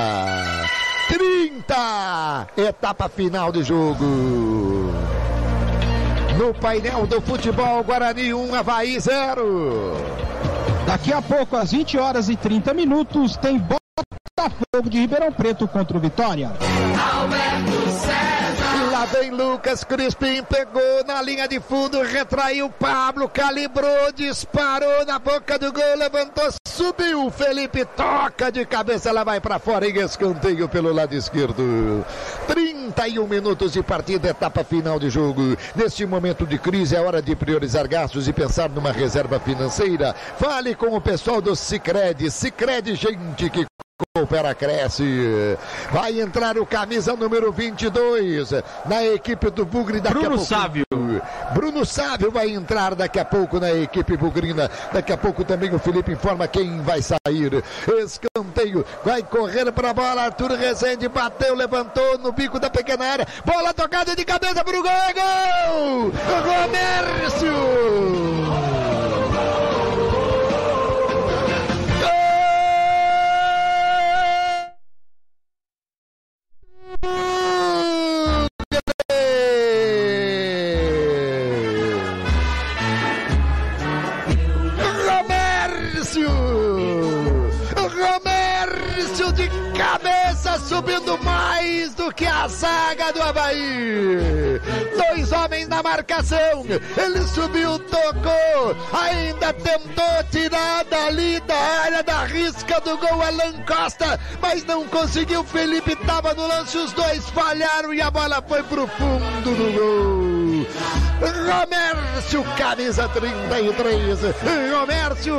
30, etapa final de jogo. No painel do futebol, Guarani 1, Avaí 0. Daqui a pouco, às 20 horas e 30 minutos, tem Botafogo de Ribeirão Preto contra o Vitória. Alberto César. E lá vem Lucas Crispim, pegou na linha de fundo, retraiu Pablo, calibrou, disparou na boca do gol, levantou, subiu, Felipe toca de cabeça, ela vai para fora em escanteio pelo lado esquerdo. 31 minutos de partida, etapa final de jogo. Neste momento de crise é hora de priorizar gastos e pensar numa reserva financeira. Fale com o pessoal do Sicredi. Sicredi, gente que coopera, cresce. Vai entrar o camisa número 22 na equipe do Bugre daqui Bruno a pouco. Sávio. Bruno Sávio vai entrar daqui a pouco na equipe bugrina. Daqui a pouco também o Felipe informa quem vai sair. Escanteio, vai correr para a bola. Arthur Rezende bateu, levantou no bico da pequena área. Bola tocada de cabeça para o gol. É gol! Romércio! Romércio de cabeça, subindo mais do que a zaga do Avaí. 2 homens na marcação, ele subiu, tocou, ainda tentou tirar dali da área da risca do gol Alan Costa, mas não conseguiu. Felipe estava no lance, os dois falharam e a bola foi pro fundo do gol. Romércio, camisa 33. Romércio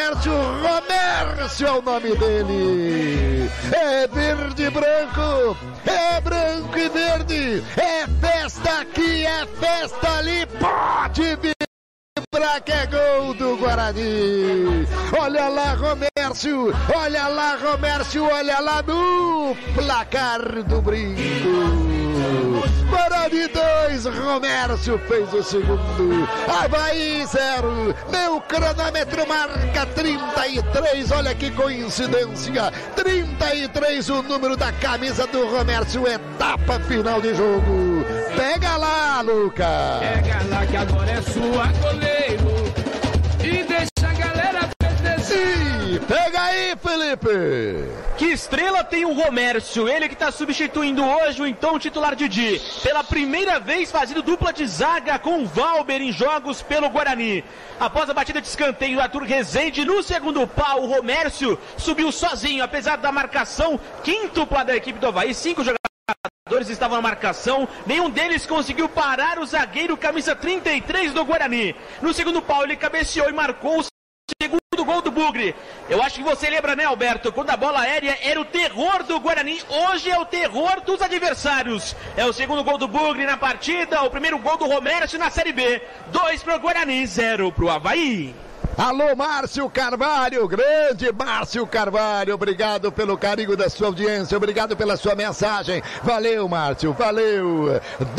é o nome dele. É verde e branco, é branco e verde, é festa aqui, é festa ali, pode vibrar que é gol do Guarani. Olha lá Romércio, olha lá no placar do brinco. Guarani 2, Romércio fez o segundo. Avaí 0, meu cronômetro marca 33, olha que coincidência, 33 o número da camisa do Romércio, etapa final de jogo. Pega lá, Lucas. Pega lá que agora é sua, goleiro, e deixa a galera Sim, pega aí, Felipe. Que estrela tem o Romércio, ele que está substituindo hoje o então titular Didi. Pela primeira vez fazendo dupla de zaga com o Valber em jogos pelo Guarani. Após a batida de escanteio do Arthur Rezende, no segundo pau, o Romércio subiu sozinho, apesar da marcação quíntupla da equipe do Avaí. 5 jogadores estavam na marcação, nenhum deles conseguiu parar o zagueiro camisa 33 do Guarani. No segundo pau ele cabeceou e marcou o segundo gol do Bugre. Eu acho que você lembra, né, Alberto? Quando a bola aérea era o terror do Guarani, hoje é o terror dos adversários. É o segundo gol do Bugre na partida, o primeiro gol do Romércio na Série B. 2 pro Guarani, 0 pro Avaí. Alô, Márcio Carvalho, grande Márcio Carvalho, obrigado pelo carinho da sua audiência, obrigado pela sua mensagem. Valeu, Márcio, valeu.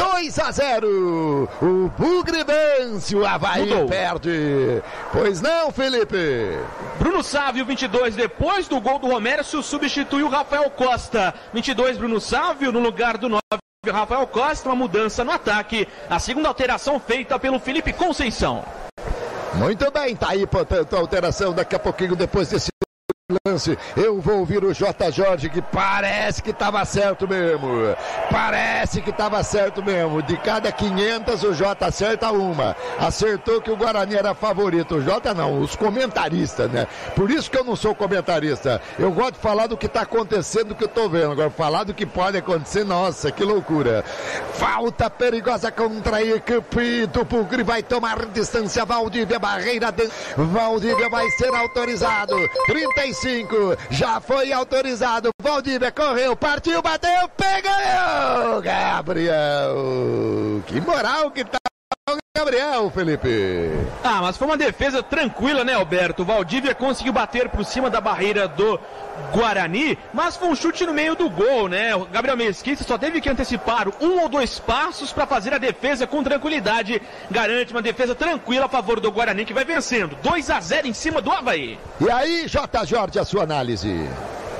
2-0, o Bugre vence, o Avaí perde. Pois não, Felipe? Bruno Sávio, 22, depois do gol do Romércio, substituiu o Rafael Costa. 22, Bruno Sávio, no lugar do 9. Rafael Costa, uma mudança no ataque. A segunda alteração feita pelo Felipe Conceição. Muito bem, tá aí, portanto, a alteração daqui a pouquinho depois desse lance. Eu vou ouvir o J. Jorge, que parece que estava certo mesmo. Parece que estava certo mesmo. De cada 500 o J acerta uma. Acertou que o Guarani era favorito. O J não, os comentaristas, né? Por isso que eu não sou comentarista. Eu gosto de falar do que está acontecendo, do que eu estou vendo. Agora, falar do que pode acontecer, nossa, que loucura. Falta perigosa contra a equipe do Bugre. Vai tomar distância. Valdívia, barreira dentro. Valdívia vai ser autorizado. 35, já foi autorizado. Valdívia correu, partiu, bateu, pegou! Gabriel! Que moral que tá o Gabriel, Felipe! Ah, mas foi uma defesa tranquila, né, Alberto? O Valdívia conseguiu bater por cima da barreira do Guarani, mas foi um chute no meio do gol, né? O Gabriel Mesquita só teve que antecipar 1 ou 2 passos para fazer a defesa com tranquilidade. Garante uma defesa tranquila a favor do Guarani, que vai vencendo 2-0 em cima do Avaí. E aí, J. Jorge, a sua análise?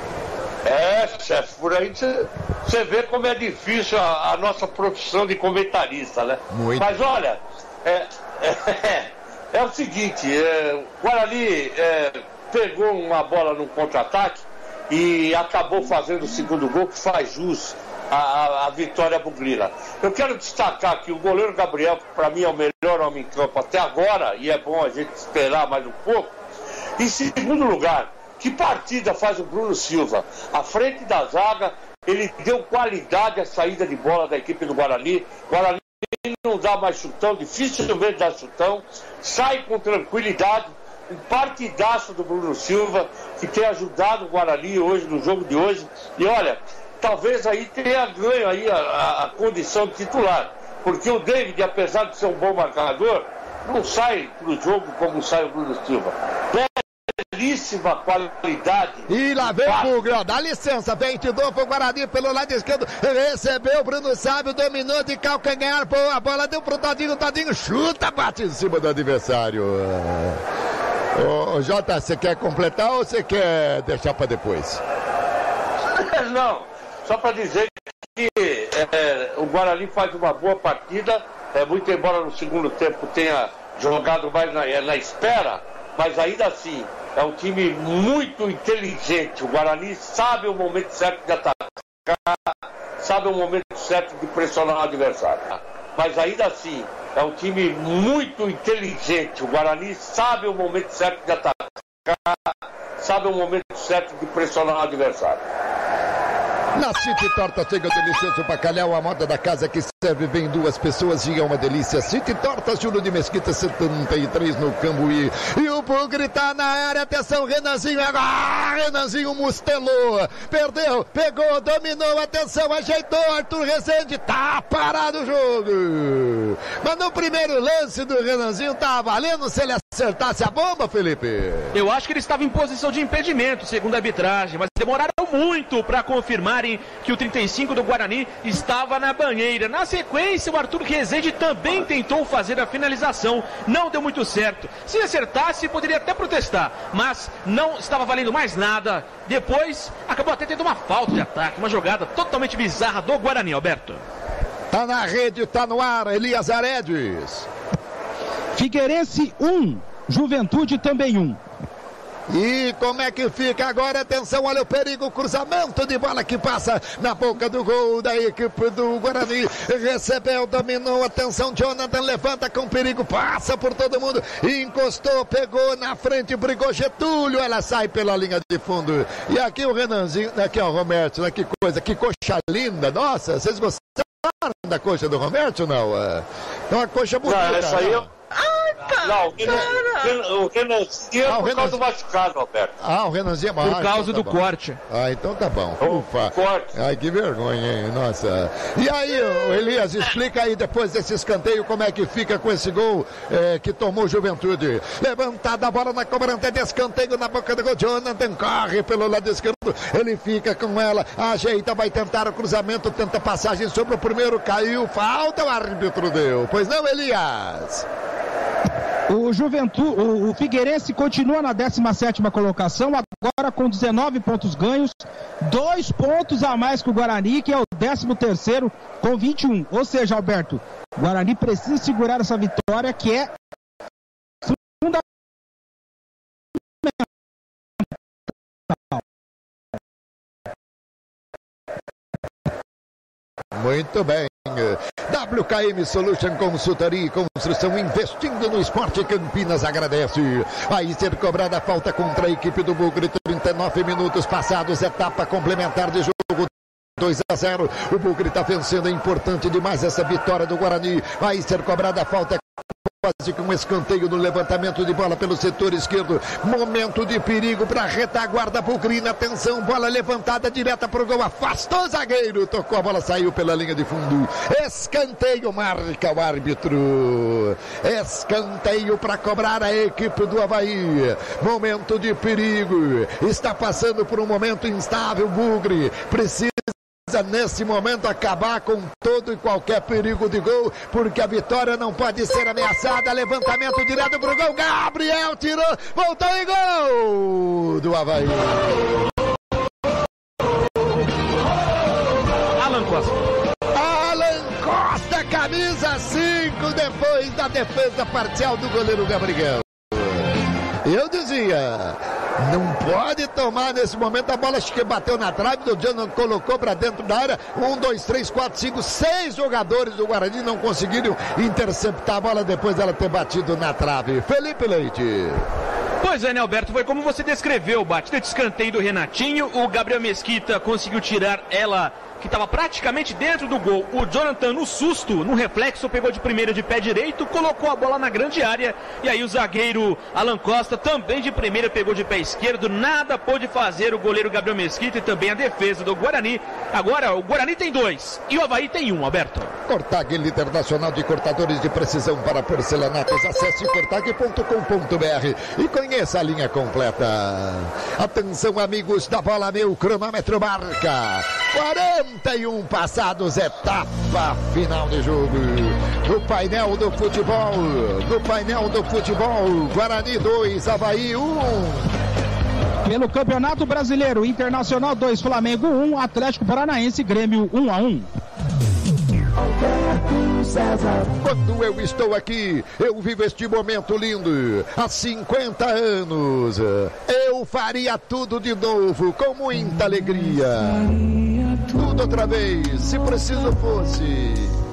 Chefe, por aí você vê como é difícil a nossa profissão de comentarista, né? Muito. Mas olha, é o seguinte, o Guarani pegou uma bola no contra-ataque e acabou fazendo o segundo gol, que faz jus à vitória bugrina. Eu quero destacar que o goleiro Gabriel, que para mim é o melhor homem em campo até agora, e é bom a gente esperar mais um pouco. Em segundo lugar, que partida faz o Bruno Silva? À frente da zaga, ele deu qualidade à saída de bola da equipe do Guarani. Guarani não dá mais chutão, dificilmente dá chutão, sai com tranquilidade. Um partidaço do Bruno Silva, que tem ajudado o Guarani hoje, no jogo de hoje. E olha, talvez aí tenha ganho aí a condição de titular, porque o David, apesar de ser um bom marcador, não sai pro jogo como sai o Bruno Silva. Belíssima qualidade. E lá vem o Bugre, dá licença, vem de novo o Guarani pelo lado esquerdo, recebeu o Bruno Sávio, dominou de calcanhar, boa bola, deu pro Todinho, chuta, bate em cima do adversário. Ô Jota, você quer completar ou você quer deixar para depois? Não, só para dizer que o Guarani faz uma boa partida, muito embora no segundo tempo tenha jogado mais na espera, mas ainda assim é um time muito inteligente. O Guarani sabe o momento certo de atacar. sabe o momento certo de pressionar o adversário. Mas ainda assim, é um time muito inteligente. O Guarani sabe o momento certo de atacar, sabe o momento certo de pressionar o adversário. Na City Torta chega o delicioso bacalhau, a moda da casa que serve bem duas pessoas e é uma delícia. City Torta, Júlio de Mesquita, 73 no Cambuí. E o Bugre tá na área, atenção, Renanzinho agora, Renanzinho mustelou, perdeu, pegou, dominou, atenção, ajeitou, Arthur Rezende, tá parado o jogo. Mas no primeiro lance do Renanzinho tá valendo se ele acertasse a bomba, Felipe? Eu acho que ele estava em posição de impedimento, segundo a arbitragem, mas demoraram muito para confirmarem que o 35 do Guarani estava na banheira. Na sequência, o Arthur Rezende também tentou fazer a finalização, não deu muito certo. Se acertasse, poderia até protestar, mas não estava valendo mais nada. Depois, acabou até tendo uma falta de ataque, uma jogada totalmente bizarra do Guarani, Alberto. Tá na rede, tá no ar, Elias Aredes. Figueirense 1, Juventude também 1. E como é que fica agora? Atenção, olha o perigo, cruzamento de bola que passa na boca do gol da equipe do Guarani. Recebeu, dominou, atenção, Jonathan levanta com perigo, passa por todo mundo, encostou, pegou na frente, brigou Getúlio, ela sai pela linha de fundo. E aqui o Renanzinho, aqui ó, o Roberto, né, que coisa, que coxa linda, nossa, vocês gostaram da coxa do Roberto ou não? É uma coxa bonita. Não, essa aí eu... Não, o Renanzinho é por causa do machucado, Alberto. O Renanzinho é por causa do corte. Então tá bom. Ufa. Corte. Ai, que vergonha, hein? Nossa. E aí, Elias, explica aí depois desse escanteio como é que fica com esse gol que tomou o Juventude. Levantada a bola na cobrança de escanteio na boca do gol. Jonathan corre pelo lado esquerdo. Ele fica com ela, ajeita, vai tentar o cruzamento, tenta passagem sobre o primeiro, caiu, falta, o árbitro deu. Pois não, Elias? O Figueirense continua na 17ª colocação, agora com 19 pontos ganhos, 2 pontos a mais que o Guarani, que é o 13º com 21. Ou seja, Alberto, o Guarani precisa segurar essa vitória, que é fundamental. Muito bem. WKM Solution Consultoria e Construção, investindo no esporte. Campinas agradece. Vai ser cobrada a falta contra a equipe do Bugre. 39 minutos passados, etapa complementar de jogo. 2-0. O Bugre está vencendo. É importante demais essa vitória do Guarani. Vai ser cobrada a falta. Quase com um escanteio no levantamento de bola pelo setor esquerdo. Momento de perigo para a retaguarda bugrina. Atenção, bola levantada direta para o gol. Afastou o zagueiro. Tocou a bola, saiu pela linha de fundo. Escanteio, marca o árbitro. Escanteio para cobrar a equipe do Avaí. Momento de perigo. Está passando por um momento instável. Bugre precisa nesse momento acabar com todo e qualquer perigo de gol, porque a vitória não pode ser ameaçada. Levantamento direto pro gol, Gabriel tirou, voltou em gol do Avaí. Alan Costa, camisa 5, depois da defesa parcial do goleiro Gabriel. Eu dizia, não pode tomar nesse momento a bola, acho que bateu na trave, o Jonathan colocou para dentro da área, 1, 2, 3, 4, 5, 6 jogadores do Guarani não conseguiram interceptar a bola depois dela ter batido na trave. Felipe Leite. Pois é, né, Alberto, foi como você descreveu, batida de escanteio do Renatinho, o Gabriel Mesquita conseguiu tirar ela, que estava praticamente dentro do gol. O Jonathan, no susto, no reflexo, pegou de primeira de pé direito, colocou a bola na grande área, e aí o zagueiro Alan Costa também de primeira pegou de pé esquerdo, nada pôde fazer o goleiro Gabriel Mesquita e também a defesa do Guarani. Agora o Guarani tem 2 e o Avaí tem 1, Alberto. Cortag, líder nacional de cortadores de precisão para porcelanatos. Acesse cortag.com.br e conheça a linha completa. Atenção, amigos da bola, meu cronômetro marca 41 passados, etapa final de jogo. No painel do futebol, Guarani 2, Avaí 1. Pelo Campeonato Brasileiro, Internacional 2, Flamengo 1, Atlético Paranaense, Grêmio 1-1. Quando eu estou aqui, eu vivo este momento lindo. Há 50 anos, eu faria tudo de novo, com muita alegria. Tudo Canta outra vez, se preciso fosse.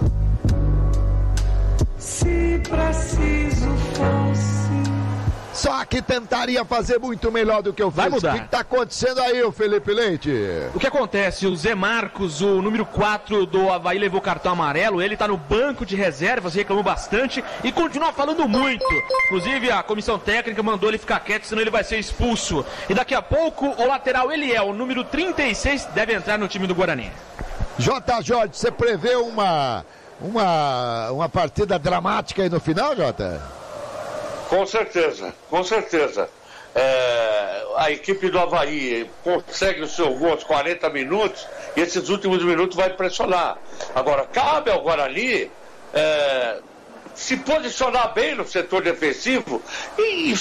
Se preciso fosse. Só que tentaria fazer muito melhor do que eu fiz. Vai mudar. O que está acontecendo aí, o Felipe Leite? O que acontece? O Zé Marcos, o número 4 do Avaí, levou cartão amarelo. Ele está no banco de reservas, reclamou bastante e continua falando muito. Inclusive, a comissão técnica mandou ele ficar quieto, senão ele vai ser expulso. E daqui a pouco, o lateral Eliel, o número 36, deve entrar no time do Guarani. J. Jorge, você prevê uma partida dramática aí no final, Jota? Com certeza, com certeza. A equipe do Avaí consegue o seu gol aos 40 minutos e esses últimos minutos vai pressionar. Agora, cabe ao Guarani se posicionar bem no setor defensivo e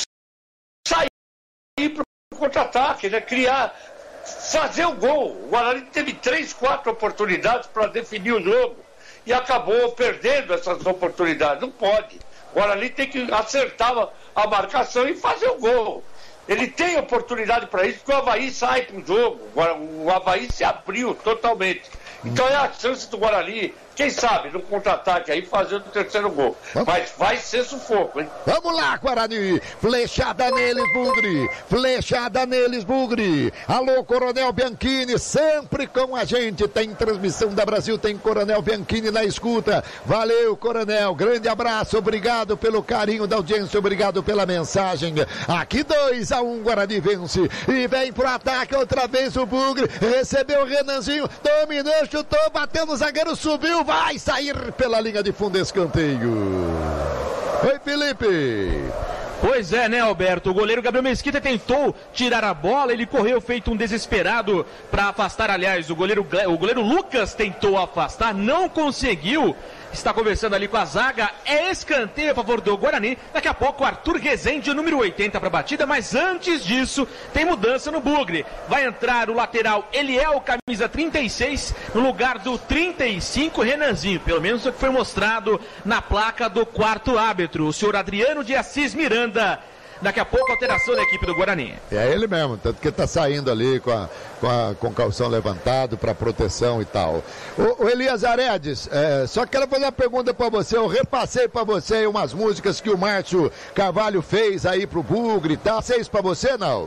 sair para o contra-ataque, né? Fazer o gol. O Guarani teve 3, 4 oportunidades para definir o jogo e acabou perdendo essas oportunidades. Não pode. O Guarani tem que acertar a marcação e fazer o gol. Ele tem oportunidade para isso, porque o Avaí sai para o jogo. O Avaí se abriu totalmente. Então é a chance do Guarani, quem sabe, no contra-ataque aí, fazer o terceiro gol. Mas vai ser sufoco, hein? Vamos lá, Guarani. Flechada neles, Bugre. Flechada neles, Bugre. Alô, Coronel Bianchini, sempre com a gente. Tem transmissão da Brasil, tem Coronel Bianchini na escuta. Valeu, Coronel. Grande abraço. Obrigado pelo carinho da audiência. Obrigado pela mensagem. Aqui 2-1, Guarani vence. E vem pro ataque outra vez o Bugre. Recebeu o Renanzinho. Dominou, chutou, bateu no zagueiro, subiu. Vai sair pela linha de fundo, escanteio. Oi, Felipe. Pois é, né, Alberto? O goleiro Gabriel Mesquita tentou tirar a bola, ele correu feito um desesperado para afastar, aliás, o goleiro Lucas tentou afastar, não conseguiu. Está conversando ali com a zaga, é escanteio a favor do Guarani. Daqui a pouco o Arthur Rezende, o número 80 para a batida, mas antes disso tem mudança no Bugre. Vai entrar o lateral Eliel, camisa 36, no lugar do 35, Renanzinho. Pelo menos o que foi mostrado na placa do quarto árbitro, o senhor Adriano de Assis Miranda. Daqui a pouco, alteração da equipe do Guarani. É ele mesmo, tanto que está saindo ali com calção levantado para proteção e tal. O Elias Aredes, só quero fazer uma pergunta para você. Eu repassei para você umas músicas que o Márcio Carvalho fez aí pro Bugre, tá? Fez para você, não?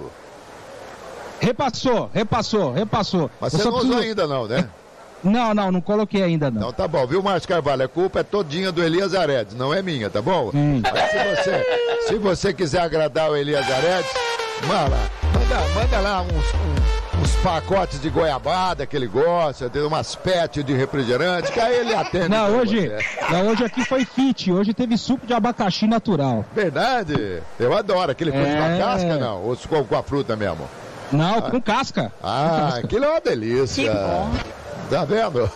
Repassou. Mas você não usou ainda não, né? Não coloquei ainda não. Então tá bom, viu, Márcio Carvalho? A culpa é todinha do Elias Aredes, não é minha, tá bom? Mas se você quiser agradar o Elias Aredes, manda lá uns pacotes de goiabada que ele gosta, tem umas pets de refrigerante, que aí ele atende. Hoje aqui foi fit, hoje teve suco de abacaxi natural. Verdade? Eu adoro, aquele fruto com a casca, não? Ou com a fruta mesmo? Não, com casca. Aquilo é uma delícia. Que bom. Tá vendo?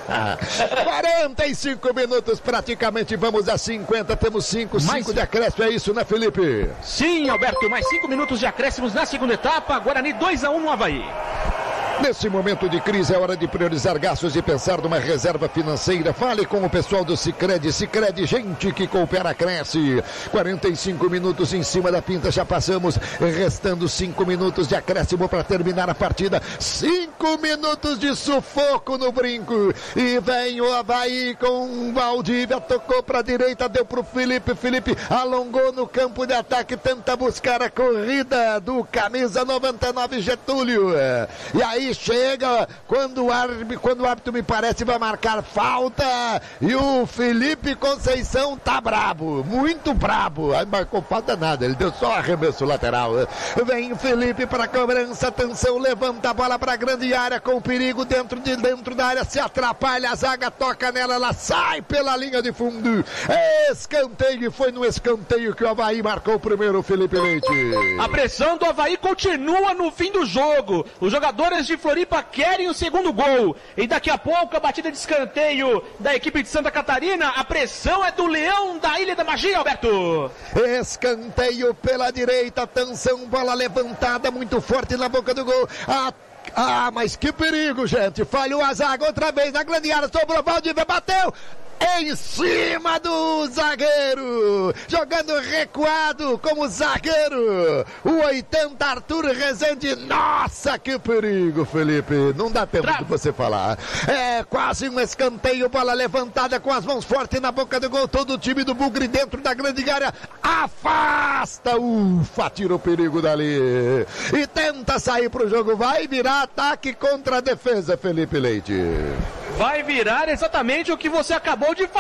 45 minutos praticamente, vamos a 50, temos 5 de acréscimo, é isso, né, Felipe? Sim, Alberto, mais 5 minutos de acréscimos na segunda etapa, Guarani 2-1 no Avaí. Nesse momento de crise é hora de priorizar gastos e pensar numa reserva financeira. Fale com o pessoal do Sicredi. Sicredi, gente que coopera, cresce. 45 minutos em cima da pinta, já passamos, restando 5 minutos de acréscimo para terminar a partida. 5 minutos de sufoco no brinco. E vem o Avaí com Valdívia, tocou para a direita, deu para o Felipe. Felipe alongou no campo de ataque, tenta buscar a corrida do camisa 99 Getúlio. E aí chega quando o árbitro me parece vai marcar falta e o Felipe Conceição tá brabo, muito brabo. Aí marcou falta nada, ele deu só arremesso lateral. Vem o Felipe para cobrança, atenção, levanta a bola para a grande área com perigo dentro da área, se atrapalha, a zaga toca nela, ela sai pela linha de fundo. Escanteio, foi no escanteio que o Avaí marcou o primeiro, Felipe Leite. A pressão do Avaí continua no fim do jogo. Os jogadores de Floripa querem o segundo gol. E daqui a pouco a batida de escanteio da equipe de Santa Catarina. A pressão é do Leão da Ilha da Magia, Alberto. Escanteio pela direita, atenção, bola levantada muito forte na boca do gol. Mas que perigo, gente. Falhou a zaga outra vez na grande área, sobrou Valdívia, bateu. em cima do zagueiro, jogando recuado como zagueiro, o 80 Arthur Rezende. Nossa, que perigo, Felipe, não dá tempo de você falar. É quase um escanteio, bola levantada com as mãos fortes na boca do gol, todo o time do Bugre dentro da grande área, afasta, tira o perigo dali e tenta sair pro jogo, vai virar ataque contra a defesa, Felipe Leite. Vai virar exatamente o que você acabou de falar.